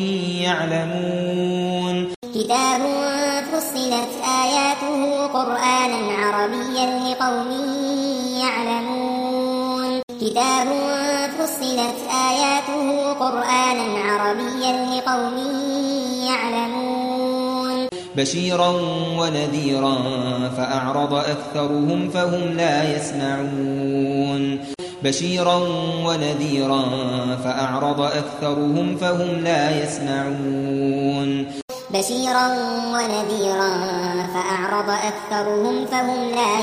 يعلمون كتاب فصلت آياته قرآنا عربيا لقوم يعلمون كتاب فصلت آياته قرآنا عربيا لقوم يعلمون بشيرا ونذيرا فأعرض أكثرهم فهم لا يسمعون بشيرا ونذيرا فأعرض أكثرهم فهم لا يسمعون بشيرا ونذيرا فأعرض أكثرهم فهم لا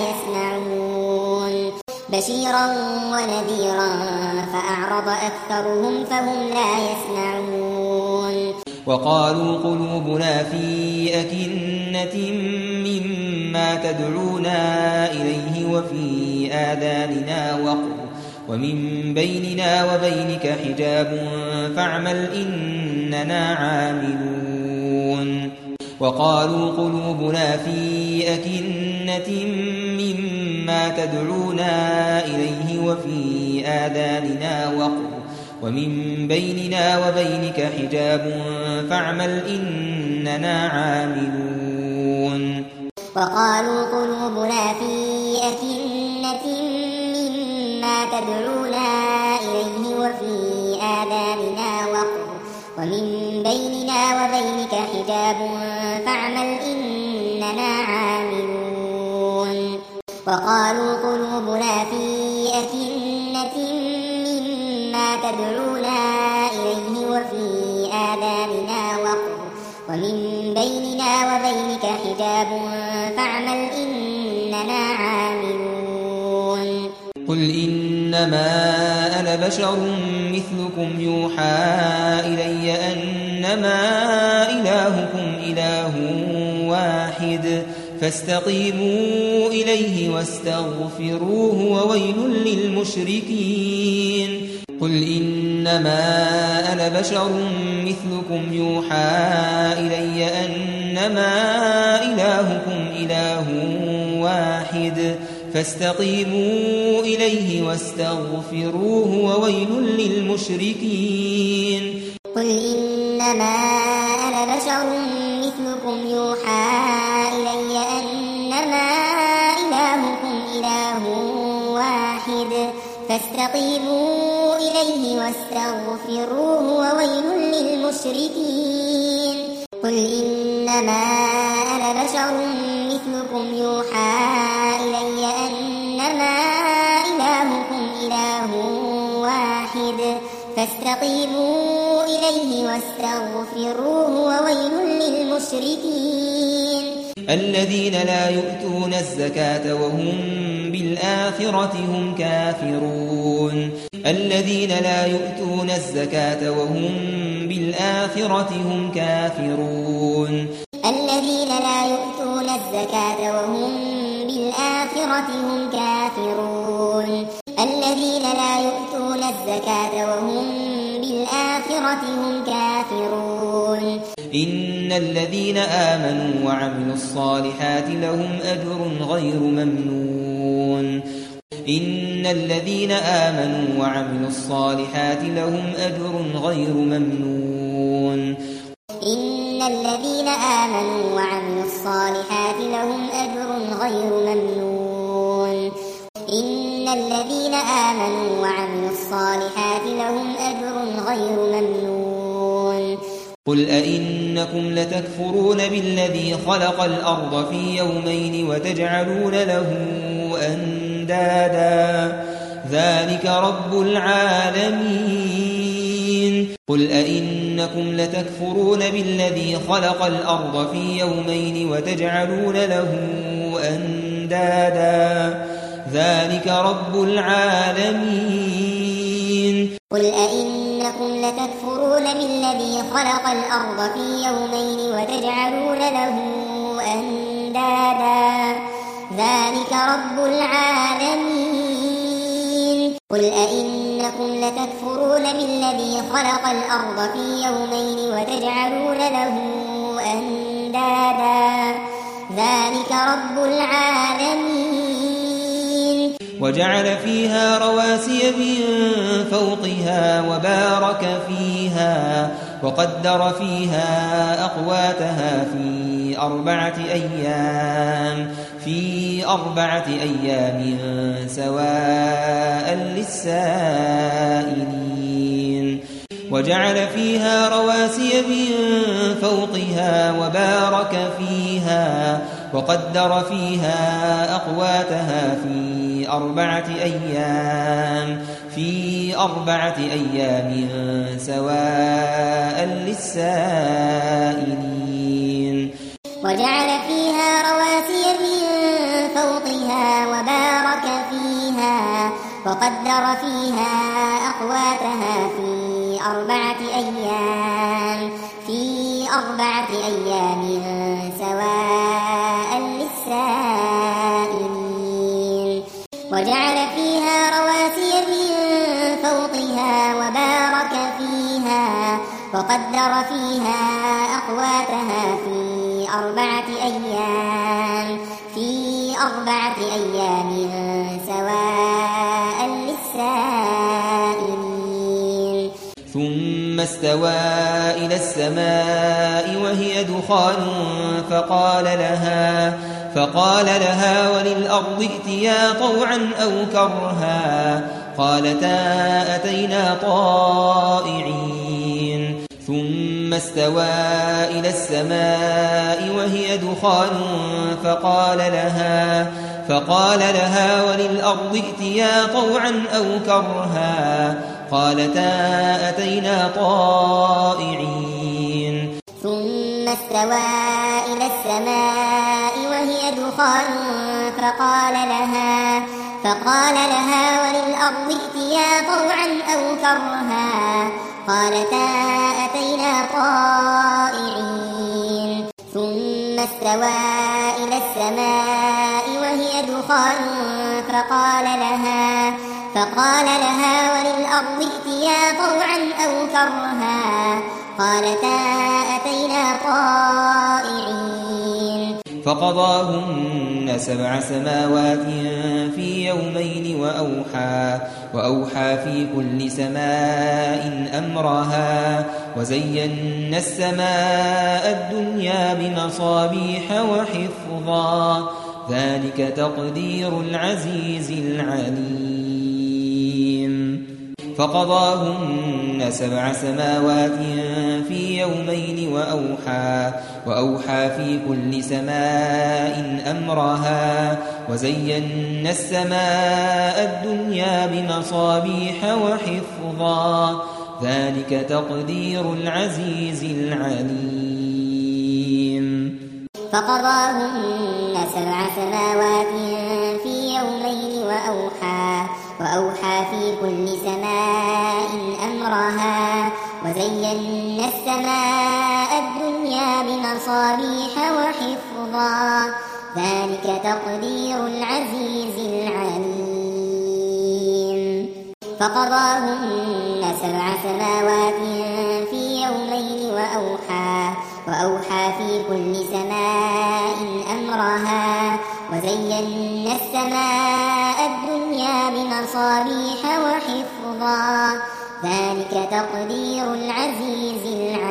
يسمعون بشيرا ونذيرا فأعرض أكثرهم فهم لا يسمعون وقالوا قلوبنا في أكنة مما تدعونا إليه وفي آذاننا وقر ومن بيننا وبينك حجاب فاعمل إننا عاملون وقالوا قلوبنا في أكنة مما تدعونا إليه وفي آذاننا وقر ومن بيننا وبينك حجاب فاعمل إننا عاملون وقالوا قلوبنا في أكنة مما تدعونا إليه وفي آذاننا وقر ومن بيننا وبينك حجاب فاعمل إننا عاملون وقالوا قلوبنا في أكنة مما تدعونا إليه وفي آذاننا وقر ومن بيننا وبينك حجاب فاعمل إننا عاملون قل إنما أنا بشر مثلكم يوحى إلي أنما إلهكم إله واحد فاستقيموا إليه واستغفروه وويل للمشركين قل إنما أنا بشر مثلكم يوحى إلي أنما إلهكم إله واحد فاستقيموا إليه واستغفروه وويل للمشركين قل إنما أنا بشر مثلكم يوحى إلي أنما إلهكم إله واحد فاستقيموا إليه واستغفروه وويل للمشركين قل إنما أنا بشر مثلكم يوحى إلي أنما إلهكم إله واحد فاستقيموا إليه واستغفروه وويل للمشركين الذين لا يؤتون الزكاة وهم بالآخرة هم كافرون الذين لا يؤتون الزكاة وهم بالآخرة هم كافرون الذين لا يؤتون الزكاة وهم بالآخرة هم كافرون الذين لا يؤتون الزكاة وهم بالآخرة هم كافرون إن الذين آمنوا وعملوا الصالحات لهم أجر غير ممنون إن الذين آمنوا وعملوا الصالحات لهم أجر غير ممنون إن الذين آمنوا وعملوا الصالحات لهم أجر غير ممنون إن الذين آمنوا وعملوا الصالحات لهم أجر غير ممنون قل أئنكم لتكفرون بالذي خلق الأرض في يومين وتجعلون له أندادا ذلك رب العالمين قل أئنكم لتكفرون بالذي خلق الأرض في يومين وتجعلون له أندادا ذلك رب العالمين قل أئنكم لتكفرون بالذي خلق الأرض في يومين وتجعلون له أندادا ذلك رب العالمين قل أئنكم لتكفرون بالذي خلق الأرض في يومين وتجعلون له أندادا ذلك رب العالمين. وجعل فيها رواسي من فوقها وبارك فيها وقدر فيها أقواتها في أربعة أيام في أربعة أيام سواء للسائلين. وجعل فيها رواسي من فوقها وبارك فيها وقدر فيها أقواتها في أربعة أيام في أربعة أيام سواء للسائلين. وجعل فيها رواسي من فوقها وبارك فيها وقدر فيها أقواتها في أربعة أيام في أربعة أيام سواء للسائلين. وجعل فيها رواسي من فوقها وبارك فيها وقدر فيها أقواتها في أربعة أيام في أربعة أيام سواء للسائلين. ثم استوى إلى السماء وهي دخان فقال لها فقال لها وللأرض ائتيا طوعا أو كرها قالتا أتينا طائعين. ثم استوى إلى السماء وهي دخان فقال لها فقال لها وللأرض ائتيا طوعا أو كرها قالتا أتينا طائعين. ثم استوى إلى السماء وهي دخان فقال لها فقال لها وللأرض ائتيا طوعا أو كرها قالتا أتينا طائعين. ثم استوى إلى السماء وهي دخان فقال لها فقال لها وللأرض ائتيا طوعا أو كرها قالتا أتينا طائعين. فقضاهن سبع سماوات في يومين وأوحى وأوحى في كل سماء أمرها وزينا السماء الدنيا بمصابيح وحفظا ذلك تقدير العزيز العليم. فقضاهن سبع سماوات في يومين وأوحى وأوحى في كل سماء أمرها وزينا السماء الدنيا بمصابيح وحفظا ذلك تقدير العزيز العليم. فقضاهن سبع سماوات في يومين وأوحى وأوحى في كل سماء أمرها وزينا السماء الدنيا بمصابيح وحفظا ذلك تقدير العزيز العليم. فقضاهن سبع سماوات في يومين وأوحى وأوحى في كل سماء أمرها وزينا السماء الدنيا بمصابيح وحفظا ذلك تقدير العزيز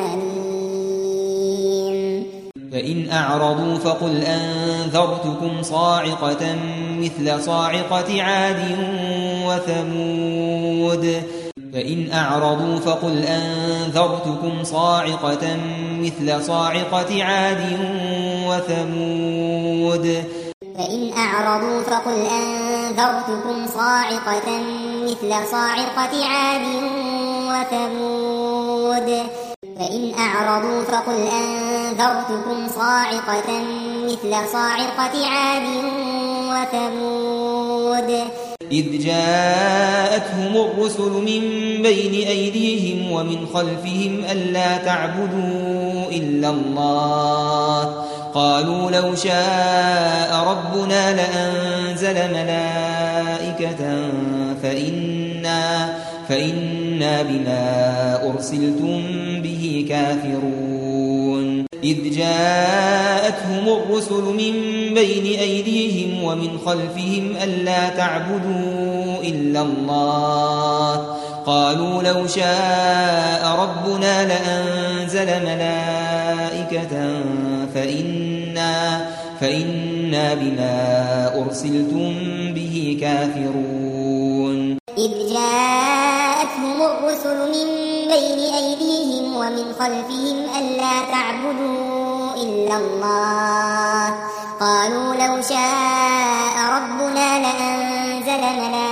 العليم. فإن أعرضوا فقل أنذرتكم صاعقة مثل صاعقة عاد وثمود فإن أعرضوا فقل أنذرتكم صاعقة مثل صاعقة عاد وثمود فإن أعرضوا فقل أنذرتكم صاعقة مثل صاعقة عاد وثمود فإن أعرضوا فقل أنذرتكم صاعقة مثل صاعقة عاد وثمود إذ جاءتهم الرسل من بين أيديهم ومن خلفهم ألا تعبدوا إلا الله قالوا لو شاء ربنا لأنزل ملائكة فإنا, فإنا بما أرسلتم به كافرون إذ جاءتهم الرسل من بين أيديهم ومن خلفهم ألا تعبدوا إلا الله قالوا لو شاء ربنا لأنزل ملائكة فإنا, فإنا بما أرسلتم به كافرون إذ جاءتهم الرسل من بين أيديهم ومن خلفهم ألا تعبدوا إلا الله قالوا لو شاء ربنا لأنزل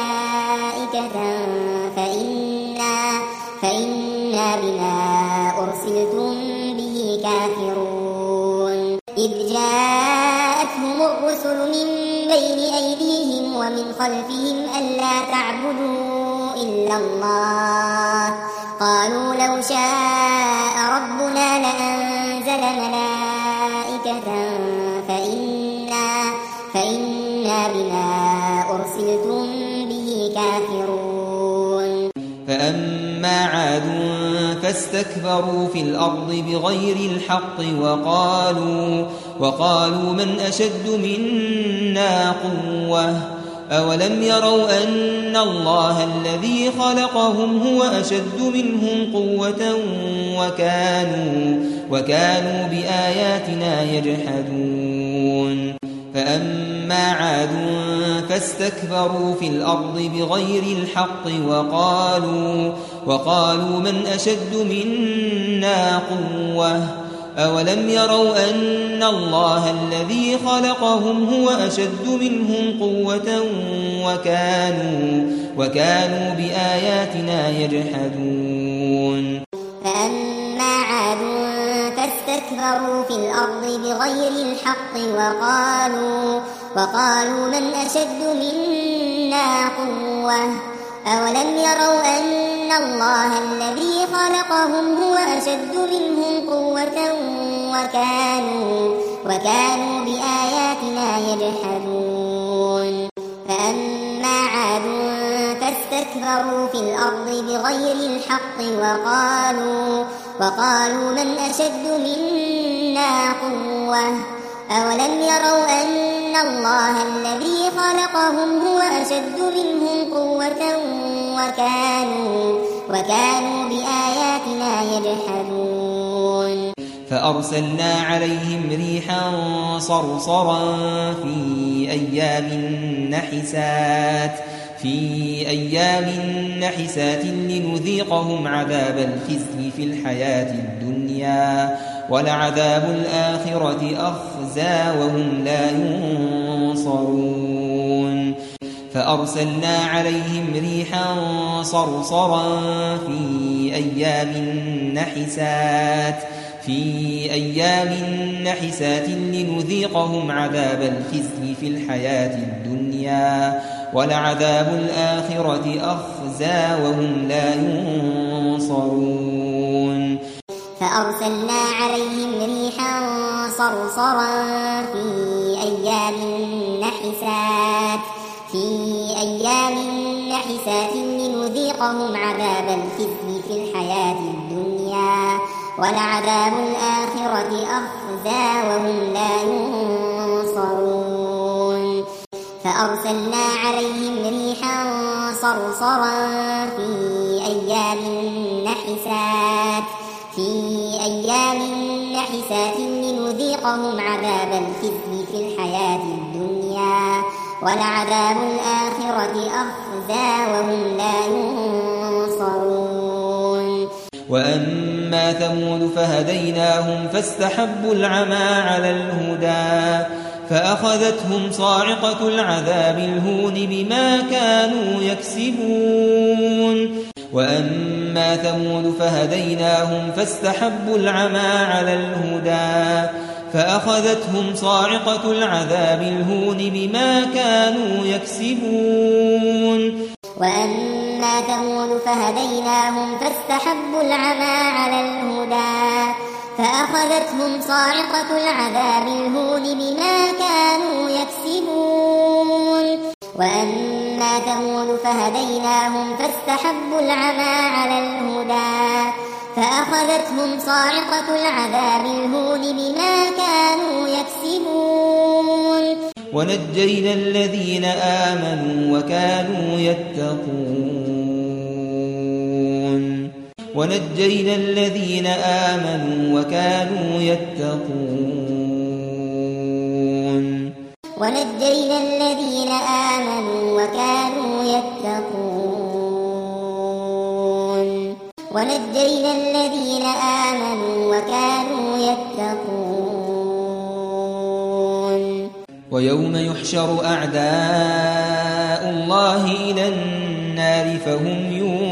ملائكة فإنا, فإنا بما أرسلتم به كافرون إذ جاءتهم الرسل من بين أيديهم ومن خلفهم ألا تعبدوا إلا الله قالوا لو شاء ربنا لأنزل ملائكة فإنا, فإنا بما أرسلتم به كافرون فأما عاد فاستكبروا في الأرض بغير الحق وقالوا, وقالوا من أشد منا قوة أولم يروا أن الله الذي خلقهم هو أشد منهم قوة وكانوا, وكانوا بآياتنا يجحدون فأما عاد فاستكبروا في الأرض بغير الحق وقالوا, وقالوا من أشد منا قوة أولم يروا أن الله الذي خلقهم هو أشد منهم قوة وكانوا, وكانوا بآياتنا يجحدون فأما عاد فاستكبروا في الأرض بغير الحق وقالوا, وقالوا من أشد منا قوة أولم يروا أن الله الذي خلقهم هو أشد منهم قوة وكانوا, وكانوا بآياتنا يجحدون فأما عاد فاستكبروا في الأرض بغير الحق وقالوا, وقالوا من أشد منا قوة أولم يروا أن الله الذي خلقهم هو أشد منهم قوة وكانوا, وكانوا بآياتنا يجحدون فأرسلنا عليهم ريحا صرصرا في أيام نحسات في أيام نحسات لنذيقهم عذاب الخزي في الحياة الدنيا ولعذاب الآخرة أخزى وهم لا ينصرون فأرسلنا عليهم ريحا صرصرا في أيام نحسات في أيام نحسات لنذيقهم عذاب الخزي في الحياة الدنيا ولعذاب الآخرة أخزى وهم لا ينصرون فأرسلنا عليهم ريحا صرصرا في أيام نحسات في أيام نحسات لنذيقهم عذاب الخزي في الحياة الدنيا ولعذاب الآخرة أخزى وهم لا ينصرون فأرسلنا عليهم ريحا صرصرا في أيام نحسات في أيام نحسات لنذيقهم عذاب الخزي في الحياة الدنيا ولعذاب الآخرة أخزى وهم لا ينصرون وأما ثمود فهديناهم فاستحبوا العمى على الهدى فأخذتهم صاعقة العذاب الهون بما كانوا يكسبون وأما ثمود فهديناهم فاستحبوا العمى على الهدى فأخذتهم صاعقة العذاب الهون بما كانوا يكسبون وأما ثمود فهديناهم فاستحبوا العمى على الهدى فأخذتهم صاعقة العذاب الهون بما كانوا يكسبون وأما ثمود فهديناهم فاستحبوا العمى على الهدى فأخذتهم صاعقة العذاب الهون بما كانوا يكسبون ونجينا الذين آمنوا وكانوا يتقون ونجينا الذين آمنوا وكانوا يتقون ونجينا الذين آمنوا وكانوا يتقون ونجينا الذين آمنوا وكانوا يتقون ويوم يحشر أعداء الله إلى النار فهم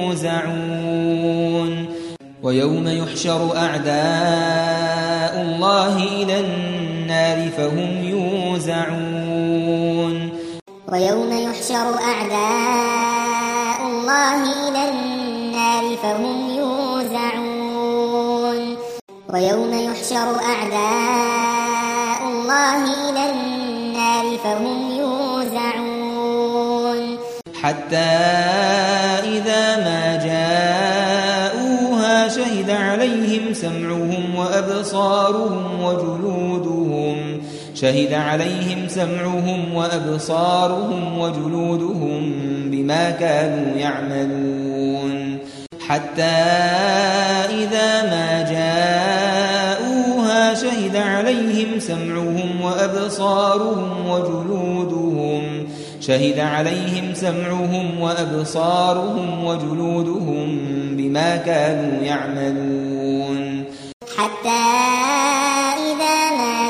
يوزعون ويوم يحشر أعداء الله إلى النار فهم يوزعون ويوم يحشر أعداء الله إلى النار فهم يوزعون ويوم يحشر أعداء الله إلى النار فهم يوزعون حتى إذا ما جاءوها شهد عليهم سمعهم وأبصارهم وجلودهم شهد عليهم سمعهم وأبصارهم وجلودهم بما كانوا يعملون حتى إذا ما جاءوها شهد عليهم سمعهم وأبصارهم وجلودهم شهد عليهم سمعهم وأبصارهم وجلودهم بما كانوا يعملون حتى إذا ما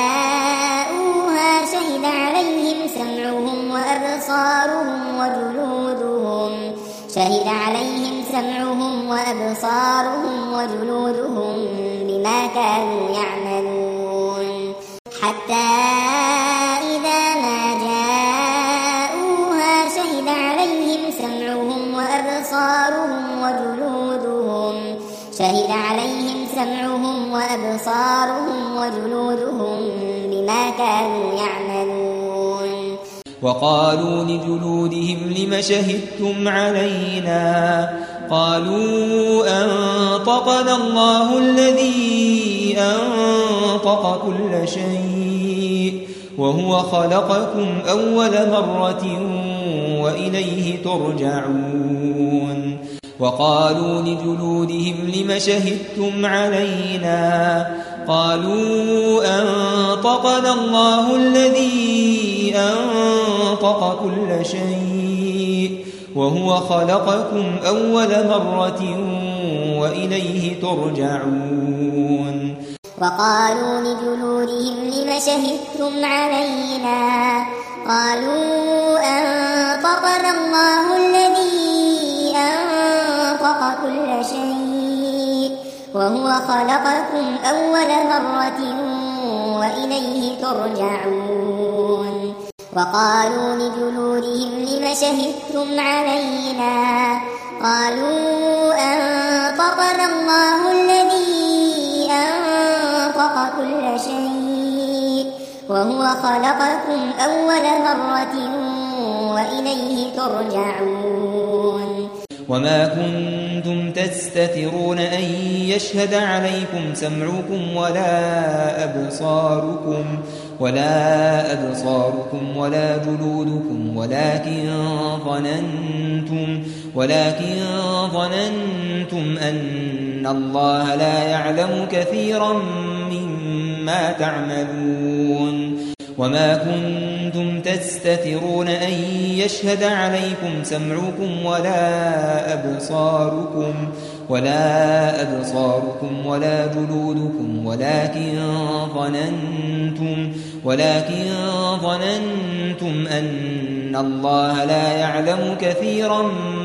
جاءوها شهد عليهم سمعهم وأبصارهم وجلودهم شهد عليهم سمعهم وأبصارهم وجلودهم بما كانوا يعملون حتى إذا ما جاءوها شهد عليهم سمعهم وأبصارهم وجلودهم شهد عليهم سمعهم وأبصارهم وجلودهم بما كانوا يعملون وقالوا لجلودهم لم شهدتم علينا قالوا أنطقنا الله الذي أنطق كل شيء وهو خلقكم أول مرة وإليه ترجعون وقالوا لجلودهم لم شهدتم علينا قالوا أنطقنا الله الذي أنطق كل شيء وهو خلقكم أول مرة وإليه ترجعون وقالوا لجلودهم لم شهدتم علينا قالوا أنطقنا الله الذي أنطق كل شيء وهو خلقكم أول مرة وإليه ترجعون وقالوا لجلودهم لم شهدتم علينا قالوا أنطقنا الله الذي أنطق كل شيء وهو خلقكم أول مرة وإليه ترجعون وما كنتم تستترون أن يشهد عليكم سمعكم ولا أبصاركم ولا أبصاركم ولا جلودكم ولكن ظننتم ولكن ظننتم أن الله لا يعلم كثيرا مما تعملون وما كنتم تستترون أن يشهد عليكم سمعكم ولا أبصاركم ولا أبصاركم ولا جلودكم ولكن ظننتم ولكن ظننتم أن الله لا يعلم كثيرا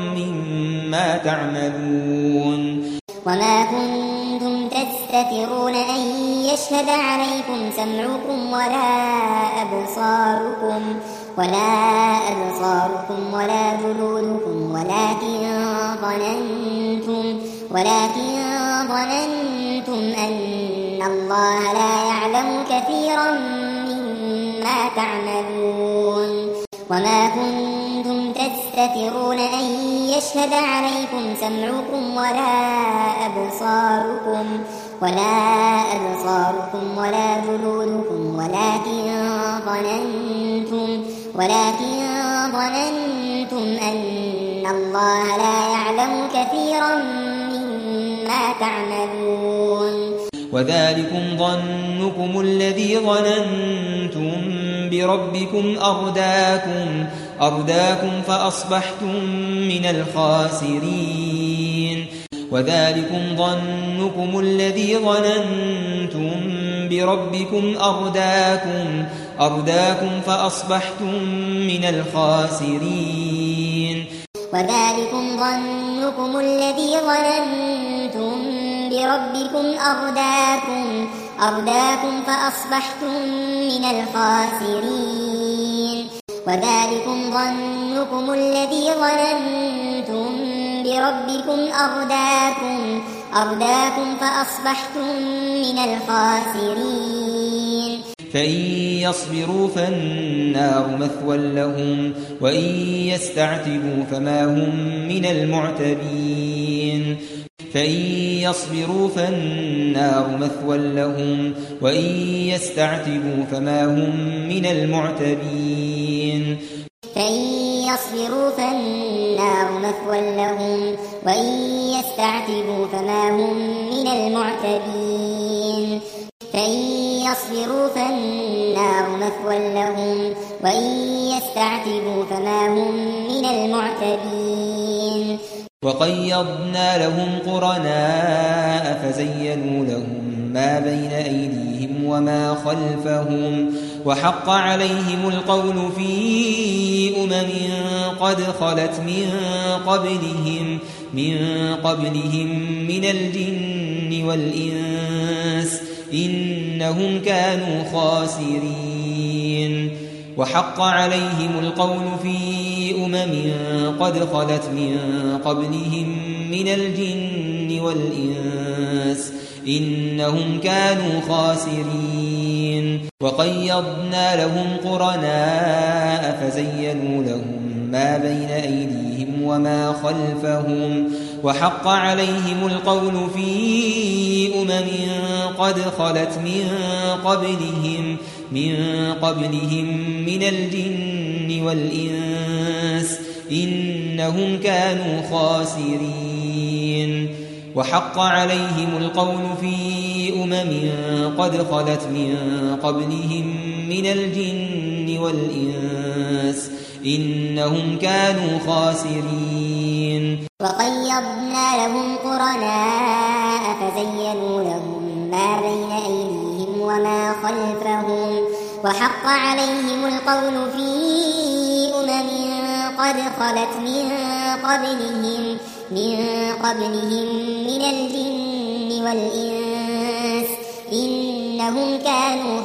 مما تعملون وما كنتم تستترون أن يشهد عليكم سمعكم ولا أبصاركم ولا أبصاركم ولا جلودكم ولكن ظننتم ولكن ظننتم أن الله لا يعلم كثيرا مما تعملون وما كنتم تستترون تستترون أن يشهد عليكم سمعكم ولا أبصاركم ولا أبصاركم ولا جلودكم ولكن ظننتم ولكن ظننتم أن الله لا يعلم كثيرا مما تعملون. وذلكم ظنكم الذي ظننتم بربكم أرداكم أرداكم فأصبحتم من الخاسرين. وذلكم ظنكم الذي ظننتم بربكم أرداكم أرداكم فأصبحتم من الخاسرين. وذلكم ظنكم الذي ظننتم بربكم أرداكم أرداكم فأصبحتم من الخاسرين. وذلكم ظنكم الذي ظننتم بربكم أرداكم أرداكم فأصبحتم من الخاسرين. فإن يصبروا فالنار مثوى لهم وإن يستعتبوا فما هم من المعتبين. فإن يصبروا فالنار مثوى لهم وإن يستعتبوا فما هم من المعتبين. فإن يصبروا فالنار مثوى لهم وإن يستعتبوا فما هم من المعتبين. فإن يصبروا فالنار مثوى لهم وإن يستعتبوا فما هم من المعتبين. وقيضنا لهم قرناء فزينوا لهم ما بين أيديهم وما خلفهم وحق عليهم القول في أمم قد خلت من قبلهم من قبلهم من الجن والإنس إنهم كانوا خاسرين. وحق عليهم القول في أمم قد خلت من قبلهم من الجن والإنس إنهم كانوا خاسرين. وقيضنا لهم قرناء فزينوا لهم ما بين أيديهم وما خلفهم وحق عليهم القول في أمم قد خلت من قبلهم من قبلهم من الجن والإنس إنهم كانوا خاسرين. وحق عليهم القول في أمم قد خلت من قبلهم من الجن والإنس إنهم كانوا خاسرين. وقيضنا لهم قرناء فزينوا لهم ما بين أيديهم وما خلفهم وحق عليهم القول في أمم قد خلت من قبلهم من قبلهم من الجن والإنس إنهم كانوا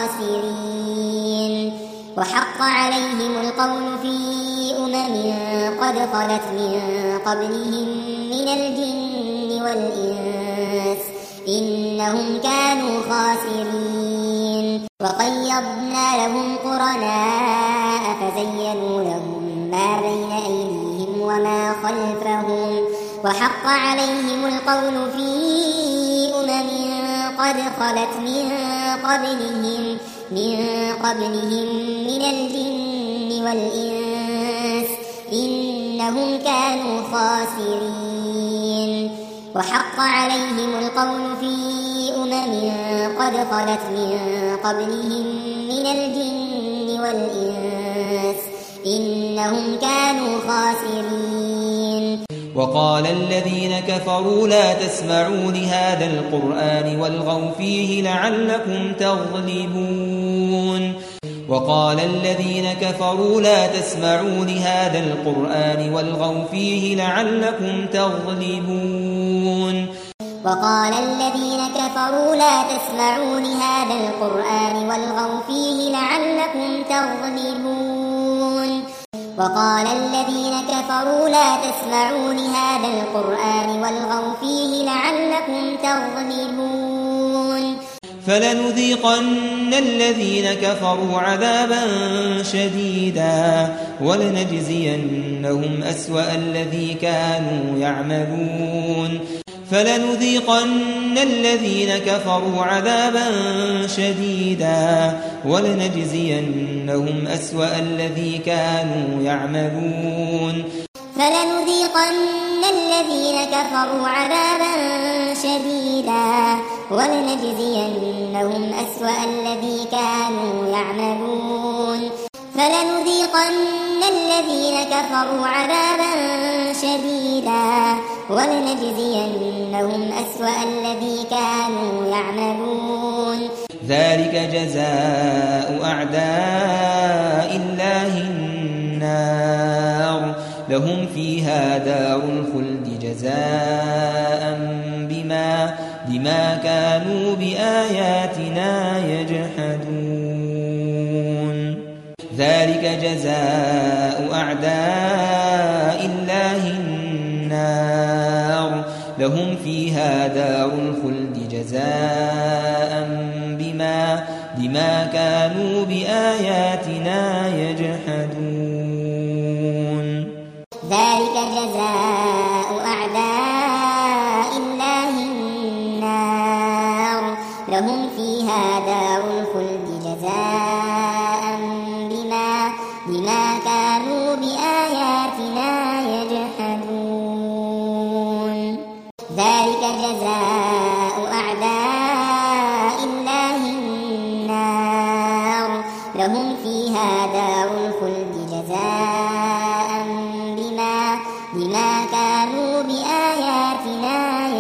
خاسرين. وحق عليهم القول في أمم قد خلت من قبلهم من الجن والإنس إنهم كانوا خاسرين. وقيضنا لهم قرناء فزينوا لهم ما بين أيديهم وما خلفهم وحق عليهم القول في أمم قد خلت من قبلهم من قبلهم من الجن والإنس إنهم كانوا خاسرين. وحق عليهم القول في أمم قد خلت من قبلهم من الجن والإنس إنهم كانوا خاسرين. وقال الذين كفروا لا تسمعوا لهذا القرآن والغوا فيه لعلكم تغلبون. وقال الذين كفروا لا تسمعوا لهذا القرآن والغوا فيه لعلكم تغلبون. وقال الذين كفروا لا تسمعوا لهذا القرآن والغوا فيه لعلكم تغلبون. وقال الذين كفروا لا تسمعوا لهذا القرآن والغوا فيه لعلكم تغلبون. فلنذيقن الذين كفروا عذابا شديدا ولنجزينهم أسوأ الذي كانوا يعملون فلنذيقن الذين كفروا عذابا شديدا ولنجزينهم أسوأ الذي كانوا يعملون فلنذيقن الذين كفروا عذابا شديدا ولنجزينهم أسوأ الذي كانوا يعملون فلنذيقن الذين كفروا عذابا شديدا ولنجزينهم أسوأ الذي كانوا يعملون ذلك جزاء أعداء الله النار لهم فيها دار الخلد جزاء بما بما كانوا بآياتنا يجحدون ذلك جزاء أعداء الله النار لهم فيها دار الخلد جزاء بما بما كانوا بآياتنا يجحدون ذلك جزاء أعداء الله النار لهم فيها دار الخلد جزاء بما بما كانوا بآياتنا يجحدون ذلك جزاء أعداء الله النار لهم فيها دار الخلد جزاء بما بما كانوا بآياتنا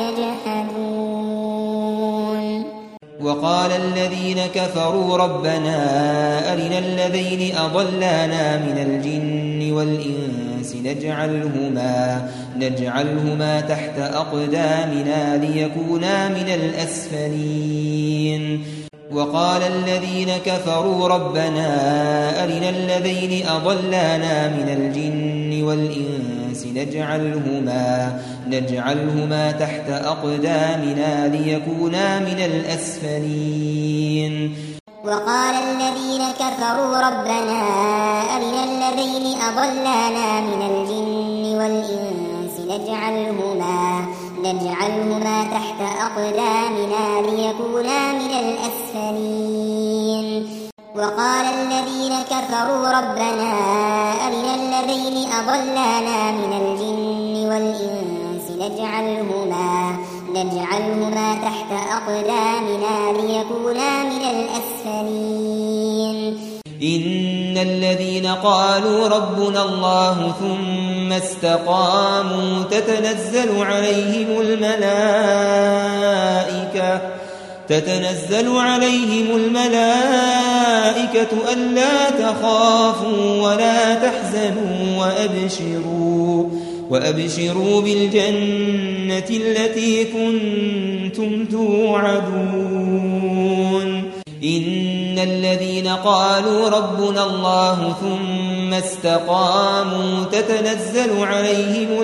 يجحدون وقال الذين كفروا ربنا أرنا الذين أضلانا من الجن والإنس نجعلهما نجعلهما تحت أقدامنا ليكونا من الأسفلين وقال الذين كفروا ربنا أرنا الذين أضلانا من الجن والإنس نجعلهما نجعلهما تحت أقدامنا ليكونا من الأسفلين وقال الذين كفروا ربنا أرنا الذين أضلانا من الجن والإنس نجعلهما نجعلهما تحت أقدامنا ليكونا من الأسفلين وقال الذين كفروا ربنا أرنا الذين أضلانا من الجن والإنس نجعلهما نجعلهما تحت أقدامنا ليكونا من الأسفلين إن الذين قالوا ربنا الله ثم استقاموا تتنزل عليهم الملائكة تتنزل عليهم الملائكة ألا تخافوا ولا تحزنوا وأبشروا وأبشروا بالجنة التي كنتم توعدون إن الذين قالوا ربنا الله ثم استقاموا تتنزل عليهم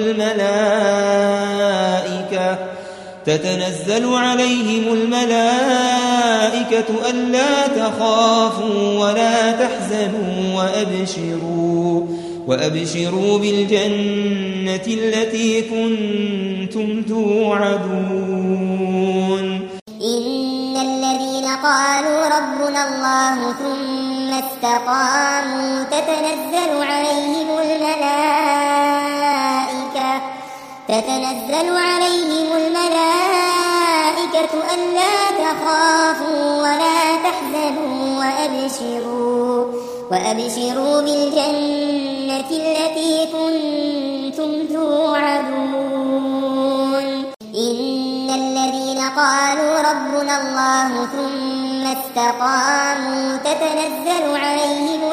الملائكة تتنزل عليهم الملائكة ألا تخافوا ولا تحزنوا وأبشروا وأبشروا بالجنة التي كنتم توعدون إن الذين قالوا ربنا الله ثم استقاموا تتنزل عليهم الملائكة تتنزل عليهم الملائكة ألا تخافوا ولا تحزنوا وأبشروا وأبشروا بالجنة التي كنتم توعدون إن الذين قالوا ربنا الله ثم استقاموا تتنزل عليهم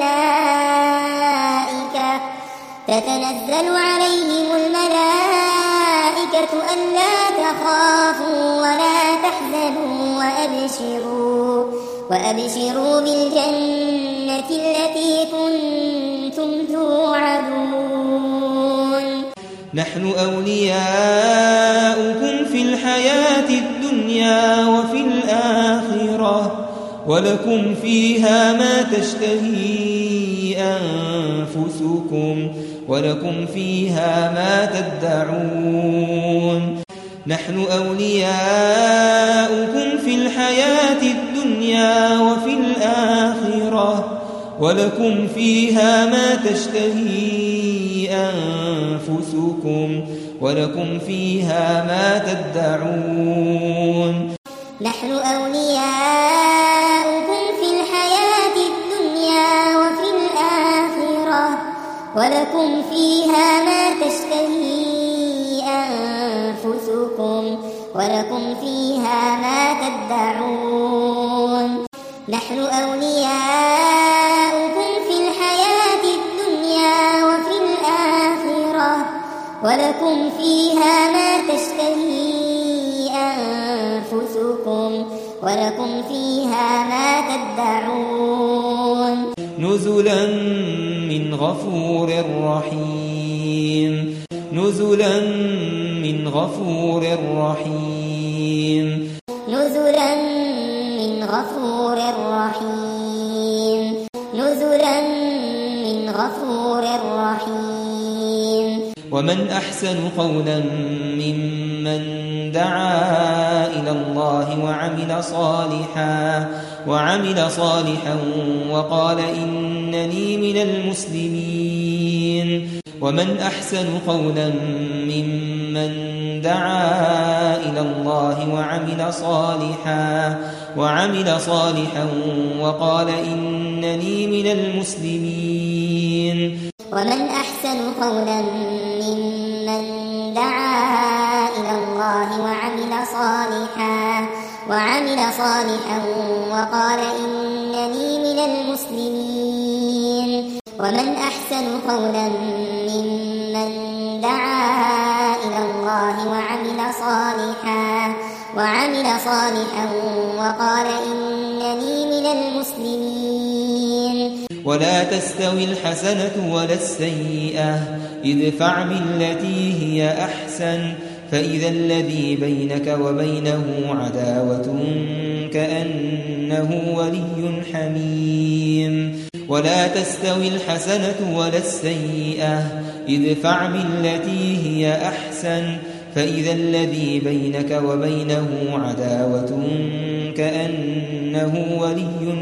الملائكة تتنزل عليهم الملائكة ألا تخافوا ولا تحزنوا وأبشروا وأبشروا بالجنة التي كنتم توعدون نحن أولياؤكم في الحياة الدنيا وفي الآخرة ولكم فيها ما تشتهي أنفسكم ولكم فيها ما تدعون نحن أولياؤكم في الحياة الدنيا وفي الآخرة ولكم فيها ما تشتهي أنفسكم ولكم فيها ما تدعون نحن أولياؤكم في الحياة الدنيا وفي الآخرة ولكم فيها ما تشتهي أنفسكم ولكم فيها ما تدعون نحن أولياؤكم في الحياة الدنيا وفي الآخرة ولكم فيها ما تشتهي أنفسكم ولكم فيها ما تدعون نزلا من غفور رحيم نزلا من غفور رحيم نزلا من غفور رحيم نزلا من غفور رحيم ومن أحسن قولا ممن دعا إلى الله وعمل صالحا وعمل صالحا وقال إنني من المسلمين ومن أحسن قولا ممن دعا إلى الله وعمل صالحا وعمل صالحا وقال إنني من المسلمين ومن أحسن قولا ممن دعا إلى الله وعمل صالحا وعمل صالحا وقال إنني من المسلمين ومن أحسن قولا ممن دعا إلى الله وعمل صالحا وعمل صالحا وقال إنني من المسلمين ولا تستوي الحسنة ولا السيئة ادفع بالتي هي أحسن فإذا الذي بينك وبينه عداوة كأنه ولي حميم ولا تستوي الحسنة ولا السيئة ادفع بالتي هي أحسن فإذا الذي بينك وبينه عداوة كأنه ولي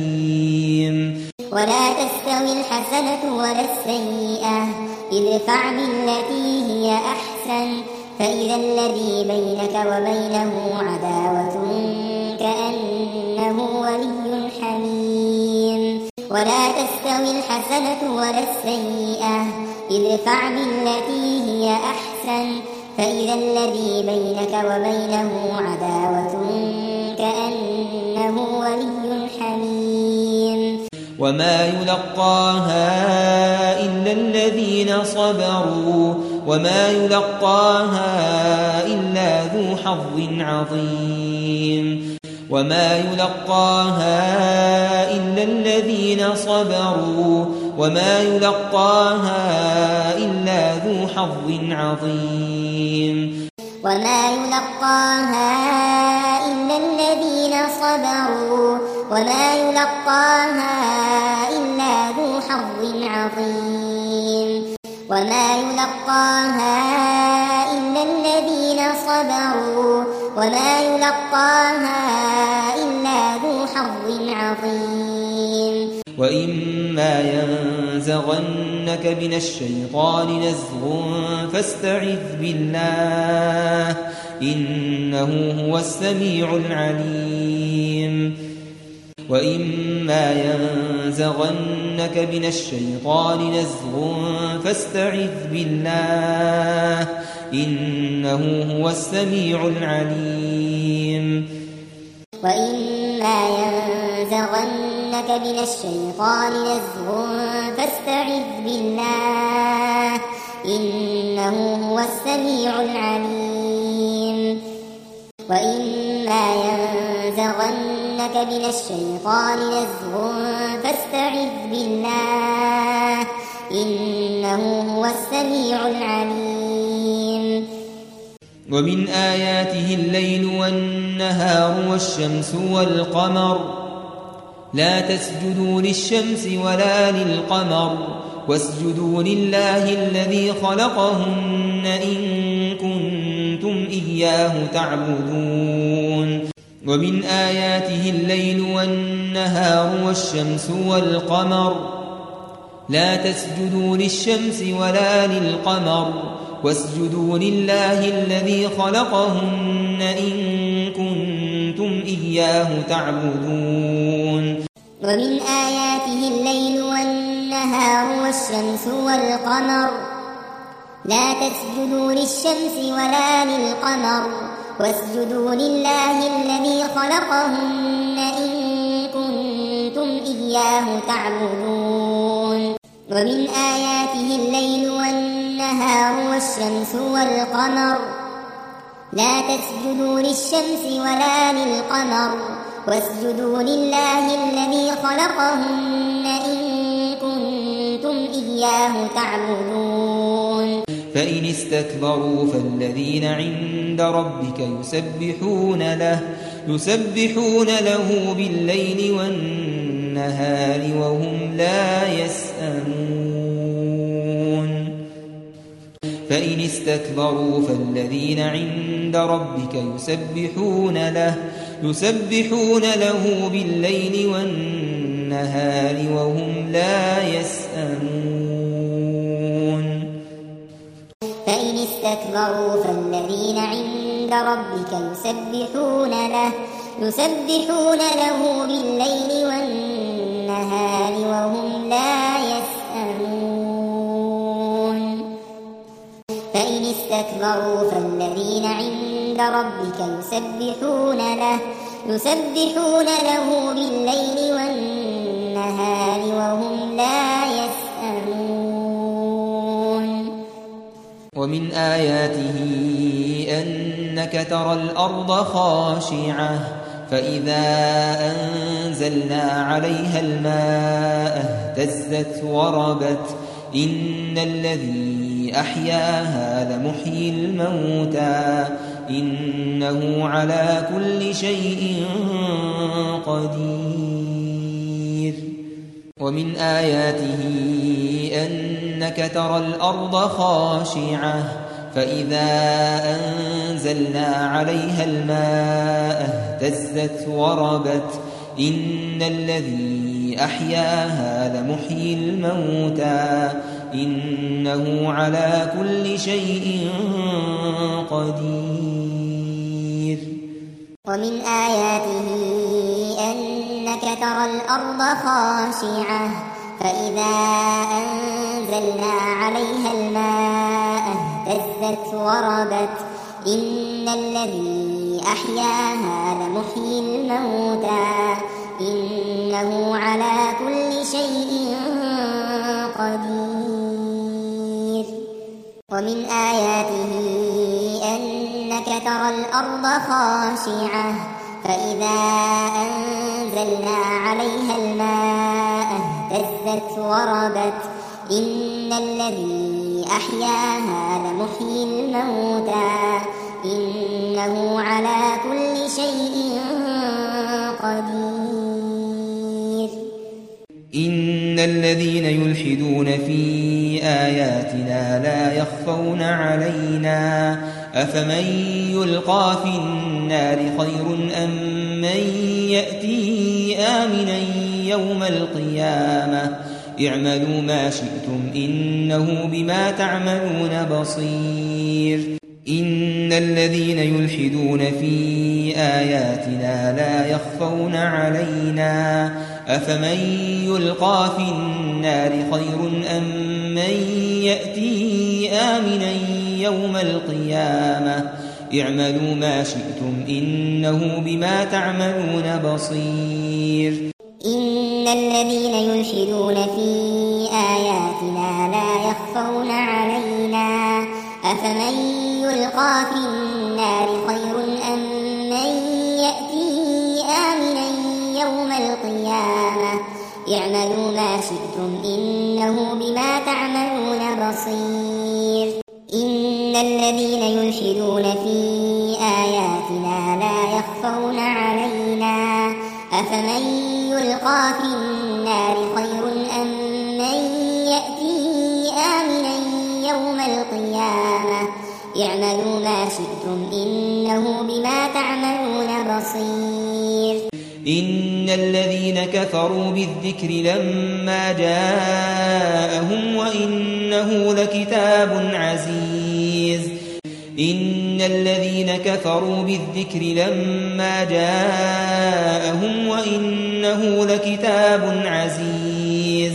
حميم ولا تستوي الحسنة ولا السيئة ادفع بالتي هي أحسن فإذا الذي بينك وبينه عداوة كأنه ولي حميم ولا تستوي الحسنة ولا السيئة ادفع بالتي هي أحسن فإذا الذي بينك وبينه عداوة كأنه ولي حميم وما يلقاها إلا الذين صبروا وما يلقاها إلا ذو حظ عظيم وما يلقاها إلا الذين صبروا وما يلقاها إلا ذو حظ عظيم وما يلقاها إلا الذين صبروا وما يلقاها إلا ذو حظ عظيم وما يلقاها إلا الذين صبروا وما يلقاها إلا ذو حظ عظيم وإما ينزغنك من الشيطان نزغ فاستعذ بالله إنه هو السميع العليم وإما ينزغنك من الشيطان نزغ فاستعذ بالله إنه هو السميع العليم وإما ينزغنك من الشيطان نزغ فاستعذ بالله إنه هو السميع العليم وإما ينزغنك من الشيطان نزغ فاستعذ بالله إنه هو السميع العليم ومن آياته الليل والنهار والشمس والقمر لا تسجدوا للشمس ولا للقمر واسجدوا لله الذي خلقهن إن كنتم إياه تعبدون ومن آياته الليل والنهار والشمس والقمر لا تسجدوا للشمس ولا للقمر واسجدوا لله الذي خلقهن إن كنتم إياه تعبدون ومن آياته الليل والنهار والشمس والقمر لا تسجدوا للشمس ولا للقمر واسجدوا لله الذي خلقهن إن كنتم إياه تعبدون ومن آياته الليل والنهار والشمس والقمر لا تسجدوا للشمس ولا للقمر واسجدوا لله الذي خلقهن إن كنتم إياه تعبدون فإن استكبروا فالذين عند ربك يسبحون له يسبحون له بالليل والنهار وهم لا يسأمون فإن استكبروا فالذين عند ربك يسبحون له يسبحون له بالليل والنهار وهم لا يسأمون فإن استكبروا فالذين عند ربك يسبحون له يسبحون له بالليل والنهار وهم لا يسأمون فإن استكبروا فالذين عند ربك يسبحون له يسبحون له بالليل والنهار وهم لا يسأمون ومن آياته أنك ترى الأرض خاشعة فإذا أنزلنا عليها الماء اهتزت وربت إن الذي أحياها لمحيي الموتى إنه على كل شيء قدير ومن آياته أنك ترى الأرض خاشعة فإذا أنزلنا عليها الماء اهتزت وربت إن الذي أحياها لمحيي الموتى إنه على كل شيء قدير ومن آياته أنك ترى الأرض خاشعة فإذا أنزلنا عليها الماء اهتزت وربت إن الذي أحياها لمحيي الموتى إنه على كل شيء قدير ومن آياته أنك ترى الأرض خاشعة فإذا أنزلنا عليها الماء اهتزت وربت إن الذي أحياها لمحيي الموتى إنه على كل شيء قدير إن الذين يلحدون في آياتنا لا يخفون علينا أفمن يلقى في النار خير أم من يأتي آمنا يوم القيامة اعملوا ما شئتم إنه بما تعملون بصير إن الذين يلحدون في آياتنا لا يخفون علينا أفمن يلقى في النار خير أم من يأتي آمنا يوم القيامة اعملوا ما شئتم إنه بما تعملون بصير إن الذين يلحدون في آياتنا لا يخفون علينا أفمن يلقى في النار خير أم من يأتي آمنا يوم القيامة اعملوا ما شئتم إنه بما تعملون بصير إن الذين يلحدون في آياتنا لا يخفون علينا أفمن يلقى في النار خير أم من يأتي آمنا يوم القيامة اعملوا ما شئتم إنه بما تعملون بصير. إن الذين كفروا بالذكر لما جاءهم وإنه لكتاب عزيز إن الذين كفروا بالذكر لما جاءهم وإنه لكتاب عزيز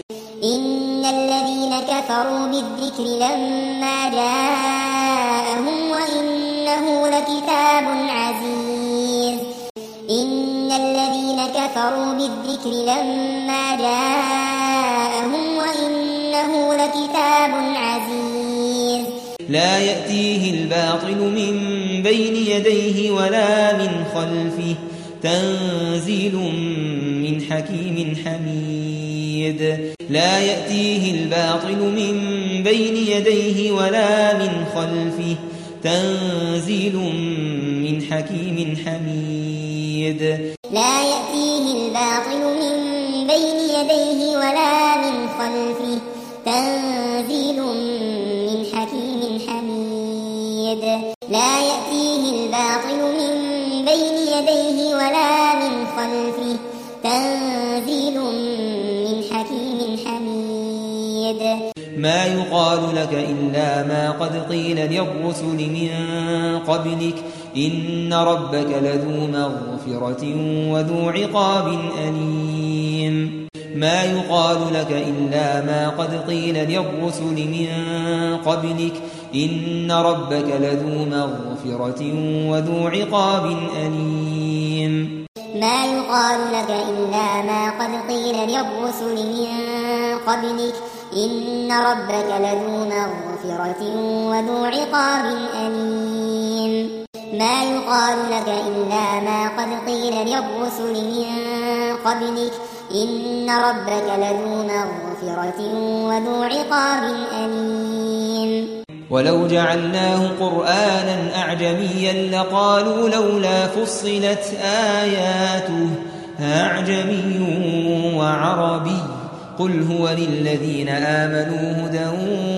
إن الذين كفروا بالذكر لما جاءهم وإنه لكتاب عزيز إن الذين كفروا بالذكر لما جاءهم وإنه لكتاب عزيز لا يأتيه الباطل من بين يديه ولا من خلفه تنزيل من حكيم حميد لا يأتيه الباطل من بين يديه ولا من خلفه تنزيل من حكيم حميد لا يأتيه الباطل من بين يديه ولا من خلفه تنزيل من حكيم حميد لا يأتيه الباطل من بين يديه ولا من خلفه تنزيل من حكيم حميد ما يقال لك إلا ما قد قيل للرسل من قبلك إن ربك لذو مغفرة وذو عقاب أليم ما يقال لك إلا ما قد قيل للرسل من قبلك إن ربك لذو مغفرة وذو عقاب أليم ما يقال لك إلا ما قد قيل للرسل من قبلك إن ربك لذو مغفرة وذو عقاب أليم ما يقال لك إلا ما قد قيل للرسل من قبلك إن ربك لذو مغفرة وذو عقاب أليم ولو جعلناه قرآنا أعجميا لقالوا لولا فصلت آياته أعجمي وعربي قل هو للذين آمنوا هدى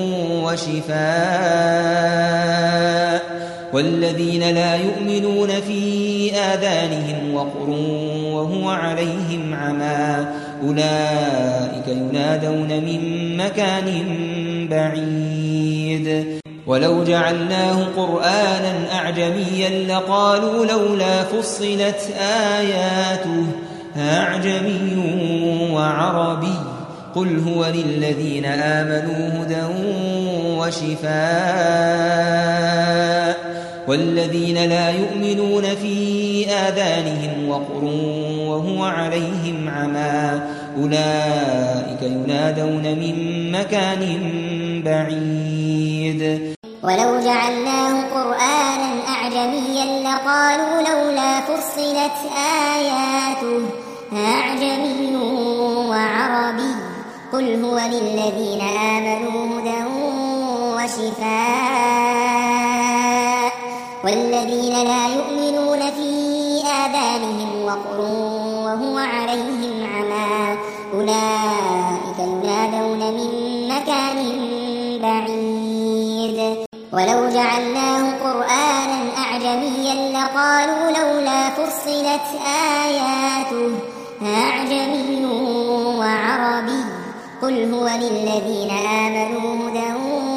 وشفاء والذين لا يؤمنون في آذانهم وقر وهو عليهم عمى أولئك ينادون من مكان بعيد ولو جعلناه قرآنا أعجميا لقالوا لولا فصلت آياته أعجمي وعربي قل هو للذين آمنوا هدى وشفاء والذين لا يؤمنون في آذانهم وقر وهو عليهم عمى أولئك ينادون من مكان بعيد ولو جعلناه قرآنا أعجميا لقالوا لولا فصلت آياته أعجمي وعربي قل هو للذين آمنوا هدى وشفاء والذين لا يؤمنون في آذانهم وقر وهو عليهم عمى أولئك ينادون من مكان بعيد ولو جعلناه قرآنا أعجميا لقالوا لولا فصلت آياته أعجمي وعربي قل هو للذين آمنوا هدى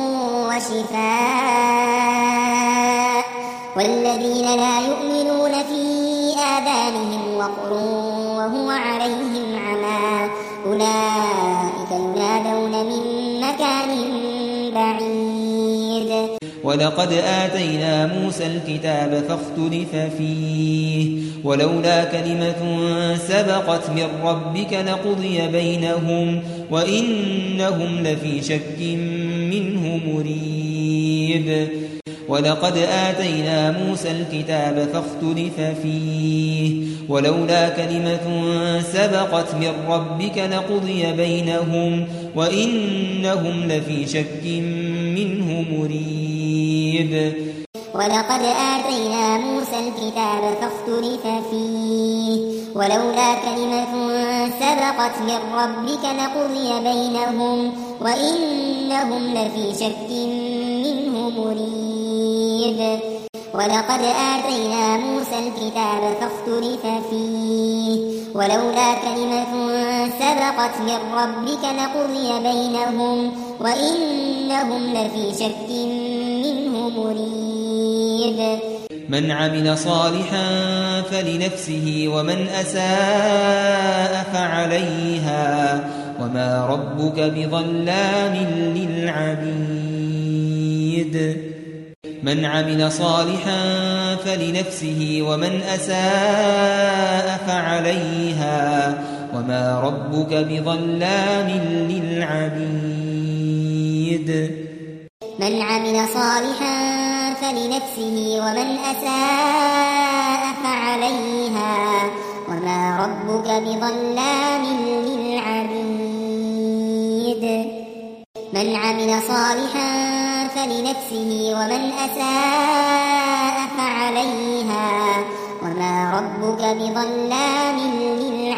وشفاء والذين لا يؤمنون في آذانهم وقر وهو عليهم عمى أولئك ينادون من مكان بعيد ولقد آتينا موسى الكتاب فاختلف فيه ولولا كلمة سبقت من ربك لقضي بينهم وإنهم لفي شك منه مريب ولقد آتينا موسى الكتاب فاختلف فيه ولولا كلمة سبقت من ربك لقضي بينهم وإنهم لفي شك منه مريب ولقد آتينا موسى الكتاب فاختلف فيه ولولا كلمة سبقت من ربك لقضي بينهم وإنهم لفي شك منه مريب ولقد آتينا موسى الكتاب فاختلف فيه ولولا كلمة سبقت من ربك لقضي بينهم وإنهم لفي شك منه مريب من عمل صالحا فلنفسه ومن أساء فعليها وما ربك بظلام للعبيد من عمل صالحا فلنفسه ومن أساء فعليها وما ربك بظلام للعبيد من عمل صالحا فلنفسه ومن أساء فعليها وما ربك بظلام للعبيد من عمل صالحا فلنفسه ومن أساء فعليها وما ربك بظلام للعبيد